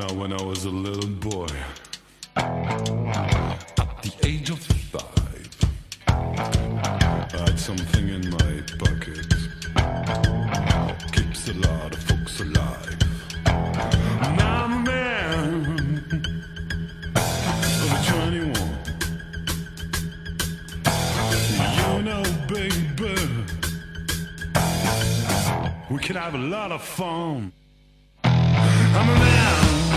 Now when I was a little boy, at the age of 5, I had something in my pocket, keeps a lot of folks alive. Now I'm a man of 21. You know, baby, we could have a lot of fun. I'm a man.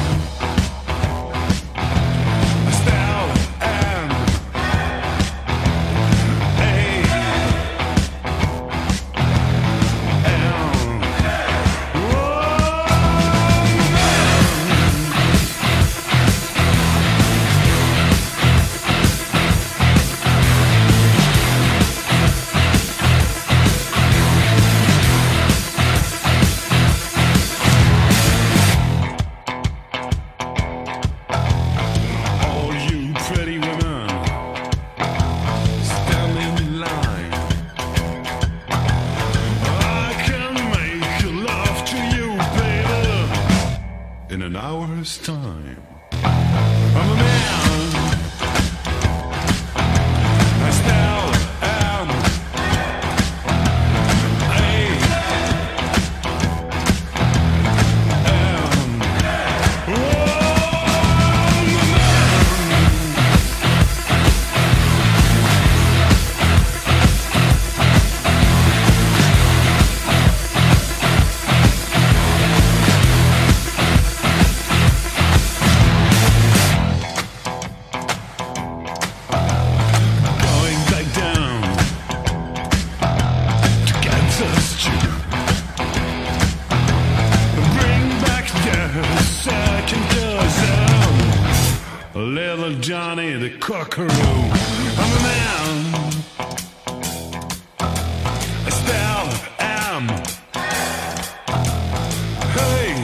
Time. I'm a man. I still am. I am. Johnny the Cockeroo. I'm a man. I still am. Hey.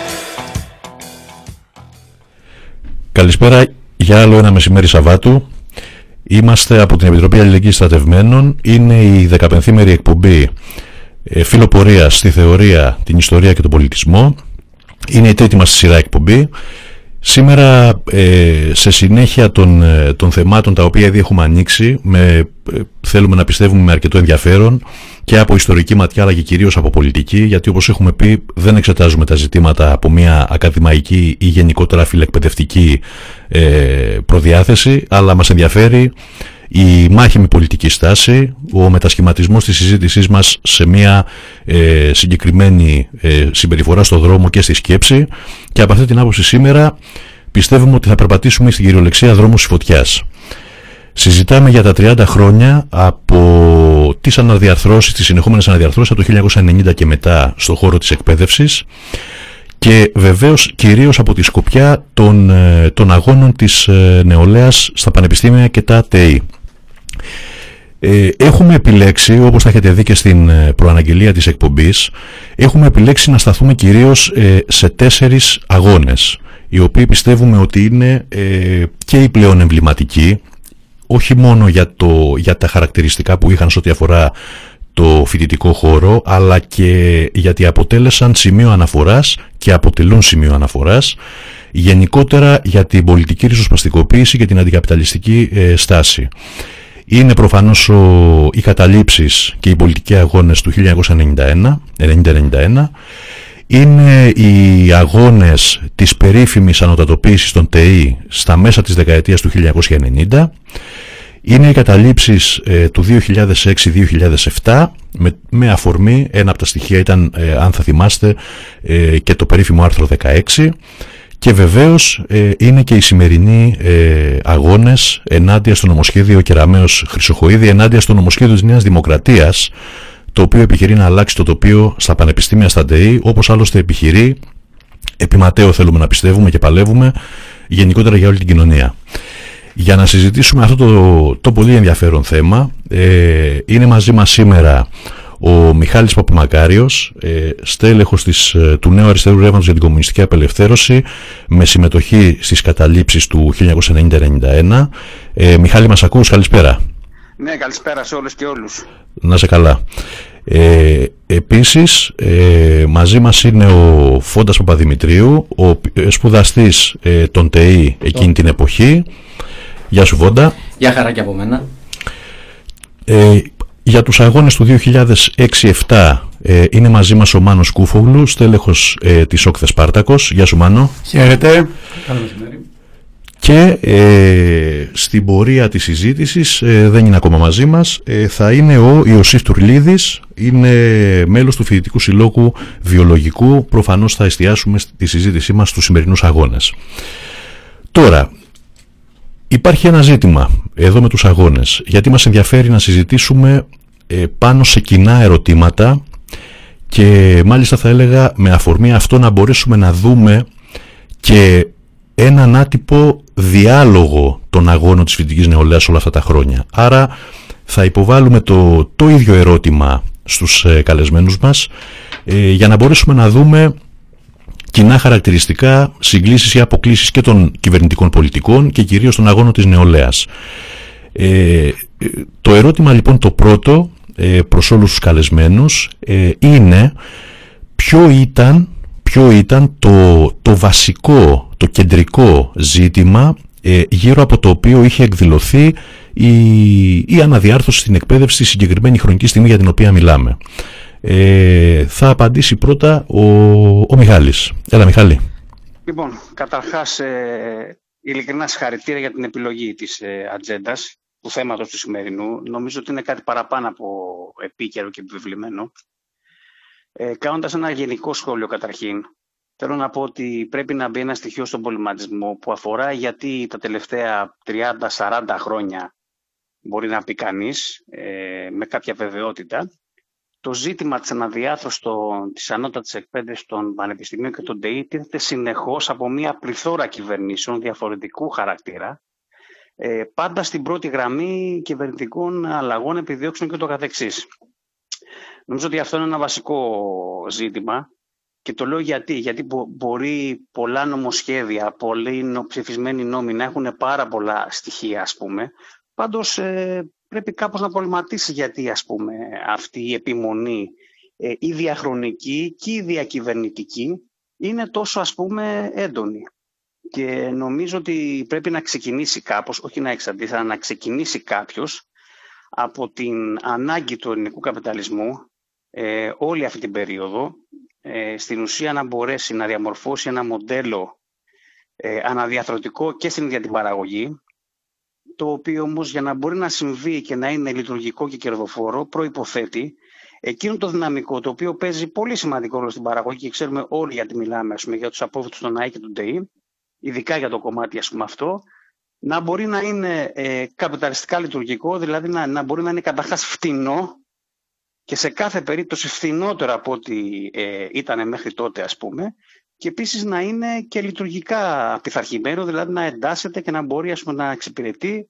Καλησπέρα για άλλο ένα μεσημέρι Σαββάτου. Είμαστε από την Επιτροπή Αλληλεγγύης Στρατευμένων. Είναι η 15η εκπομπή φιλοπορίας στη θεωρία, την ιστορία και τον πολιτισμό. Είναι η τρίτη μας σειρά εκπομπή. Σήμερα σε συνέχεια των θεμάτων τα οποία ήδη έχουμε ανοίξει, θέλουμε να πιστεύουμε με αρκετό ενδιαφέρον και από ιστορική ματιά αλλά και κυρίως από πολιτική, γιατί όπως έχουμε πει δεν εξετάζουμε τα ζητήματα από μια ακαδημαϊκή ή γενικότερα φιλεκπαιδευτική προδιάθεση, αλλά μας ενδιαφέρει η μάχημη πολιτική στάση, ο μετασχηματισμός της συζήτησής μας σε μια συγκεκριμένη συμπεριφορά στο δρόμο και στη σκέψη, και από αυτή την άποψη σήμερα πιστεύουμε ότι θα περπατήσουμε στην κυριολεξία δρόμους της φωτιάς. Συζητάμε για τα 30 χρόνια από τις αναδιαρθρώσεις, τις συνεχόμενες αναδιαρθρώσεις από το 1990 και μετά στον χώρο της εκπαίδευσης, και βεβαίως κυρίως από τη σκοπιά των αγώνων της νεολαίας στα πανεπιστήμια και τα ΤΕΗ. Έχουμε επιλέξει, όπως θα έχετε δει και στην προαναγγελία της εκπομπής, έχουμε επιλέξει να σταθούμε κυρίως σε 4 αγώνες, οι οποίοι πιστεύουμε ότι είναι και οι πλέον εμβληματικοί, όχι μόνο για τα χαρακτηριστικά που είχαν σε ό,τι αφορά το φοιτητικό χώρο, αλλά και γιατί αποτέλεσαν σημείο αναφοράς και αποτελούν σημείο αναφοράς γενικότερα για την πολιτική ριζοσπαστικοποίηση και την αντικαπιταλιστική στάση. Είναι προφανώς οι καταλήψεις και οι πολιτικοί αγώνες του 1991, είναι οι αγώνες της περίφημης ανωτατοποίησης των ΤΕΗ στα μέσα της δεκαετίας του 1990, είναι οι καταλήψεις του 2006-2007, με αφορμή, ένα από τα στοιχεία ήταν, αν θα θυμάστε, και το περίφημο άρθρο 16, και βεβαίως είναι και οι σημερινοί αγώνες ενάντια στο νομοσχέδιο Κεραμέως Χρυσοχοΐδη, ενάντια στο νομοσχέδιο της Νέας Δημοκρατίας, το οποίο επιχειρεί να αλλάξει το τοπίο στα πανεπιστήμια, στα ΤΕΗ, όπως άλλωστε επιχειρεί, επιματέω θέλουμε να πιστεύουμε και παλεύουμε, γενικότερα για όλη την κοινωνία. Για να συζητήσουμε αυτό το πολύ ενδιαφέρον θέμα, είναι μαζί μας σήμερα ο Μιχάλης Παπαμακάριος, στέλεχος του Νέου Αριστερού Ρεύματος για την Κομμουνιστική Απελευθέρωση, με συμμετοχή στις καταλήψεις του 1990-91. Μιχάλη, μας ακούς? Καλησπέρα. Ναι, καλησπέρα σε όλους και όλους. Να σε καλά. Επίσης μαζί μας είναι ο Φόντας Παπαδημητρίου, ο σπουδαστής των ΤΕΗ εκείνη την εποχή. Γεια σου Φόντα. Γεια χαρά και από μένα. Για τους αγώνες του 2006-07 είναι μαζί μας ο Μάνος Κούφογλου, στέλεχος της ΟΚΘΕ Σπάρτακος. Γεια σου Μάνο. Χαίρετε. Καλό μεσημέρι. Και στην πορεία της συζήτησης δεν είναι ακόμα μαζί μας, θα είναι ο Ιωσήφ Τουρλίδης, είναι μέλος του Φοιτητικού Συλλόγου Βιολογικού. Προφανώς θα εστιάσουμε στη συζήτησή μας στους σημερινούς αγώνες. Τώρα, υπάρχει ένα ζήτημα εδώ με τους αγώνες, γιατί μας ενδιαφέρει να συζητήσουμε πάνω σε κοινά ερωτήματα και μάλιστα θα έλεγα με αφορμή αυτό να μπορέσουμε να δούμε και έναν άτυπο διάλογο των αγώνων της φοιτητικής νεολαίας όλα αυτά τα χρόνια. Άρα θα υποβάλουμε το ίδιο ερώτημα στους καλεσμένους μας για να μπορέσουμε να δούμε κοινά χαρακτηριστικά, συγκλήσεις ή αποκλίσεις και των κυβερνητικών πολιτικών και κυρίως των αγώνων της νεολαίας. Το ερώτημα λοιπόν το πρώτο προς όλους τους καλεσμένους είναι ποιο ήταν το βασικό, το κεντρικό ζήτημα γύρω από το οποίο είχε εκδηλωθεί η αναδιάρθρωση στην εκπαίδευση στη συγκεκριμένη χρονική στιγμή για την οποία μιλάμε. Θα απαντήσει πρώτα ο Μιχάλης. Έλα Μιχάλη. Λοιπόν, καταρχάς ειλικρινά συγχαρητήρια για την επιλογή της ατζέντας του θέματος του σημερινού. Νομίζω ότι είναι κάτι παραπάνω από επίκαιρο και επιβεβλημένο. Κάνοντας ένα γενικό σχόλιο καταρχήν, θέλω να πω ότι πρέπει να μπει ένα στοιχείο στον προβληματισμό που αφορά γιατί τα τελευταία 30-40 χρόνια, μπορεί να πει κανείς, με κάποια βεβαιότητα, το ζήτημα της αναδιάρθρωσης της ανώτατης εκπαίδευσης των πανεπιστημίων και των ΤΕΗ τίθεται συνεχώς από μια πληθώρα κυβερνήσεων διαφορετικού χαρακτήρα, πάντα στην πρώτη γραμμή κυβερνητικών αλλαγών, επιδιώξεων και το καθεξής. Νομίζω ότι αυτό είναι ένα βασικό ζήτημα και το λέω γιατί μπορεί πολλά νομοσχέδια, πολλοί ψηφισμένοι νόμοι να έχουν πάρα πολλά στοιχεία, ας πούμε. Πάντως πρέπει κάπως να προβληματίσει γιατί, ας πούμε, αυτή η επιμονή η διαχρονική και η διακυβερνητική είναι τόσο, ας πούμε, έντονη. Και νομίζω ότι πρέπει να ξεκινήσει κάπως, όχι να εξαντλήσει, αλλά να ξεκινήσει κάποιος από την ανάγκη του ελληνικού καπιταλισμού όλη αυτή την περίοδο, στην ουσία να μπορέσει να διαμορφώσει ένα μοντέλο αναδιαθρωτικό και στην ίδια την παραγωγή, το οποίο όμως για να μπορεί να συμβεί και να είναι λειτουργικό και κερδοφόρο προϋποθέτει εκείνο το δυναμικό το οποίο παίζει πολύ σημαντικό ρόλο στην παραγωγή και ξέρουμε όλοι γιατί μιλάμε, ας πούμε, για τους απόφοιτους των ΑΕ και των ΤΕΗ, ειδικά για το κομμάτι, ας πούμε, αυτό, να μπορεί να είναι καπιταλιστικά λειτουργικό, δηλαδή να μπορεί να είναι καταρχάς φτηνό και σε κάθε περίπτωση φθηνότερο από ό,τι ήταν μέχρι τότε, ας πούμε, και επίσης να είναι και λειτουργικά πειθαρχημένο, δηλαδή να εντάσσεται και να μπορεί, ας πούμε, να εξυπηρετεί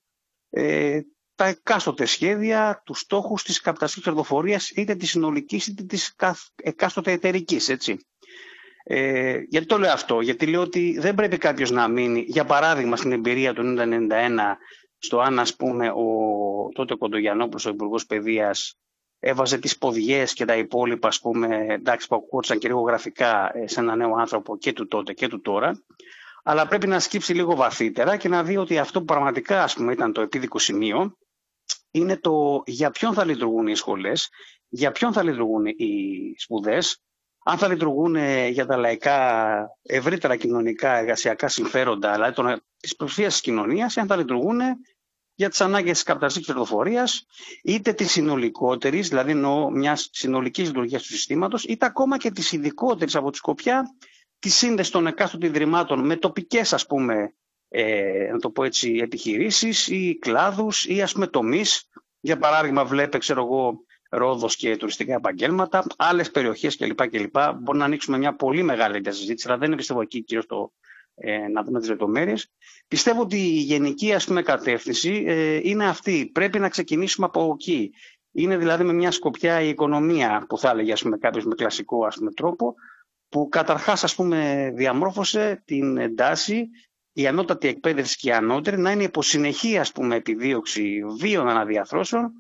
τα εκάστοτε σχέδια, τους στόχους της καπιταλιστικής κερδοφορίας, είτε της συνολικής είτε της εκάστοτε εταιρικής, έτσι. Γιατί το λέω αυτό, γιατί λέω ότι δεν πρέπει κάποιος να μείνει, για παράδειγμα στην εμπειρία του 1991, στο αν, ας πούμε, ο τότε Κοντογιαννόπουλος, ο Υπουργός Παιδείας, έβαζε τις ποδιές και τα υπόλοιπα, ας πούμε, εντάξει, που ακούγονταν και λίγο γραφικά σε ένα νέο άνθρωπο και του τότε και του τώρα, αλλά πρέπει να σκύψει λίγο βαθύτερα και να δει ότι αυτό που πραγματικά, ας πούμε, ήταν το επίδικο σημείο είναι το για ποιον θα λειτουργούν οι σχολές, για ποιον θα λειτουργούν οι σπουδές, αν θα λειτουργούν για τα λαϊκά, ευρύτερα κοινωνικά, εργασιακά συμφέροντα, δηλαδή της πλουσίας της κοινωνίας, αν θα λειτουργούν για τις ανάγκες της καπιταλιστικής κερδοφορίας, είτε της συνολικότερης, δηλαδή εννοώ μιας συνολικής λειτουργίας του συστήματος, είτε ακόμα και της ειδικότερης από τη σκοπιά τη σύνδεση των εκάστοτε ιδρυμάτων με τοπικές, ας πούμε, να το πω έτσι, επιχειρήσεις ή κλάδους ή, ας πούμε, τομείς. Για παράδειγμα, βλέπε, ξέρω εγώ, Ρόδος και τουριστικά επαγγέλματα, άλλες περιοχές κλπ. Μπορεί να ανοίξουμε μια πολύ μεγάλη συζήτηση, αλλά δεν πιστεύω εκεί κυρίως να δούμε τις λεπτομέρειες. Πιστεύω ότι η γενική, ας πούμε, κατεύθυνση είναι αυτή. Πρέπει να ξεκινήσουμε από εκεί. Είναι δηλαδή με μια σκοπιά η οικονομία που θα έλεγε, ας πούμε, κάποιος με κλασικό, ας πούμε, τρόπο, που καταρχάς, ας πούμε, διαμόρφωσε την τάση η ανώτατη εκπαίδευση και η ανώτερη να είναι υποσυνεχή, ας πούμε, επιδίωξη βίων αναδιαθρώσεων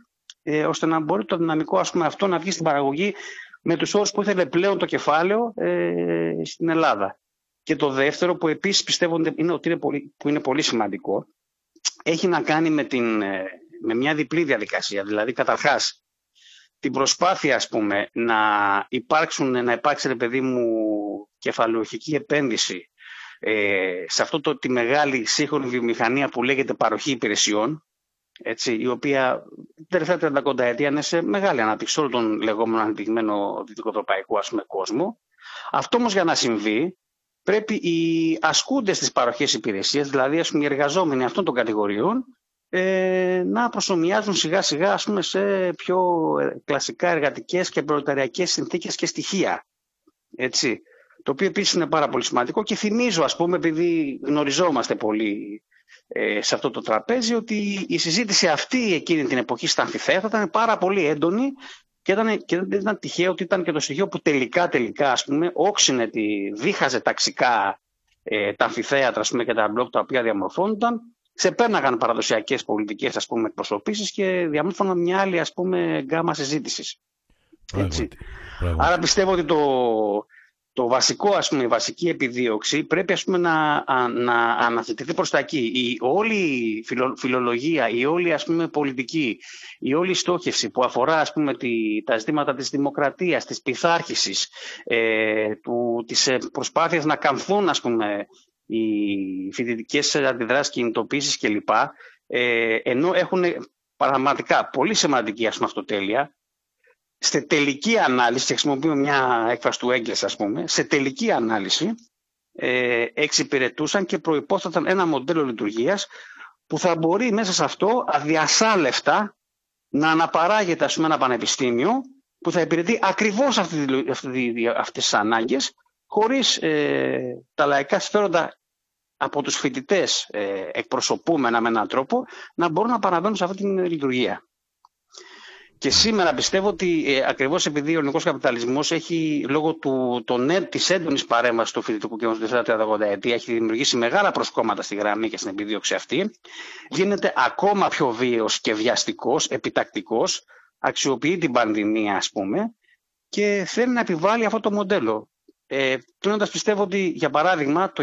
ώστε να μπορεί το δυναμικό αυτό να βγει στην παραγωγή με τους όρους που ήθελε πλέον το κεφάλαιο στην Ελλάδα. Και το δεύτερο που επίσης πιστεύω που είναι πολύ σημαντικό, έχει να κάνει με μια διπλή διαδικασία. Δηλαδή καταρχάς την προσπάθεια να υπάρξει ρε παιδί μου κεφαλαιοχική επένδυση σε τη μεγάλη σύγχρονη βιομηχανία που λέγεται παροχή υπηρεσιών, έτσι, η οποία την τελευταία 30 ετία είναι σε μεγάλη ανάπτυξη όλο τον λεγόμενο αναπτυγμένο δυτικοευρωπαϊκό κόσμο. Αυτό όμως για να συμβεί πρέπει οι ασκούντες της παροχής υπηρεσίας, δηλαδή οι εργαζόμενοι αυτών των κατηγοριών, να προσομοιάζουν σιγά σιγά σε πιο κλασικά εργατικές και προλεταριακές συνθήκες και στοιχεία. Έτσι. Το οποίο επίσης είναι πάρα πολύ σημαντικό και θυμίζω, επειδή γνωριζόμαστε πολύ σε αυτό το τραπέζι, ότι η συζήτηση αυτή εκείνη την εποχή στα αμφιθέατα ήταν πάρα πολύ έντονη και δεν ήταν τυχαίο ότι ήταν και το στοιχείο που τελικά όξινε, δίχαζε ταξικά τα αμφιθέατρα και τα μπλοκ τα οποία διαμορφώνονταν, ξεπέρναγαν παραδοσιακές πολιτικές εκπροσωπήσεις και διαμόρφωναν μια άλλη γκάμα συζήτησης. Άρα πιστεύω ότι το βασικό, η βασική επιδίωξη πρέπει να αναθετηθεί προς τα εκεί. Η όλη φιλολογία, η όλη πολιτική, η όλη στόχευση που αφορά τα ζητήματα της δημοκρατίας, της πειθάρχησης, της προσπάθειας να καμφθούν οι φοιτητικές αντιδράσεις, κινητοποίησεις κλπ. Ενώ έχουν πραγματικά πολύ σημαντική αυτοτέλεια, σε τελική ανάλυση, και χρησιμοποιώ μια έκφραση του Έγγελς, σε τελική ανάλυση εξυπηρετούσαν και προϋπόσταταν ένα μοντέλο λειτουργίας που θα μπορεί μέσα σε αυτό αδιασάλευτα να αναπαράγεται ένα πανεπιστήμιο που θα υπηρετεί ακριβώς αυτές τις ανάγκες, χωρίς τα λαϊκά συμφέροντα από τους φοιτητές εκπροσωπούμενα με έναν τρόπο να μπορούν να παραβαίνουν σε αυτή την λειτουργία. Και σήμερα πιστεύω ότι ακριβώς επειδή ο ελληνικός καπιταλισμός έχει, λόγω της έντονης παρέμβασης του φοιτητικού κοινού στην 40-80 ετία, έχει δημιουργήσει μεγάλα προσκόμματα στη γραμμή και στην επιδίωξη αυτή, γίνεται ακόμα πιο βίαιος και βιαστικός, επιτακτικός, αξιοποιεί την πανδημία και θέλει να επιβάλλει αυτό το μοντέλο. Κλείνοντας, πιστεύω ότι για παράδειγμα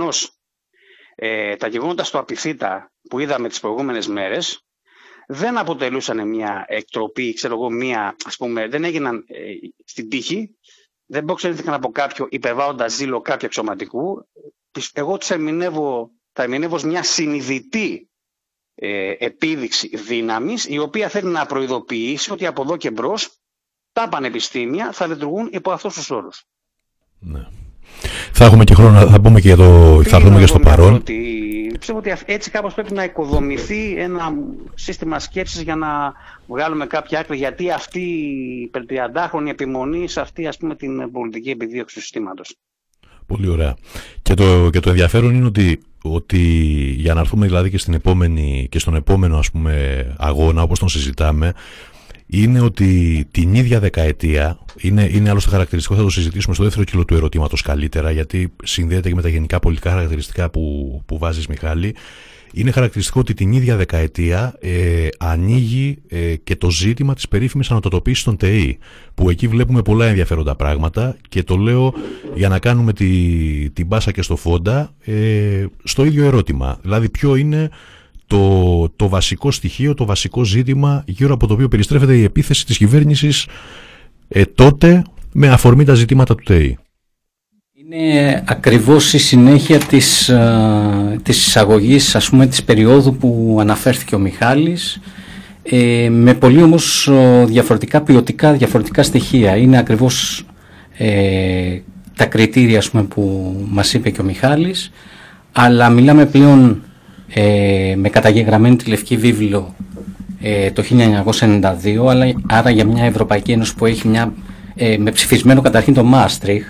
τα γεγονότα στο Απιθύτα που είδαμε τις προηγούμενες μέρες δεν αποτελούσαν μια εκτροπή, δεν έγιναν στην τύχη, δεν προξενήθηκαν από κάποιο υπερβάλλοντα ζήλο κάποιου αξιωματικού. Εγώ τα ερμηνεύω ως μια συνειδητή επίδειξη δύναμης, η οποία θέλει να προειδοποιήσει ότι από εδώ και μπρος τα πανεπιστήμια θα λειτουργούν υπό αυτούς τους όρους. Ναι. Θα έχουμε και χρόνο, θα πούμε και θα έρθουμε και στο παρόν. Πιστεύω ότι έτσι κάπως πρέπει να οικοδομηθεί ένα σύστημα σκέψης για να βγάλουμε κάποια άκρη, γιατί αυτή η 30χρονη επιμονή σε αυτή την πολιτική επιδίωξη του συστήματος. Πολύ ωραία. Και το ενδιαφέρον είναι ότι για να έρθουμε δηλαδή και στον επόμενο αγώνα, όπως τον συζητάμε, είναι ότι την ίδια δεκαετία, είναι άλλωστε χαρακτηριστικό, θα το συζητήσουμε στο δεύτερο κύκλο του ερωτήματος καλύτερα, γιατί συνδέεται και με τα γενικά πολιτικά χαρακτηριστικά που βάζεις, Μιχάλη. Είναι χαρακτηριστικό ότι την ίδια δεκαετία ανοίγει και το ζήτημα της περίφημης ανωτατοποίησης των ΤΕΗ, που εκεί βλέπουμε πολλά ενδιαφέροντα πράγματα, και το λέω για να κάνουμε την μπάσα και στο φόντα στο ίδιο ερώτημα. Δηλαδή ποιο είναι το βασικό στοιχείο, το βασικό ζήτημα γύρω από το οποίο περιστρέφεται η επίθεση της κυβέρνησης τότε με αφορμή τα ζητήματα του ΤΕΗ. Είναι ακριβώς η συνέχεια της εισαγωγής, της περίοδου που αναφέρθηκε ο Μιχάλης, με πολύ όμως διαφορετικά ποιοτικά, διαφορετικά στοιχεία. Είναι ακριβώς τα κριτήρια που μας είπε και ο Μιχάλης, αλλά μιλάμε πλέον με καταγεγραμμένη τη Λευκή Βίβλο το 1992, άρα για μια Ευρωπαϊκή Ένωση που έχει με ψηφισμένο καταρχήν το Μάστριχ,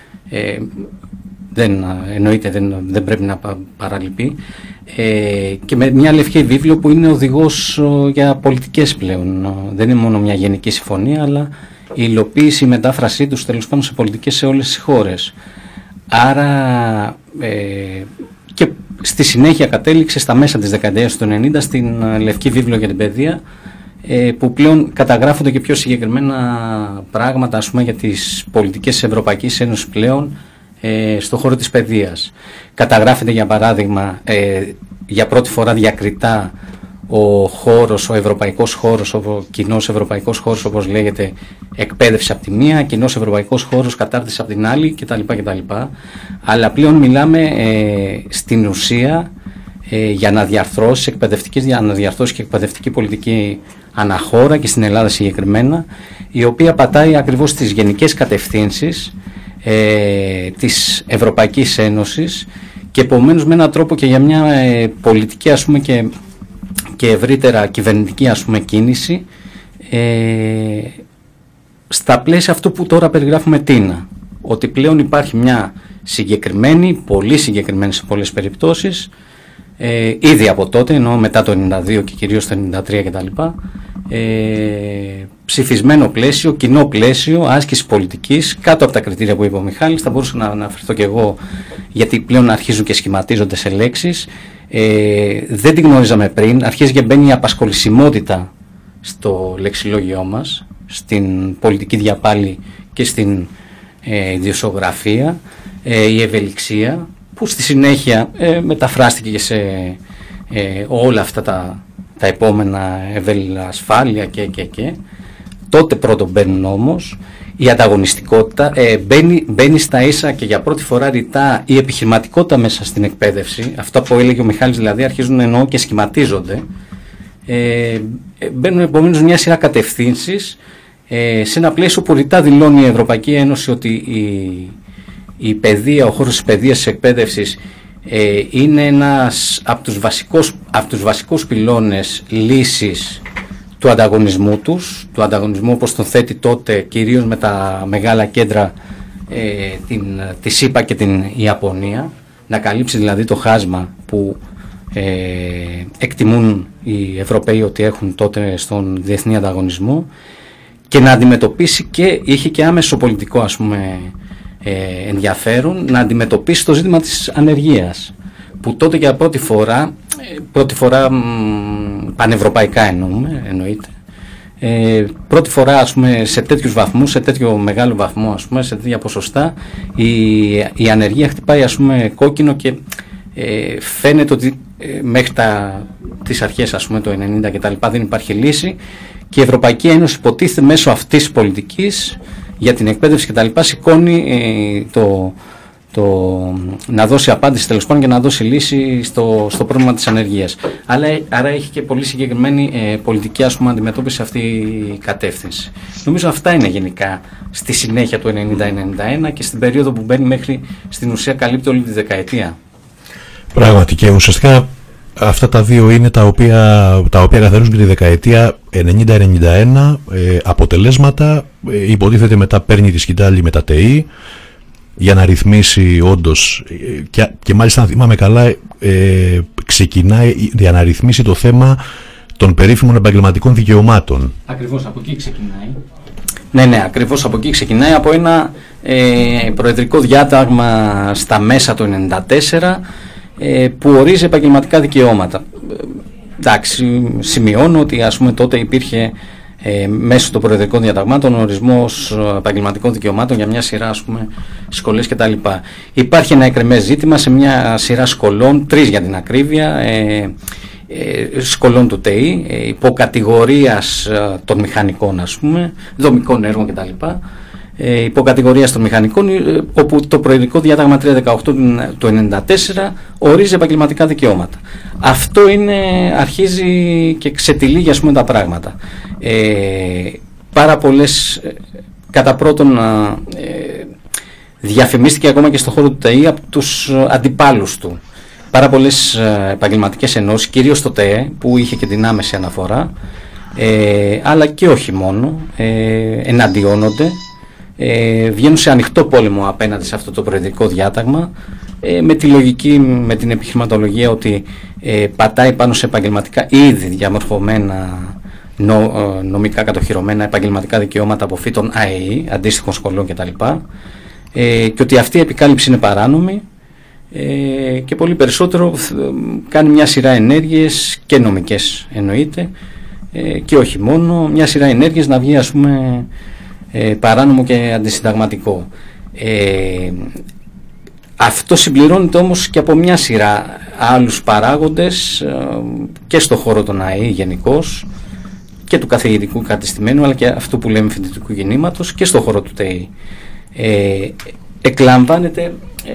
δεν πρέπει να παραλειπεί, και με μια Λευκή Βίβλο που είναι οδηγός για πολιτικές πλέον. Δεν είναι μόνο μια γενική συμφωνία, αλλά η υλοποίηση, η μετάφρασή τους τέλος πάντων σε πολιτικές σε όλες τις χώρες. Άρα και στη συνέχεια κατέληξε στα μέσα της δεκαετίας του 90 στην Λευκή Βίβλο για την παιδεία, που πλέον καταγράφονται και πιο συγκεκριμένα πράγματα, ας πούμε, για τις πολιτικές της Ευρωπαϊκής Ένωσης πλέον στον χώρο της παιδείας. Καταγράφεται, για παράδειγμα, για πρώτη φορά διακριτά ο χώρος, ο ευρωπαϊκός χώρος, ο κοινός ευρωπαϊκός χώρος, όπως λέγεται, εκπαίδευση από τη μία, κοινός ευρωπαϊκός χώρος, κατάρτιση από την άλλη κτλ. Αλλά πλέον μιλάμε στην ουσία για αναδιαρθρώσεις, εκπαιδευτικές αναδιαρθρώσεις και εκπαιδευτική πολιτική αναχώρα και στην Ελλάδα συγκεκριμένα, η οποία πατάει ακριβώς τις γενικές κατευθύνσεις της Ευρωπαϊκής Ένωσης και επομένως με έναν τρόπο και για μια πολιτική, ας πούμε, και ευρύτερα κυβερνητική, ας πούμε, κίνηση στα πλαίσια αυτού που τώρα περιγράφουμε τίνα, ότι πλέον υπάρχει μια συγκεκριμένη, πολύ συγκεκριμένη σε πολλές περιπτώσεις, ήδη από τότε, ενώ μετά το 92 και κυρίως το 93 κτλ, ψηφισμένο πλαίσιο, κοινό πλαίσιο άσκηση πολιτικής κάτω από τα κριτήρια που είπε ο Μιχάλης. Θα μπορούσα να αναφερθώ και εγώ, γιατί πλέον αρχίζουν και σχηματίζονται σε λέξεις. Δεν την γνώριζαμε πριν, αρχίζει και μπαίνει η απασχολησιμότητα στο λεξιλόγιό μας, στην πολιτική διαπάλη και στην ιδιοσιογραφία, η ευελιξία, που στη συνέχεια μεταφράστηκε και σε όλα αυτά τα επόμενα, ασφάλεια και. Τότε πρώτον μπαίνουν όμως η ανταγωνιστικότητα, μπαίνει στα ίσα και για πρώτη φορά ρητά η επιχειρηματικότητα μέσα στην εκπαίδευση. Αυτό που έλεγε ο Μιχάλης, δηλαδή, αρχίζουν εννοώ και σχηματίζονται. Μπαίνουν επομένως μια σειρά κατευθύνσεις σε ένα πλαίσιο που ρητά δηλώνει η Ευρωπαϊκή Ένωση ότι η παιδεία, ο χώρος της παιδείας, της εκπαίδευσης, είναι ένας από τους βασικούς πυλώνες λύσης του ανταγωνισμού τους, του ανταγωνισμού όπως τον θέτει τότε κυρίως με τα μεγάλα κέντρα τη ΣΥΠΑ και την Ιαπωνία, να καλύψει δηλαδή το χάσμα που εκτιμούν οι Ευρωπαίοι ότι έχουν τότε στον διεθνή ανταγωνισμό, και να αντιμετωπίσει, και είχε και άμεσο πολιτικό, ας πούμε, ενδιαφέρον, να αντιμετωπίσει το ζήτημα της ανεργίας, που τότε για πρώτη φορά πανευρωπαϊκά εννοείται, πρώτη φορά, ας πούμε, σε τέτοιους βαθμούς, σε τέτοιο μεγάλο βαθμό, ας πούμε, σε τέτοια ποσοστά, η ανεργία χτυπάει, ας πούμε, κόκκινο, και φαίνεται ότι μέχρι τις αρχές, ας πούμε, το 90 και τα λοιπά, δεν υπάρχει λύση, και η Ευρωπαϊκή Ένωση υποτίθεται μέσω αυτής της πολιτικής για την εκπαίδευση και τα λοιπά σηκώνει να δώσει απάντηση, τέλος πάντων, και να δώσει λύση στο πρόβλημα της ανεργίας. Άρα έχει και πολύ συγκεκριμένη πολιτική, ας πούμε, αντιμετώπιση σε αυτή η κατεύθυνση. Νομίζω αυτά είναι γενικά στη συνέχεια του 90-91 και στην περίοδο που μπαίνει μέχρι στην ουσία καλύπτει όλη τη δεκαετία. Πράγματι, και ουσιαστικά αυτά τα δύο είναι τα οποία καθαρίζουν τη δεκαετία 90-91, αποτελέσματα. Υποτίθεται μετά παίρνει τη σκητάλη με τα ΤΕΗ για να ρυθμίσει όντως, και μάλιστα, αν θυμάμαι καλά, ξεκινάει για να ρυθμίσει το θέμα των περίφημων επαγγελματικών δικαιωμάτων. Ακριβώς από εκεί ξεκινάει. Ναι, ακριβώς από εκεί ξεκινάει, από ένα προεδρικό διάταγμα στα μέσα του 1994, που ορίζει επαγγελματικά δικαιώματα. Εντάξει, σημειώνω ότι, ας πούμε, τότε υπήρχε μέσω των προεδρικών διαταγμάτων ορισμός επαγγελματικών δικαιωμάτων για μια σειρά, ας πούμε, σχολές κτλ. Υπάρχει ένα εκκρεμές ζήτημα σε μια σειρά σχολών, 3 για την ακρίβεια, σχολών του ΤΕΗ, υποκατηγορίας των μηχανικών, ας πούμε, δομικών έργων κτλ. Υποκατηγορίας των μηχανικών, όπου το προεδρικό διάταγμα 318 του 1994 ορίζει επαγγελματικά δικαιώματα. Αυτό αρχίζει και ξετυλίγει, ας πούμε, τα πράγματα. Πάρα πολλές, κατά πρώτον, διαφημίστηκε ακόμα και στον χώρο του ΤΕΗ από τους αντιπάλους του. Πάρα πολλές επαγγελματικές ενώσεις, κυρίως το ΤΕΕ, που είχε και την άμεση αναφορά, αλλά και όχι μόνο, εναντιώνονται. Βγαίνουν σε ανοιχτό πόλεμο απέναντι σε αυτό το προεδρικό διάταγμα, με τη λογική, με την επιχειρηματολογία ότι πατάει πάνω σε επαγγελματικά ήδη διαμορφωμένα, νομικά κατοχυρωμένα επαγγελματικά δικαιώματα από φύτων ΑΕΗ, αντίστοιχων σχολών κτλ. Και ότι αυτή η επικάλυψη είναι παράνομη, και πολύ περισσότερο κάνει μια σειρά ενέργειες και νομικές, εννοείται, και όχι μόνο, μια σειρά ενέργειες να βγει, ας πούμε, παράνομο και αντισυνταγματικό. Αυτό συμπληρώνεται όμως και από μια σειρά άλλους παράγοντες και στο χώρο των ΑΕ γενικώς και του καθηγητικού κατεστημένου, αλλά και αυτό που λέμε φοιτητικού κινήματος και στο χώρο του ΤΕΗ. Εκλαμβάνεται,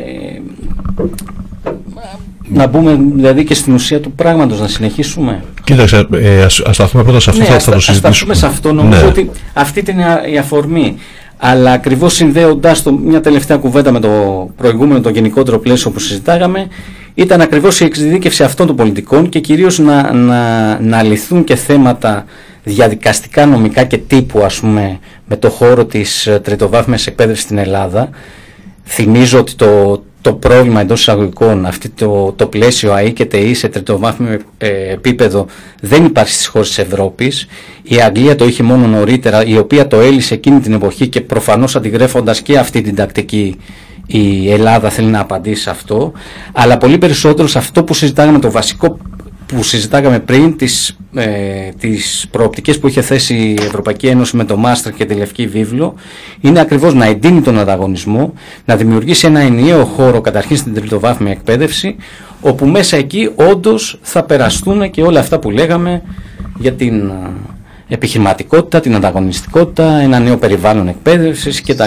να μπούμε δηλαδή και στην ουσία του πράγματος, να συνεχίσουμε. Κοίταξε, ας σταθούμε πρώτα σε αυτό, θα το συζητήσουμε. Ας σταθούμε σε αυτό, νομίζω ότι αυτή ήταν η αφορμή. Αλλά ακριβώς συνδέοντας το, μια τελευταία κουβέντα με το προηγούμενο, το γενικότερο πλαίσιο που συζητάγαμε, ήταν ακριβώς η εξειδίκευση αυτών των πολιτικών και κυρίως να λυθούν και θέματα διαδικαστικά, νομικά και τύπου, ας πούμε, με το χώρο της τριτοβάθμιας εκπαίδευσης στην Ελλάδα. Θυμίζω ότι το πρόβλημα εντός εισαγωγικών, το πλαίσιο ΑΕ και ΤΕΗ σε τριτοβάθμιο επίπεδο δεν υπάρχει στις χώρες της Ευρώπης. Η Αγγλία το είχε μόνο νωρίτερα, η οποία το έλυσε εκείνη την εποχή και προφανώς αντιγράφοντας και αυτή την τακτική η Ελλάδα θέλει να απαντήσει σε αυτό. Αλλά πολύ περισσότερο σε αυτό που συζητάγαμε, το βασικό που συζητάγαμε πριν, τις προοπτικές που είχε θέσει η Ευρωπαϊκή Ένωση με το Μάστρ και τη Λευκή Βίβλο, είναι ακριβώς να εντείνει τον ανταγωνισμό, να δημιουργήσει ένα ενιαίο χώρο καταρχήν στην τριτοβάθμια εκπαίδευση, όπου μέσα εκεί όντως θα περαστούν και όλα αυτά που λέγαμε για την επιχειρηματικότητα, την ανταγωνιστικότητα, ένα νέο περιβάλλον εκπαίδευσης κτλ.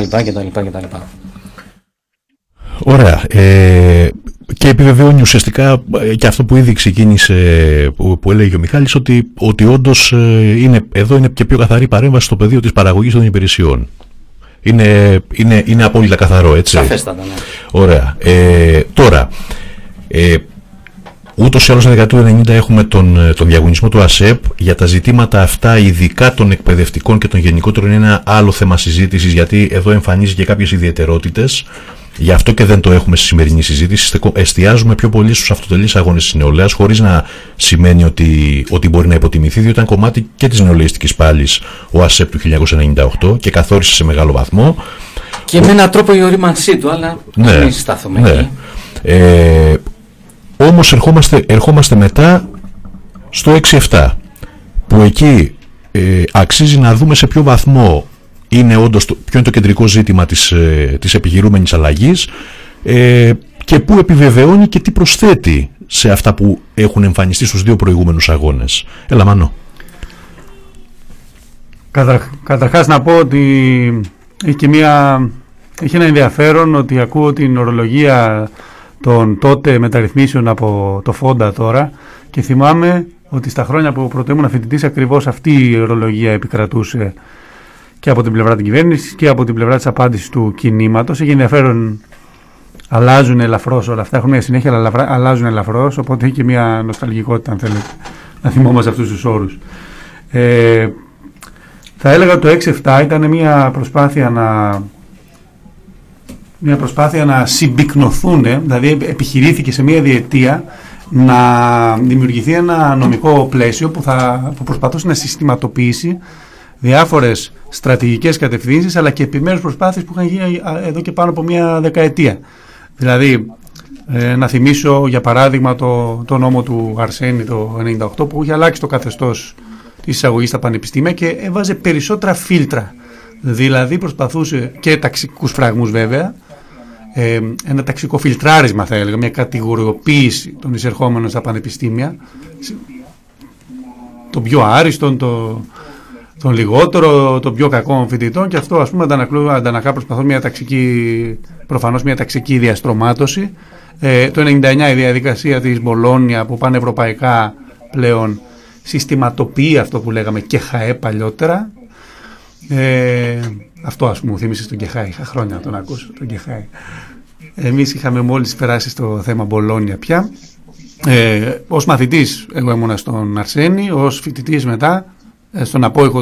Ωραία. Και επιβεβαιώνει ουσιαστικά και αυτό που ήδη ξεκίνησε, που έλεγε ο Μιχάλης, ότι όντως εδώ είναι και πιο καθαρή παρέμβαση στο πεδίο της παραγωγής των υπηρεσιών. Είναι απόλυτα καθαρό, έτσι. Σαφέστατα, ναι. Ωραία. Τώρα, ούτως ή άλλως στα δεκαετία του 90 έχουμε τον διαγωνισμό του ΑΣΕΠ. Για τα ζητήματα αυτά, ειδικά των εκπαιδευτικών και των γενικότερων, είναι ένα άλλο θέμα συζήτησης, γιατί εδώ εμφανίζει και κάποιες ιδιαιτερότητες. Γι' αυτό και δεν το έχουμε στη σημερινή συζήτηση. Εστιάζουμε πιο πολύ στους αυτοτελείς αγώνες της νεολαίας, χωρίς να σημαίνει ότι μπορεί να υποτιμηθεί, διότι ήταν κομμάτι και της νεολαιστικής πάλης ο ΑΣΕΠ του 1998 και καθόρισε σε μεγάλο βαθμό. Και με έναν τρόπο η ορίμανσή του, αλλά μην σταθούμε εκεί. Όμως ερχόμαστε μετά στο 6-7, που εκεί αξίζει να δούμε σε ποιο βαθμό είναι όντως ποιο είναι το κεντρικό ζήτημα της επιχειρούμενης αλλαγής και που επιβεβαιώνει και τι προσθέτει σε αυτά που έχουν εμφανιστεί στους δύο προηγούμενους αγώνες. Έλα, Μανώ. Καταρχάς να πω ότι έχει ένα ενδιαφέρον ότι ακούω την ορολογία των τότε μεταρρυθμίσεων από το Φόντα τώρα και θυμάμαι ότι στα χρόνια που πρωτοήμουν φοιτητής ακριβώς αυτή η ορολογία επικρατούσε και από την πλευρά της κυβέρνησης και από την πλευρά της απάντησης του κινήματος. Έχει ενδιαφέρον, αλλάζουν ελαφρώς όλα αυτά, έχουν μια συνέχεια, αλλά αλλάζουν ελαφρώς, οπότε έχει και μια νοσταλγικότητα, αν θέλετε, να θυμόμαστε αυτούς τους όρους. Θα έλεγα ότι το 6-7 ήταν μια προσπάθεια να συμπυκνωθούν, δηλαδή επιχειρήθηκε σε μια διετία να δημιουργηθεί ένα νομικό πλαίσιο που προσπαθούσε να συστηματοποιήσει διάφορες στρατηγικές κατευθύνσεις, αλλά και επιμέρους προσπάθειες που είχαν γίνει εδώ και πάνω από μια δεκαετία. Δηλαδή, να θυμίσω για παράδειγμα το νόμο του Αρσένη το 1998 που είχε αλλάξει το καθεστώς της εισαγωγής στα πανεπιστήμια και έβαζε περισσότερα φίλτρα. Δηλαδή προσπαθούσε και ταξικούς φραγμούς βέβαια, ένα ταξικό φιλτράρισμα θα έλεγα, μια κατηγοριοποίηση των εισερχόμενων στα πανεπιστήμια, το πιο άριστον, τον λιγότερο, τον πιο κακό φοιτητών, και αυτό ας πούμε αντανακλά προσπαθώ προφανώς μια ταξική διαστρωμάτωση. Το 1999 η διαδικασία της Μπολόνια που πανευρωπαϊκά πλέον συστηματοποιεί αυτό που λέγαμε και ΧΑΕ παλιότερα. Αυτό ας πούμε μου θύμισε στον ΚΕΧΑΕ, είχα χρόνια να τον ακούσω τον ΚΕΧΑΕ. Εμείς είχαμε μόλις περάσει στο θέμα Μπολόνια πια. Ως μαθητής εγώ ήμουνα στον Αρσένη, ως φοιτητής μετά στον απόϊχο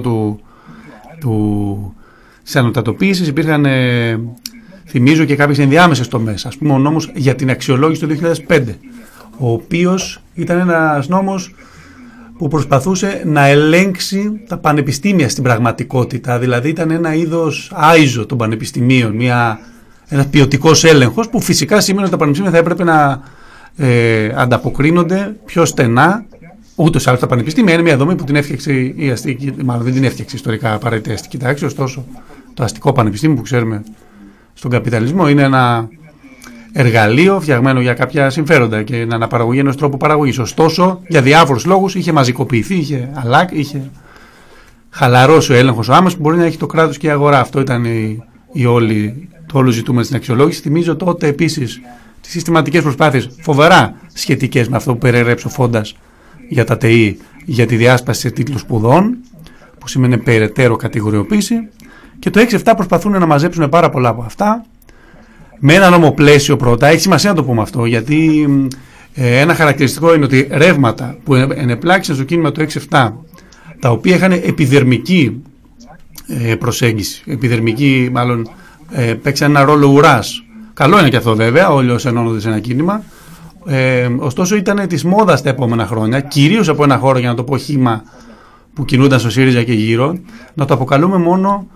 της ανωτατοποίησης υπήρχαν, θυμίζω, και κάποιες ενδιάμεσες τομές. Ας πούμε ο νόμος για την αξιολόγηση του 2005, ο οποίος ήταν ένας νόμος που προσπαθούσε να ελέγξει τα πανεπιστήμια στην πραγματικότητα. Δηλαδή ήταν ένα είδος άιζο των πανεπιστημίων, ένας ποιοτικός έλεγχος που φυσικά σήμερα τα πανεπιστήμια θα έπρεπε να ανταποκρίνονται πιο στενά ούτως ή άλλως τα πανεπιστήμια είναι μια δομή που την έφτιαξε η αστική, μάλλον δεν την έφτιαξε ιστορικά απαραίτητα η αστική τάξη, ωστόσο το αστικό πανεπιστήμιο που ξέρουμε στον καπιταλισμό είναι ένα εργαλείο φτιαγμένο για κάποια συμφέροντα και να αναπαραγωγεί ενός τρόπου παραγωγής. Ωστόσο, για διάφορους λόγους είχε μαζικοποιηθεί, είχε χαλαρώσει ο έλεγχος ο άμεσος που μπορεί να έχει το κράτος και η αγορά. Αυτό ήταν το όλο ζητούμενο στην αξιολόγηση. Θυμίζω τότε επίσης τις συστηματικές προσπάθειες, φοβερά σχετικές με αυτό που περιέγραψε ο Φόντας για τα ΤΕΗ, για τη διάσπαση σε τίτλους σπουδών, που σημαίνει περαιτέρω κατηγοριοποίηση. Και το 6-7 προσπαθούν να μαζέψουν πάρα πολλά από αυτά. Με ένα νόμο πλαίσιο πρώτα, έχει σημασία να το πούμε αυτό, γιατί ένα χαρακτηριστικό είναι ότι ρεύματα που ενεπλάξαν στο κίνημα το 6-7, τα οποία είχαν επιδερμική προσέγγιση, επιδερμική μάλλον παίξαν ένα ρόλο ουράς. Καλό είναι και αυτό βέβαια, όλοι όσοι ενώνονται σε ένα κίνημα. Ωστόσο ήταν της μόδας τα επόμενα χρόνια, κυρίως από ένα χώρο, για να το πω, χήμα που κινούνταν στο ΣΥΡΙΖΑ και γύρω, να το αποκαλούμε μόνο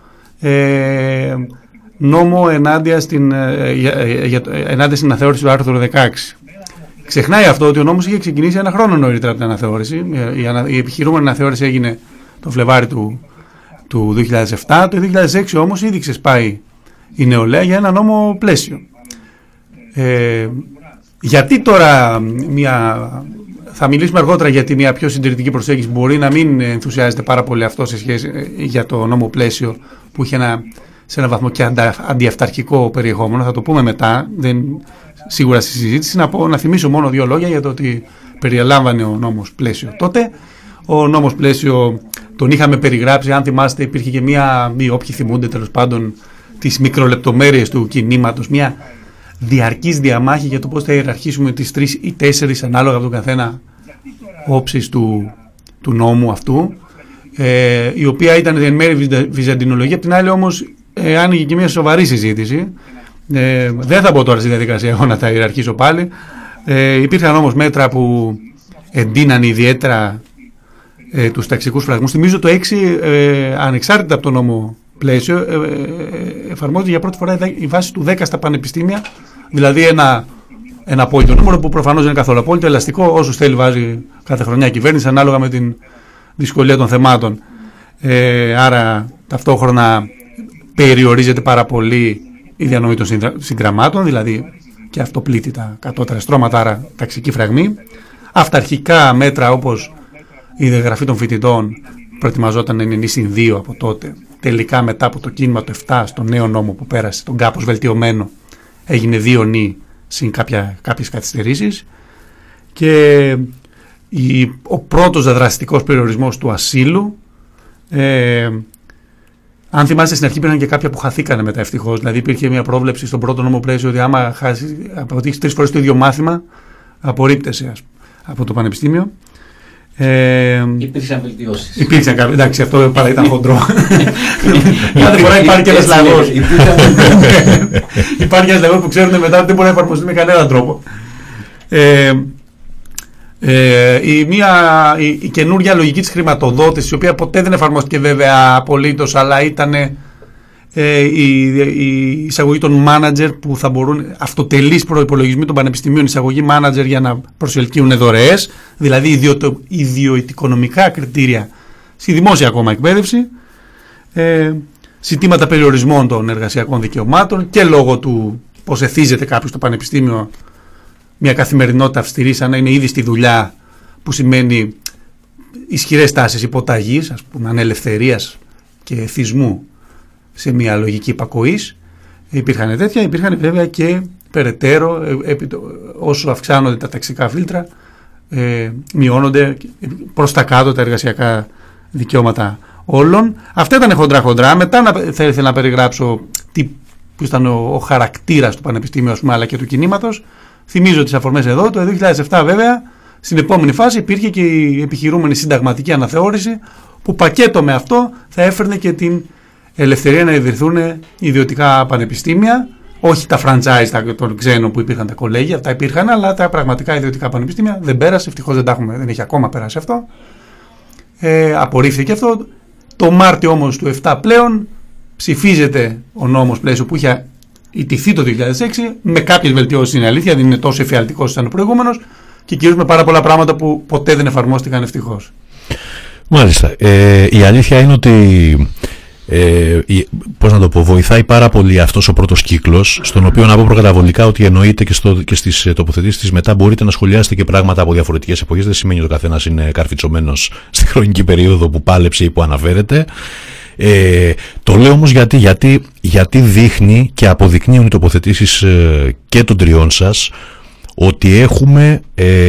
νόμο ενάντια στην αναθεώρηση του άρθρου 16. Ξεχνάει αυτό ότι ο νόμος είχε ξεκινήσει ένα χρόνο νωρίτερα από την αναθεώρηση. Η επιχειρούμενη αναθεώρηση έγινε το Φλεβάρι του 2007. Το 2006 όμως ήδη ξεσπάει η νεολαία για ένα νόμο πλαίσιο. Γιατί τώρα θα μιλήσουμε αργότερα γιατί μια πιο συντηρητική προσέγγιση μπορεί να μην ενθουσιάζεται πάρα πολύ αυτό σε σχέση για το νόμο πλαίσιο που είχε σε ένα βαθμό και αντιαυταρχικό περιεχόμενο. Θα το πούμε μετά, σίγουρα στη συζήτηση. Να θυμίσω μόνο δύο λόγια για το ότι περιελάμβανε ο νόμος πλαίσιο. Τότε ο νόμος πλαίσιο τον είχαμε περιγράψει, αν θυμάστε υπήρχε και όποιοι θυμούνται τέλος πάντων τις μικρολεπτομέρειες του κινήματος, μια διαρκής διαμάχη για το πώς θα ιεραρχήσουμε τις 3 ή 4 ανάλογα από τον καθένα όψεις του νόμου αυτού, η οποία ήταν εν μέρει βυζαντινολογία, απ' την άλλη όμως άνοιγε και μια σοβαρή συζήτηση. Δεν θα μπω τώρα στη διαδικασία εγώ να τα ιεραρχήσω πάλι. Υπήρχαν όμως μέτρα που εντείναν ιδιαίτερα τους ταξικούς φραγμούς. Θυμίζω το 6, ανεξάρτητα από το νόμο πλαίσιο, εφαρμόζεται για πρώτη φορά η βάση του 10 στα πανεπιστήμια, δηλαδή ένα απόλυτο νούμερο που προφανώς δεν είναι καθόλου απόλυτο, ελαστικό, όσους θέλει βάζει κάθε χρονιά η κυβέρνηση ανάλογα με την δυσκολία των θεμάτων. Άρα ταυτόχρονα περιορίζεται πάρα πολύ η διανομή των συγγραμμάτων, δηλαδή και αυτό πλήττει τα κατώτερα στρώματα, άρα ταξική φραγμή. Αυταρχικά μέτρα όπως η διαγραφή των φοιτητών προετοιμαζόταν να είναι νήσιν 2 από τότε. Τελικά μετά από το κίνημα του 7 στο νέο νόμο που πέρασε, τον κάπως βελτιωμένο, έγινε 2 νη συν κάποιες καθυστερήσεις. Και ο πρώτος δραστικός περιορισμός του ασύλου, αν θυμάστε στην αρχή υπήρχαν και κάποια που χαθήκανε μετά ευτυχώς, δηλαδή υπήρχε μια πρόβλεψη στον πρώτο νόμο πλαίσιο ότι άμα αποτύχεις 3 φορές το ίδιο μάθημα απορρίπτεσαι από το πανεπιστήμιο. Υπήρξαν βελτιώσεις. Υπήρξαν κάποιοι, εντάξει, αυτό παρά ήταν χοντρό. Κάθε φορά υπάρχει και ένας λαγός. Υπάρχει ένας λαγός που ξέρουν μετά ότι δεν μπορεί να εφαρμοστεί με κανέναν τρόπο. Η καινούργια λογική της χρηματοδότησης, η οποία ποτέ δεν εφαρμόστηκε βέβαια απολύτως, αλλά ήταν η εισαγωγή των μάνατζερ που θα μπορούν, αυτοτελείς προϋπολογισμοί των πανεπιστημίων, εισαγωγή μάνατζερ για να προσελκύουν δωρεές, δηλαδή ιδιοοικονομικά κριτήρια στη δημόσια ακόμα εκπαίδευση, ζητήματα περιορισμών των εργασιακών δικαιωμάτων και λόγω του πώς εθίζεται κάποιος στο πανεπιστήμιο μια καθημερινότητα αυστηρή, σαν να είναι ήδη στη δουλειά, που σημαίνει ισχυρές τάσεις υποταγής, ας πούμε, ανελευθερίας και εθισμού σε μια λογική υπακοής. Υπήρχαν τέτοια, υπήρχαν βέβαια και περαιτέρω, όσο αυξάνονται τα ταξικά φίλτρα, μειώνονται προς τα κάτω τα εργασιακά δικαιώματα όλων. Αυτά ήταν χοντρά. Μετά θα ήθελα να περιγράψω που ήταν ο χαρακτήρας του πανεπιστήμιου, ας πούμε, αλλά και του κινήματος. Θυμίζω τις αφορμές εδώ. Το 2007 βέβαια, στην επόμενη φάση υπήρχε και η επιχειρούμενη συνταγματική αναθεώρηση, που πακέτο με αυτό θα έφερνε και την ελευθερία να ιδρυθούν ιδιωτικά πανεπιστήμια, όχι τα franchise των ξένων που υπήρχαν τα κολέγια, αυτά υπήρχαν, αλλά τα πραγματικά ιδιωτικά πανεπιστήμια. Δεν πέρασε, ευτυχώς δεν έχει ακόμα περάσει αυτό. Απορρίφθηκε αυτό. Το Μάρτιο όμως του 7 πλέον ψηφίζεται ο νόμος πλαίσιο που είχε ιτηθεί το 2006, με κάποιες βελτιώσεις, είναι αλήθεια, δεν είναι τόσο εφιαλτικός όσο ήταν ο προηγούμενος, και κυρίως με πάρα πολλά πράγματα που ποτέ δεν εφαρμόστηκαν ευτυχώς. Μάλιστα. Η αλήθεια είναι ότι πώς να το πω, βοηθάει πάρα πολύ αυτός ο πρώτος κύκλος, στον οποίο να πω προκαταβολικά ότι εννοείται και στις τοποθετήσεις της μετά μπορείτε να σχολιάσετε και πράγματα από διαφορετικές εποχές. Δεν σημαίνει ότι ο καθένας είναι καρφιτσωμένος στη χρονική περίοδο που πάλεψε ή που αναφέρεται. Το λέω όμως γιατί δείχνει και αποδεικνύουν οι τοποθετήσεις και των τριών σας ότι έχουμε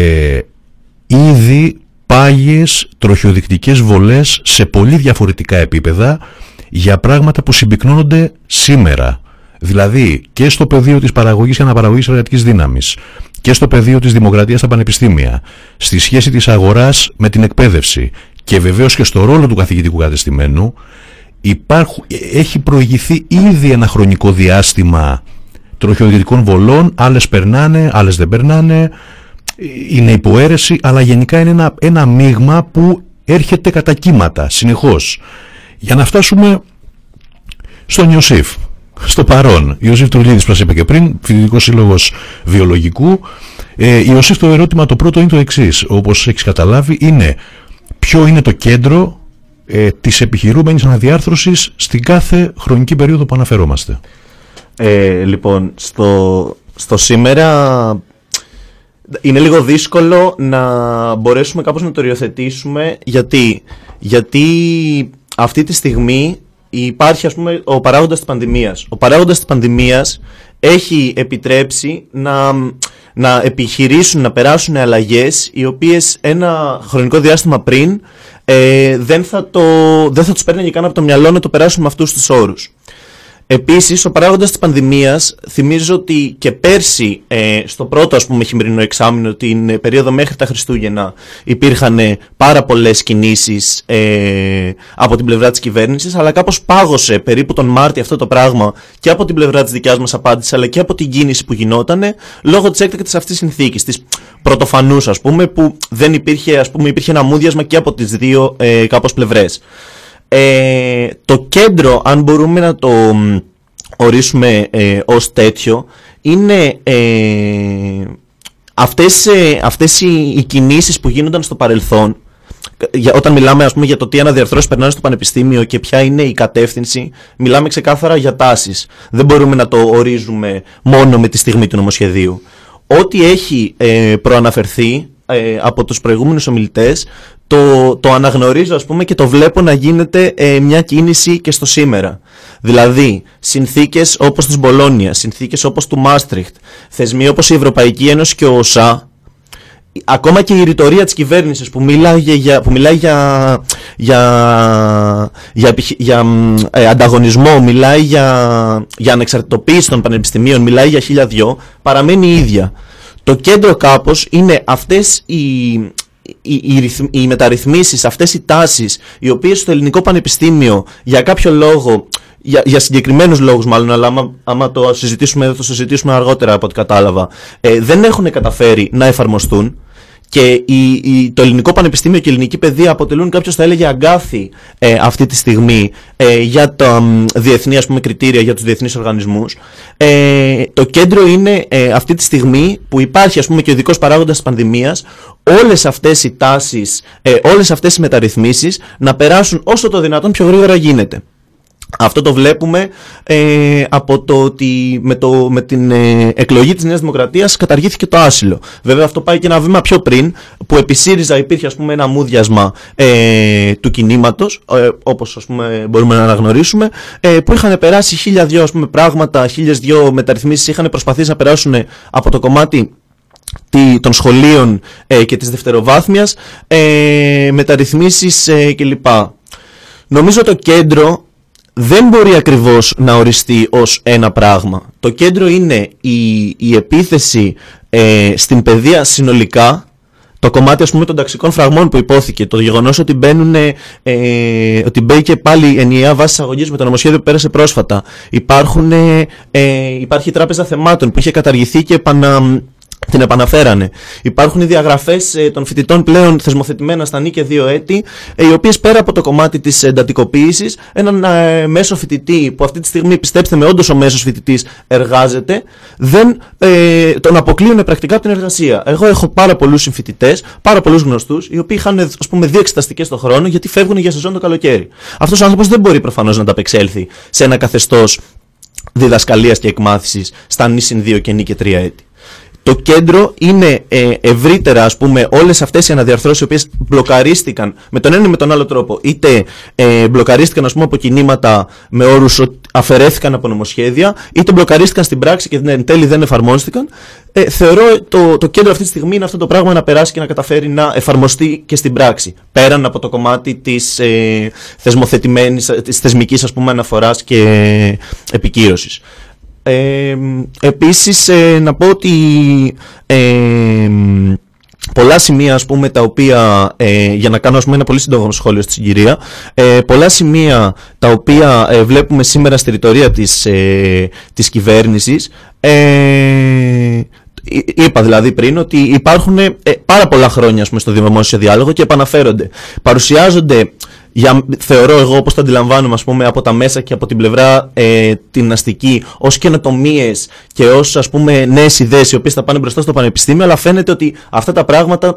ήδη πάγιες τροχιοδεικτικές βολές σε πολύ διαφορετικά επίπεδα για πράγματα που συμπυκνώνονται σήμερα. Δηλαδή και στο πεδίο της παραγωγής και αναπαραγωγής εργατικής δύναμης και στο πεδίο της δημοκρατίας στα πανεπιστήμια, στη σχέση της αγοράς με την εκπαίδευση και βεβαίως και στο ρόλο του καθηγητικού κατεστημένου, έχει προηγηθεί ήδη ένα χρονικό διάστημα τροχιοδεικτικών βολών, άλλες περνάνε, άλλες δεν περνάνε, είναι υποαίρεση, αλλά γενικά είναι ένα μείγμα που έρχεται κατά κύματα συνεχώς. Για να φτάσουμε στον Ιωσήφ, στο παρόν. Ιωσήφ Τρουλίδης, που σας είπα και πριν, Φοιτητικός Σύλλογος Βιολογικού. Ιωσήφ, το ερώτημα το πρώτο είναι το εξής, όπως έχεις καταλάβει, είναι ποιο είναι το κέντρο της επιχειρούμενης αναδιάρθρωσης στην κάθε χρονική περίοδο που αναφερόμαστε. Λοιπόν, στο σήμερα είναι λίγο δύσκολο να μπορέσουμε κάπως να το οριοθετήσουμε. Γιατί αυτή τη στιγμή υπάρχει, ας πούμε, ο παράγοντας της πανδημίας. Ο παράγοντας της πανδημίας έχει επιτρέψει να επιχειρήσουν, να περάσουν αλλαγές οι οποίες ένα χρονικό διάστημα πριν δεν θα τους παίρνει καν από το μυαλό να το περάσουν με αυτούς τους όρους. Επίσης, ο παράγοντας της πανδημίας, θυμίζω ότι και πέρσι, στο πρώτο χειμερινό εξάμηνο, την περίοδο μέχρι τα Χριστούγεννα, υπήρχαν πάρα πολλές κινήσεις από την πλευρά της κυβέρνησης, αλλά κάπως πάγωσε περίπου τον Μάρτιο αυτό το πράγμα και από την πλευρά της δικιάς μας απάντησης, αλλά και από την κίνηση που γινότανε, λόγω της έκτακτης αυτής συνθήκης, της πρωτοφανούς, που δεν υπήρχε, υπήρχε ένα μούδιασμα και από τις δύο κάπως πλευρές. Το κέντρο, αν μπορούμε να το ορίσουμε ως τέτοιο, είναι αυτές οι κινήσεις που γίνονταν στο παρελθόν. Όταν μιλάμε, για το τι αναδιαρθρώσεις περνάνε στο πανεπιστήμιο και ποια είναι η κατεύθυνση, μιλάμε ξεκάθαρα για τάσεις. Δεν μπορούμε να το ορίζουμε μόνο με τη στιγμή του νομοσχεδίου. Ό,τι έχει προαναφερθεί από τους προηγούμενους ομιλητές, το αναγνωρίζω, και το βλέπω να γίνεται μια κίνηση και στο σήμερα. Δηλαδή, συνθήκες όπως της Μπολόνια, συνθήκες όπως του Μάστριχτ, θεσμοί όπως η Ευρωπαϊκή Ένωση και ο ΟΣΑ, ακόμα και η ρητορία της κυβέρνησης που μιλάει για ανταγωνισμό, μιλάει για ανεξαρτητοποίηση των πανεπιστημίων, μιλάει για 1002, παραμένει η ίδια. Το κέντρο κάπως είναι αυτές οι μεταρρυθμίσεις, αυτές οι τάσεις, οι οποίες στο ελληνικό πανεπιστήμιο για κάποιο λόγο, για συγκεκριμένους λόγους μάλλον, αλλά άμα το συζητήσουμε, θα το συζητήσουμε αργότερα από ό,τι κατάλαβα, δεν έχουν καταφέρει να εφαρμοστούν. Και το ελληνικό πανεπιστήμιο και η ελληνική παιδεία αποτελούν, κάποιος θα έλεγε, αγκάθι αυτή τη στιγμή για τα διεθνή κριτήρια, για τους διεθνείς οργανισμούς. Το κέντρο είναι αυτή τη στιγμή που υπάρχει και ο ειδικός παράγοντας της πανδημίας, όλες αυτές οι τάσεις, όλες αυτές οι μεταρρυθμίσεις να περάσουν όσο το δυνατόν πιο γρήγορα γίνεται. Αυτό το βλέπουμε από το ότι με την εκλογή της Νέας Δημοκρατίας καταργήθηκε το άσυλο. Βέβαια αυτό πάει και ένα βήμα πιο πριν, που επί ΣΥΡΙΖΑ υπήρχε ένα μούδιασμα του κινήματος, όπως μπορούμε να αναγνωρίσουμε, που είχαν περάσει 1002 πράγματα, 1002 μεταρρυθμίσεις είχαν προσπαθήσει να περάσουν από το κομμάτι των σχολείων και της δευτεροβάθμιας, μεταρρυθμίσεις κλπ. Νομίζω το κέντρο δεν μπορεί ακριβώς να οριστεί ως ένα πράγμα. Το κέντρο είναι η επίθεση στην παιδεία συνολικά, το κομμάτι των ταξικών φραγμών που υπόθηκε, το γεγονός ότι ότι μπήκε πάλι ενιαία βάση εισαγωγής με το νομοσχέδιο που πέρασε πρόσφατα. Υπάρχει η Τράπεζα Θεμάτων που είχε καταργηθεί και την επαναφέρανε. Υπάρχουν οι διαγραφές των φοιτητών πλέον θεσμοθετημένα στα νη και 2 έτη, οι οποίες πέρα από το κομμάτι της εντατικοποίησης, έναν μέσο φοιτητή που αυτή τη στιγμή, πιστέψτε με, όντως ο μέσος φοιτητής εργάζεται, τον αποκλείουν πρακτικά από την εργασία. Εγώ έχω πάρα πολλούς συμφοιτητές, πάρα πολλούς γνωστούς, οι οποίοι είχαν, ας πούμε, 2 εξεταστικές το χρόνο γιατί φεύγουν για σεζόν το καλοκαίρι. Αυτός ο άνθρωπος δεν μπορεί προφανώς να ανταπεξέλθει σε ένα καθεστώς διδασκαλίας και εκμάθησης στα νη συν 2 και νη και 3 έτη. Το κέντρο είναι ευρύτερα, ας πούμε, όλες αυτές οι αναδιαρθρώσεις οι οποίες μπλοκαρίστηκαν με τον ένα ή με τον άλλο τρόπο. Είτε μπλοκαρίστηκαν, ας πούμε, από κινήματα με όρους ότι αφαιρέθηκαν από νομοσχέδια, είτε μπλοκαρίστηκαν στην πράξη και εν τέλει δεν εφαρμόστηκαν. Θεωρώ το κέντρο αυτή τη στιγμή είναι αυτό το πράγμα να περάσει και να καταφέρει να εφαρμοστεί και στην πράξη. Πέραν από το κομμάτι της της θεσμικής, ας πούμε, αναφοράς και επικύρωσης. Επίσης να πω ότι πολλά σημεία, ας πούμε, τα οποία, για να κάνω, ας πούμε, ένα πολύ σύντομο σχόλιο στη συγκυρία, πολλά σημεία τα οποία βλέπουμε σήμερα στη ρητορία της κυβέρνησης, είπα δηλαδή πριν ότι υπάρχουν πάρα πολλά χρόνια, ας πούμε, στο δημόσιο διάλογο και επαναφέρονται. Παρουσιάζονται, θεωρώ εγώ, όπως το αντιλαμβάνομαι, ας πούμε, από τα μέσα και από την πλευρά την αστική, ως καινοτομίες και ως, ας πούμε, νέες ιδέες οι οποίες θα πάνε μπροστά στο πανεπιστήμιο, αλλά φαίνεται ότι αυτά τα πράγματα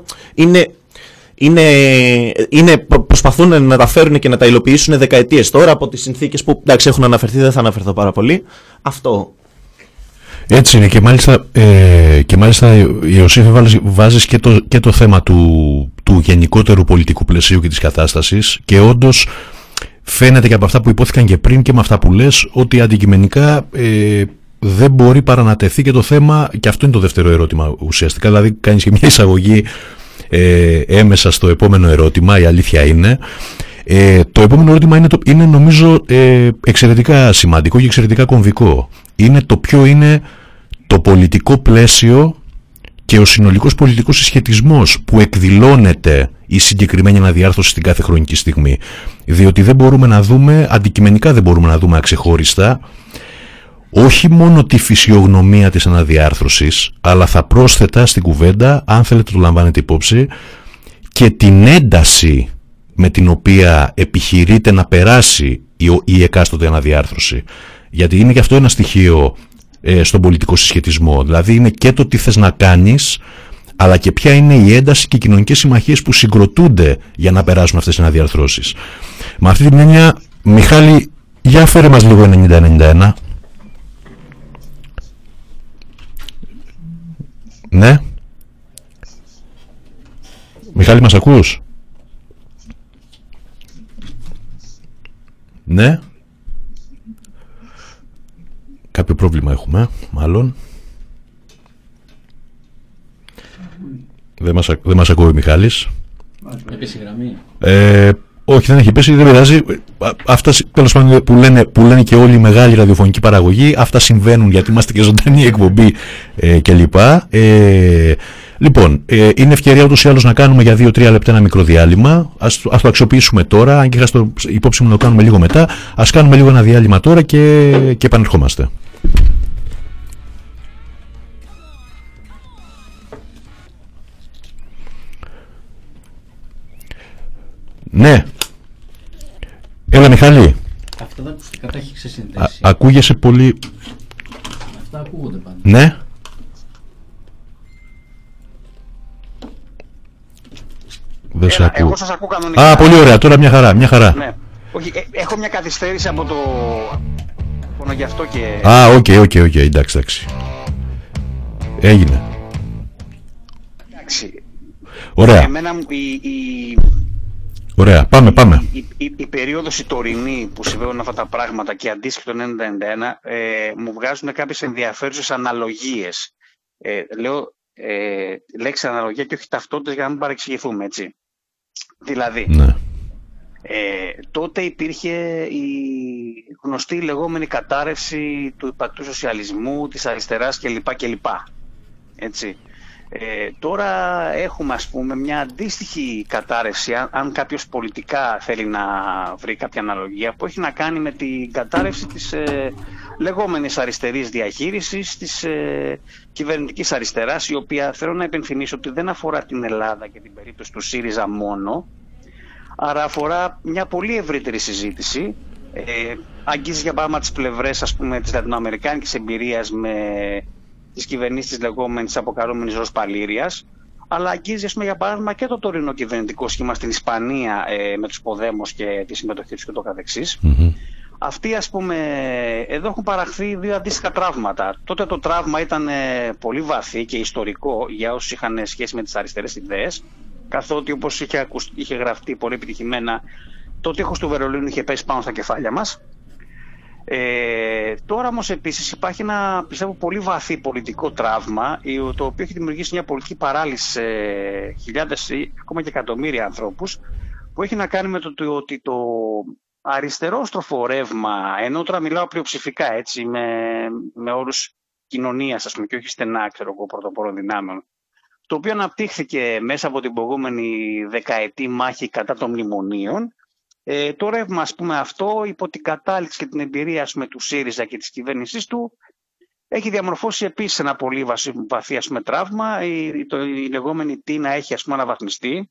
προσπαθούν να τα φέρουν και να τα υλοποιήσουν δεκαετίες τώρα από τις συνθήκες που, εντάξει, έχουν αναφερθεί, δεν θα αναφερθώ πάρα πολύ. Αυτό. Έτσι είναι, και μάλιστα Ιωσήφ, βάζεις και το θέμα του γενικότερου πολιτικού πλαισίου και της κατάστασης, και όντως φαίνεται και από αυτά που υπόθηκαν και πριν και με αυτά που λες ότι αντικειμενικά δεν μπορεί παρά να τεθεί και το θέμα, και αυτό είναι το δεύτερο ερώτημα ουσιαστικά, δηλαδή κάνεις και μια εισαγωγή έμεσα στο επόμενο ερώτημα. Η αλήθεια είναι, το επόμενο ερώτημα είναι νομίζω εξαιρετικά σημαντικό και εξαιρετικά κομβικό. Είναι το ποιο είναι το πολιτικό πλαίσιο και ο συνολικός πολιτικός συσχετισμός που εκδηλώνεται η συγκεκριμένη αναδιάρθρωση στην κάθε χρονική στιγμή. Διότι δεν μπορούμε να δούμε, αντικειμενικά δεν μπορούμε να δούμε αξεχώριστα, όχι μόνο τη φυσιογνωμία της αναδιάρθρωσης, αλλά θα πρόσθετα στην κουβέντα, αν θέλετε το λαμβάνετε υπόψη, και την ένταση με την οποία επιχειρείται να περάσει η εκάστοτε αναδιάρθρωση. Γιατί είναι και αυτό ένα στοιχείο στον πολιτικό συσχετισμό. Δηλαδή είναι και το τι θες να κάνεις, αλλά και ποια είναι η ένταση και οι κοινωνικές συμμαχίες που συγκροτούνται για να περάσουν αυτές οι αναδιαρθρώσεις. Με αυτή την έννοια, Μιχάλη, για φέρε μας λίγο 90-91. Ναι. Μιχάλη, μας ακούς? Ναι. Κάποιο πρόβλημα έχουμε, μάλλον. Δεν μας ακούει ο Μιχάλης. Έπεσε η γραμμή. Όχι, δεν έχει πέσει, δεν πειράζει. Αυτά, τέλος πάντων, που λένε και όλοι οι μεγάλοι ραδιοφωνικοί παραγωγοί, αυτά συμβαίνουν γιατί είμαστε και ζωντανή εκπομπή κλπ. Λοιπόν, είναι ευκαιρία ούτως ή άλλως να κάνουμε για 2-3 λεπτά ένα μικρό διάλειμμα. Ας το αξιοποιήσουμε τώρα, αν και είχα στο υπόψη μου να το κάνουμε λίγο μετά. Ας κάνουμε λίγο ένα διάλειμμα τώρα και επανερχόμαστε. Ναι. Έλα, Μιχάλη. Αυτά τα ακουστικά τα έχει ξεσυνδέσει. Ακούγεσαι πολύ. Αυτά ακούγονται πάντα. Ναι. Δεν σε ακούω. Εγώ σας ακούω κανονικά. Α, πολύ ωραία. Τώρα μια χαρά. Ναι. Όχι, έχω μια καθυστέρηση από το... γι' αυτό και... Α, οκ, εντάξει. Έγινε. Εντάξει. Ωραία. Εμένα Ωραία, πάμε. Η περίοδος η τωρινή που συμβαίνουν αυτά τα πράγματα και αντίστοιχα το 90-91 μου βγάζουν κάποιες ενδιαφέρουσες αναλογίες. Λέω λέξη αναλογία και όχι ταυτότητες για να μην παρεξηγηθούμε, έτσι. Δηλαδή, ναι. Τότε υπήρχε η γνωστή λεγόμενη κατάρρευση του υπαρκτού σοσιαλισμού, της αριστεράς κλπ. Έτσι. Τώρα έχουμε, ας πούμε, μια αντίστοιχη κατάρρευση, αν κάποιος πολιτικά θέλει να βρει κάποια αναλογία, που έχει να κάνει με την κατάρρευση της λεγόμενης αριστερής διαχείρισης της κυβερνητικής αριστεράς, η οποία θέλω να υπενθυμίσω ότι δεν αφορά την Ελλάδα και την περίπτωση του ΣΥΡΙΖΑ μόνο, άρα αφορά μια πολύ ευρύτερη συζήτηση. Αγγίζει για παράδειγμα τις πλευρές, ας πούμε, της λατινοαμερικάνικης εμπειρίας με τις κυβερνήσεις της λεγόμενης αποκαλούμενης Ροσπαλήριας, αλλά αγγίζει, ας πούμε, για παράδειγμα και το τωρινό κυβερνητικό σχήμα στην Ισπανία με τους Ποδέμος και τη συμμετοχή τους και το καθεξής. Αυτοί, ας πούμε, εδώ έχουν παραχθεί δύο αντίστοιχα τραύματα. Τότε το τραύμα ήταν πολύ βαθύ και ιστορικό για όσους είχαν σχέση με τις αριστερές ιδέες, καθότι, όπως είχε γραφτεί πολύ επιτυχημένα, το τείχος του Βερολίνου είχε πέσει πάνω στα κεφάλια μας. Τώρα όμως επίσης υπάρχει ένα, πιστεύω, πολύ βαθύ πολιτικό τραύμα, το οποίο έχει δημιουργήσει μια πολιτική παράλυση σε χιλιάδες ή ακόμα και εκατομμύρια ανθρώπους, που έχει να κάνει με το ότι το αριστερόστροφο ρεύμα, ενώ τώρα μιλάω πλειοψηφικά, έτσι, με όρους κοινωνίας, ας πούμε, και όχι στενά, ξέρω εγώ, πρωτοπόρων δυνάμεων, το οποίο αναπτύχθηκε μέσα από την προηγούμενη δεκαετή μάχη κατά των μνημονίων. Το ρεύμα, ας πούμε, αυτό, υπό την κατάληξη και την εμπειρία, ας πούμε, του ΣΥΡΙΖΑ και της κυβέρνησής του, έχει διαμορφώσει επίσης ένα πολύ βαθύ, ας πούμε, τραύμα. Η λεγόμενη τίνα έχει, ας πούμε, αναβαθμιστεί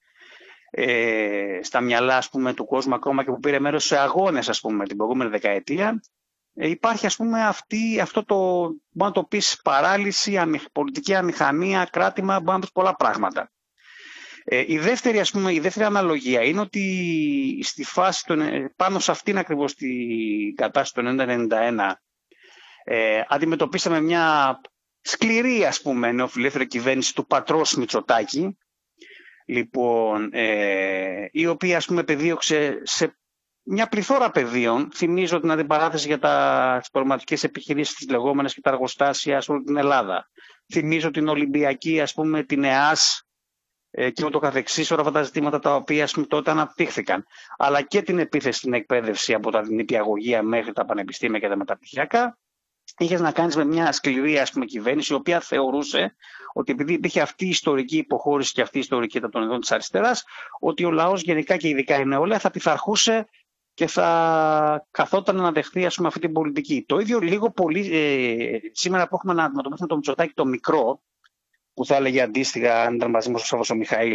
στα μυαλά, ας πούμε, του κόσμου, ακόμα και που πήρε μέρος σε αγώνες, ας πούμε, την προηγούμενη δεκαετία. Υπάρχει, ας πούμε, αυτό το, μπορεί να το πεις, παράλυση, πολιτική αμηχανία, κράτημα, μπορεί να πεις πολλά πράγματα. Η δεύτερη αναλογία είναι ότι στη φάση πάνω σε αυτήν ακριβώς την κατάσταση του 1991 αντιμετωπίσαμε μια σκληρή, ας πούμε, νεοφιλελεύθερη κυβέρνηση του πατρός Μητσοτάκη, λοιπόν, η οποία, ας πούμε, πεδίωξε σε μια πληθώρα πεδίων. Θυμίζω την αντιπαράθεση για τις προγραμματικές επιχειρήσεις, τις λεγόμενες, και τα εργοστάσια σε όλη την Ελλάδα. Θυμίζω την Ολυμπιακή, ας πούμε, την ΕΑΣ και ούτω καθεξής, όλα αυτά τα ζητήματα τα οποία, ας πούμε, τότε αναπτύχθηκαν. Αλλά και την επίθεση στην εκπαίδευση από την νηπιαγωγία μέχρι τα πανεπιστήμια και τα μεταπτυχιακά. Είχες να κάνεις με μια σκληρή, ας πούμε, κυβέρνηση, η οποία θεωρούσε ότι επειδή υπήρχε αυτή η ιστορική υποχώρηση και αυτή η ιστορική των ειδών της αριστεράς, ότι ο λαός γενικά και ειδικά η νεολαία θα πειθαρχούσε και θα καθόταν να δεχθεί, ας πούμε, αυτή την πολιτική. Το ίδιο λίγο πολύ σήμερα που έχουμε να αντιμετωπίσουμε το Μητσοτάκη το μικρό, που θα έλεγε αντίστοιχα, αν ήταν μαζί μας ο Σάββας ο Μιχαήλ,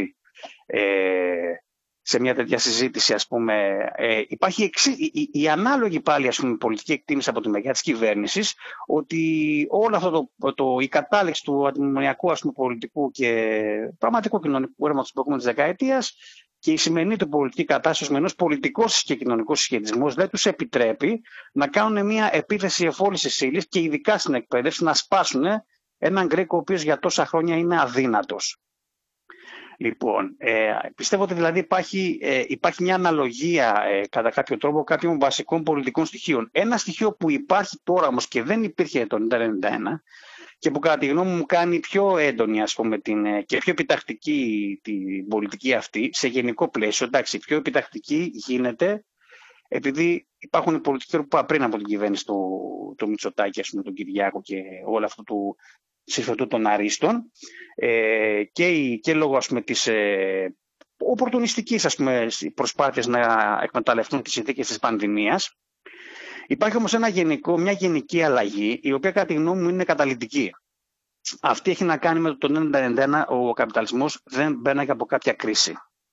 σε μια τέτοια συζήτηση, ας πούμε, υπάρχει η ανάλογη πάλι, ας πούμε, πολιτική εκτίμηση από τη μεριά της κυβέρνησης, ότι όλο αυτό η κατάληξη του αντιμνημονιακού, ας πούμε, πολιτικού και πραγματικού κοινωνικού ρεύματος της προηγούμενης δεκαετίας και η σημερινή του πολιτική κατάσταση, με ενός πολιτικός και κοινωνικός συσχετισμός, δεν τους επιτρέπει να κάνουν μια επίθεση εφόλυσης ύλης και ειδικά στην εκπαίδευση να σπάσουν έναν Γκρέκο ο οποίος για τόσα χρόνια είναι αδύνατος. Λοιπόν, πιστεύω ότι δηλαδή υπάρχει μια αναλογία κατά κάποιο τρόπο κάποιων βασικών πολιτικών στοιχείων. Ένα στοιχείο που υπάρχει τώρα όμως και δεν υπήρχε το 1991 και που κατά τη γνώμη μου κάνει πιο έντονη, ας πούμε, και πιο επιτακτική την πολιτική αυτή σε γενικό πλαίσιο. Εντάξει, πιο επιτακτική γίνεται επειδή υπάρχουν οι πολιτικοί που πριν από την κυβέρνηση του Μητσοτάκη, ας πούμε, τον Κυριάκο και όλο αυτό του συμφετού των αρίστων και λόγω, ας πούμε, της οπορτουνιστικής, ας πούμε, προσπάθειας να εκμεταλλευτούν τις συνθήκες της πανδημίας. Υπάρχει όμως μια γενική αλλαγή, η οποία κατά τη γνώμη μου είναι καταλυτική. Αυτή έχει να κάνει με το 1991 ο καπιταλισμός δεν μπαίναγε από κάποια κρίση.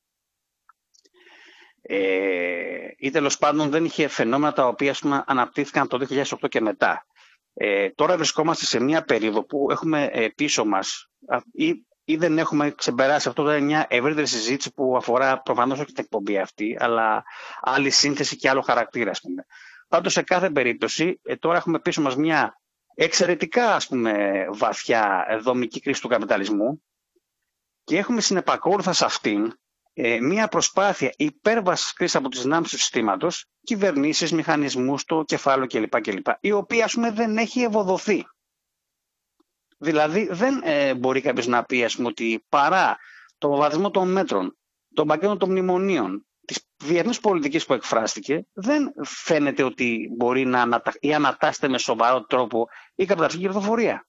Ή τέλος πάντων δεν είχε φαινόμενα τα οποία, ας πούμε, αναπτύχθηκαν από το 2008 και μετά. Τώρα βρισκόμαστε σε μια περίοδο που έχουμε πίσω μας ή δεν έχουμε ξεπεράσει. Αυτό είναι μια ευρύτερη συζήτηση που αφορά προφανώς όχι την εκπομπή αυτή, αλλά άλλη σύνθεση και άλλο χαρακτήρα, ας πούμε. Πάντως σε κάθε περίπτωση τώρα έχουμε πίσω μας μια εξαιρετικά, ας πούμε, βαθιά δομική κρίση του καπιταλισμού και έχουμε συνεπακόλουθα σε αυτήν μια προσπάθεια υπέρβασης κρίσης από τις δυνάμεις του συστήματος, κυβερνήσεις, μηχανισμούς, το κεφάλαιο κλπ. Η οποία, ας πούμε, δεν έχει ευοδοθεί. Δηλαδή δεν μπορεί κάποιος να πει, ας πούμε, ότι παρά τον βομβαρδισμό των μέτρων, των πακέτων των μνημονίων, της διεθνούς πολιτικής που εκφράστηκε, δεν φαίνεται ότι μπορεί να ανατάσσεται με σοβαρό τρόπο η καπιταλιστική κερδοφορία.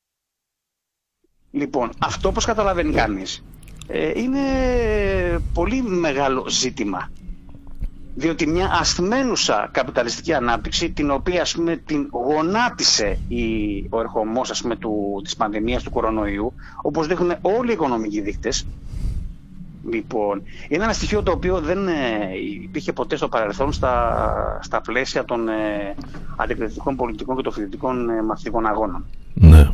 Λοιπόν, αυτό όπως καταλαβαίνει κανείς είναι πολύ μεγάλο ζήτημα. Διότι μια ασθμένουσα καπιταλιστική ανάπτυξη, την οποία ας πούμε την γονάτισε ο ερχομός ας πούμε της πανδημίας του κορονοϊού, όπως δείχνουν όλοι οι οικονομικοί δείκτες, λοιπόν, είναι ένα στοιχείο το οποίο δεν υπήρχε ποτέ στο παρελθόν στα πλαίσια των αντιπροσωπευτικών πολιτικών και των φοιτητικών μαθητικών αγώνων. Ναι.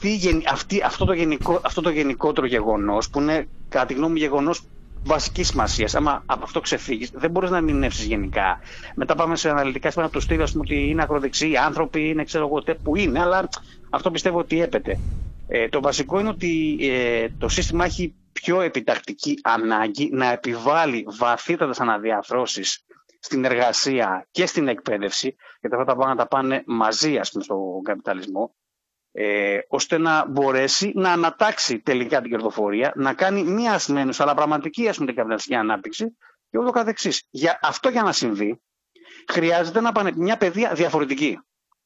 Αυτό το γενικότερο γεγονός, που είναι κατά τη γνώμη μου γεγονός βασικής σημασίας, άμα από αυτό ξεφύγεις δεν μπορείς να ερμηνεύσεις γενικά. Μετά πάμε σε αναλυτικά να το στείλω, ότι είναι ακροδεξιοί άνθρωποι, είναι ξέρω εγώ που είναι, αλλά αυτό πιστεύω ότι έπεται. Το βασικό είναι ότι το σύστημα έχει πιο επιτακτική ανάγκη να επιβάλλει βαθύτατες αναδιαρθρώσεις στην εργασία και στην εκπαίδευση, γιατί αυτά τα πράγματα τα πάνε μαζί ας πούμε στον καπιταλισμό, ώστε να μπορέσει να ανατάξει τελικά την κερδοφορία, να κάνει μία ασμένουσα αλλά πραγματική ας πούμε την καπιταλιστική ανάπτυξη και ούτω καθεξής. Για να συμβεί χρειάζεται μια παιδεία διαφορετική.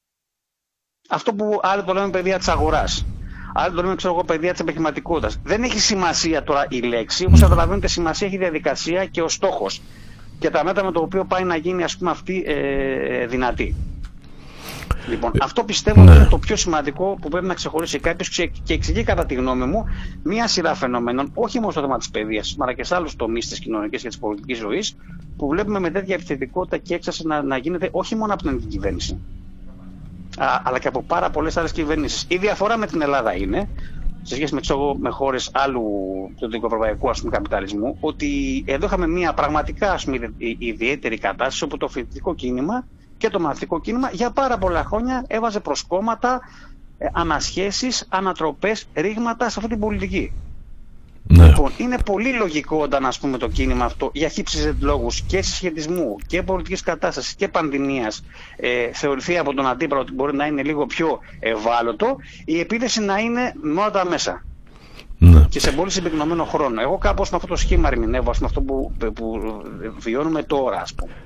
Αυτό που άλλοι το λέμε παιδεία της αγοράς, άλλοι το λέμε παιδεία της επιχειρηματικότητας. Δεν έχει σημασία τώρα η λέξη, όπως καταλαβαίνετε σημασία έχει η διαδικασία και ο στόχος και τα μέτρα με το οποίο πάει να γίνει ας πούμε αυτή δυνατή. Λοιπόν, αυτό πιστεύω ότι είναι το πιο σημαντικό που πρέπει να ξεχωρίσει κάποιος και εξηγεί κατά τη γνώμη μου μία σειρά φαινομένων, όχι μόνο στο θέμα της παιδείας, αλλά και σε άλλους τομείς της κοινωνικής και της πολιτικής ζωής, που βλέπουμε με τέτοια επιθετικότητα και έξαση να γίνεται όχι μόνο από την ελληνική κυβέρνηση, αλλά και από πάρα πολλές άλλες κυβερνήσεις. Η διαφορά με την Ελλάδα είναι, σε σχέση με χώρες άλλου του δυτικοευρωπαϊκού καπιταλισμού, ότι εδώ είχαμε μια πραγματικά ας πούμε, ιδιαίτερη κατάσταση όπου το φοιτητικό κίνημα και το μαθητικό κίνημα για πάρα πολλά χρόνια έβαζε προσκόμματα, ανασχέσεις, ανατροπές, ρήγματα σε αυτή την πολιτική. Ναι. Λοιπόν, είναι πολύ λογικό όταν ας πούμε το κίνημα αυτό για χύψης λόγους και συσχετισμού και πολιτικής κατάστασης και πανδημίας θεωρηθεί από τον αντίπαλο ότι μπορεί να είναι λίγο πιο ευάλωτο, η επίθεση να είναι μόνο τα μέσα. Ναι. Και σε πολύ συμπυκνωμένο χρόνο. Εγώ κάπως με αυτό το σχήμα ερμηνεύω ας πούμε, αυτό που βιώνουμε τώρα ας πούμε.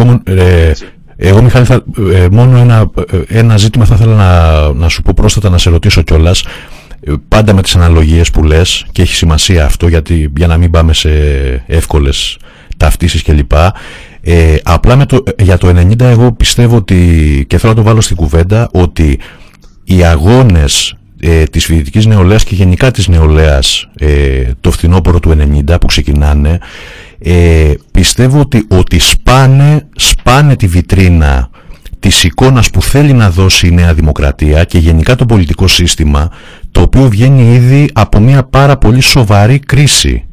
Εγώ Μιχάλη, μόνο ένα ζήτημα θα ήθελα να σου πω πρόσθετα, να σε ρωτήσω κιόλας. Πάντα με τις αναλογίες που λες, και έχει σημασία αυτό για να μην πάμε σε εύκολες ταυτίσεις κλπ. Απλά για το 90 εγώ πιστεύω ότι, και θέλω να το βάλω στην κουβέντα, ότι οι αγώνες της φοιτητικής νεολαίας και γενικά της νεολαίας το φθινόπωρο του 90 που ξεκινάνε, πιστεύω ότι σπάνε τη βιτρίνα της εικόνας που θέλει να δώσει η Νέα Δημοκρατία και γενικά το πολιτικό σύστημα, το οποίο βγαίνει ήδη από μια πάρα πολύ σοβαρή κρίση.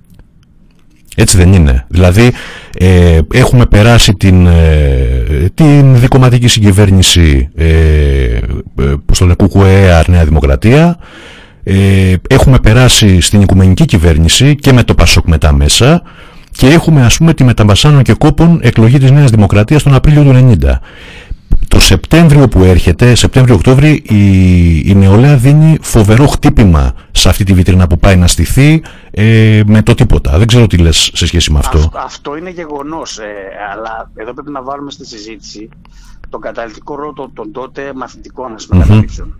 Έτσι δεν είναι? Δηλαδή έχουμε περάσει την δικομματική συγκυβέρνηση στον ΚΚΕ Νέα Δημοκρατία, έχουμε περάσει στην οικουμενική κυβέρνηση και με το ΠΑΣΟΚ μετά μέσα, και έχουμε ας πούμε τη μεταβασάνων και κόπων εκλογή της Νέας Δημοκρατίας τον Απρίλιο του 90. Το Σεπτέμβριο που έρχεται, Σεπτέμβριο-Οκτώβριο, η νεολαία δίνει φοβερό χτύπημα σε αυτή τη βιτρίνα που πάει να στηθεί με το τίποτα. Δεν ξέρω τι λες σε σχέση με αυτό. Αυτό είναι γεγονός, αλλά εδώ πρέπει να βάλουμε στη συζήτηση τον καταλυτικό ρόλο των τότε μαθητικών καταλήψεων.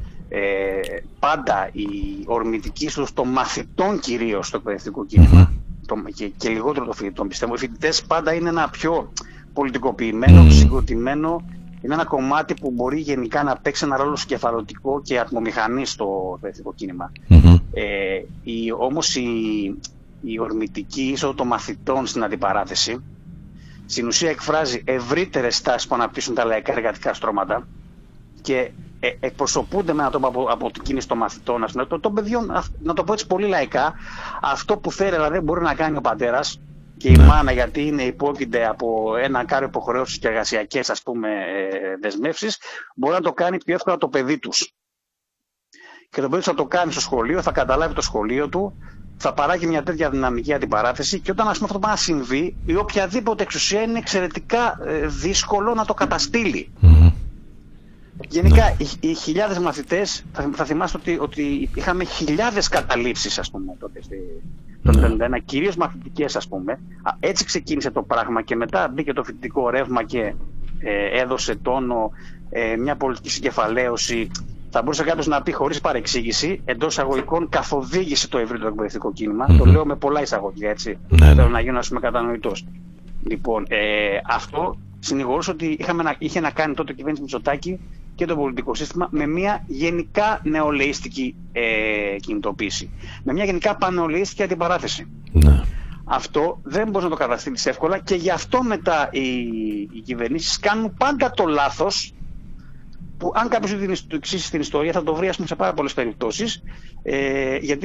Πάντα η ορμητική ίσως των μαθητών κυρίως στο εκπαιδευτικό κίνημα και λιγότερο των φοιτητών, πιστεύω. Οι φοιτητές πάντα είναι ένα πιο πολιτικοποιημένο, συγκροτημένο, είναι ένα κομμάτι που μπορεί γενικά να παίξει ένα ρόλο σκεφαλωτικό και ατμομηχανή στο εκπαιδευτικό κίνημα. Όμως η ορμητική είσοδο των μαθητών στην αντιπαράθεση στην ουσία εκφράζει ευρύτερες τάσεις που αναπτύσσουν τα λαϊκά εργατικά στρώματα και εκπροσωπούνται με έναν τρόπο από την κίνηση των μαθητών, των παιδιών, να το πω έτσι πολύ λαϊκά, αυτό που θέλει δηλαδή μπορεί να κάνει ο πατέρας και η μάνα, γιατί είναι υπόκεινται από ένα κάρο υποχρεώσεις και εργασιακές ας πούμε δεσμεύσεις, μπορεί να το κάνει πιο εύκολα το παιδί τους. Και το παιδί θα το κάνει στο σχολείο, θα καταλάβει το σχολείο του, θα παράγει μια τέτοια δυναμική αντιπαράθεση, και όταν ας πούμε αυτό πάει να συμβεί, η οποιαδήποτε εξουσία είναι εξαιρετικά δύσκολο να το καταστήλει. Γενικά, οι χιλιάδες μαθητές, θα θυμάστε ότι είχαμε χιλιάδες καταλήψεις, ας πούμε, τότε το 1991, κυρίως μαθητικές, ας πούμε. Έτσι ξεκίνησε το πράγμα και μετά μπήκε το φοιτητικό ρεύμα και έδωσε τόνο, μια πολιτική συγκεφαλαίωση. Θα μπορούσε κάποιος να πει χωρίς παρεξήγηση, εντός εισαγωγικών, καθοδήγησε το ευρύτερο εκπαιδευτικό κίνημα. Το λέω με πολλά εισαγωγικά, έτσι. Θέλω να γίνω, ας πούμε, κατανοητός. Λοιπόν, αυτό συνηγορούσε ότι είχε να κάνει τότε η κυβέρνηση Μητσοτάκη και το πολιτικό σύστημα με μια γενικά νεολαίστικη κινητοποίηση. Με μια γενικά πανεολαίστικη αντιπαράθεση. Ναι. Αυτό δεν μπορεί να το καταστήλεις εύκολα και γι' αυτό μετά οι κυβερνήσεις κάνουν πάντα το λάθος που αν κάποιος το εξήσει στην ιστορία θα το βρει σε πάρα πολλές περιπτώσεις, γιατί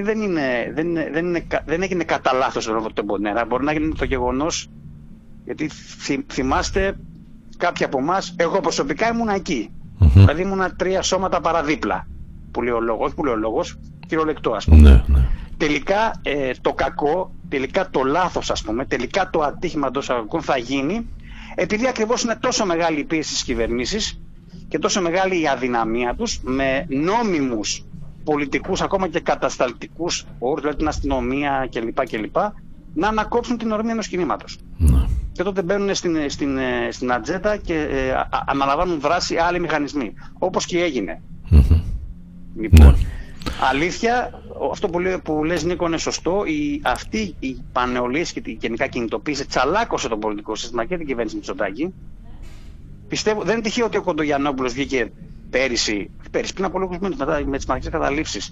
δεν έγινε κατά λάθος το Τεμπονέρα. Μπορεί να γίνει το γεγονός, γιατί θυμάστε κάποιοι από εμάς, εγώ προσωπικά ήμουν εκεί. Δηλαδή ήμουνα 3 σώματα παραδίπλα. Που λέει ο λόγος, όχι που λέει ο λόγος, κυριολεκτό ας πούμε. Ναι. Τελικά το κακό, τελικά το λάθος ας πούμε, τελικά το ατύχημα των εισαγωγικών θα γίνει επειδή ακριβώς είναι τόσο μεγάλη η πίεση στις κυβερνήσεις και τόσο μεγάλη η αδυναμία τους με νόμιμους πολιτικούς, ακόμα και κατασταλτικούς όρους, δηλαδή την αστυνομία κλπ. Να ανακόψουν την ορμή ενός κινήματος. Και τότε μπαίνουν στην ατζέντα και αναλαμβάνουν δράση άλλοι μηχανισμοί. Όπως και έγινε. Λοιπόν, αλήθεια, αυτό που λες Νίκο είναι σωστό. Αυτή η πανεολαίστικη και η γενικά κινητοποίηση τσαλάκωσε το πολιτικό σύστημα και την κυβέρνηση Μητσοτάκη. Πιστεύω, δεν είναι τυχαίο ότι ο Κοντογιαννόπουλος βγήκε πέρυσι πριν από λίγους μήνες μετά με τις μαρξικές καταλήψεις,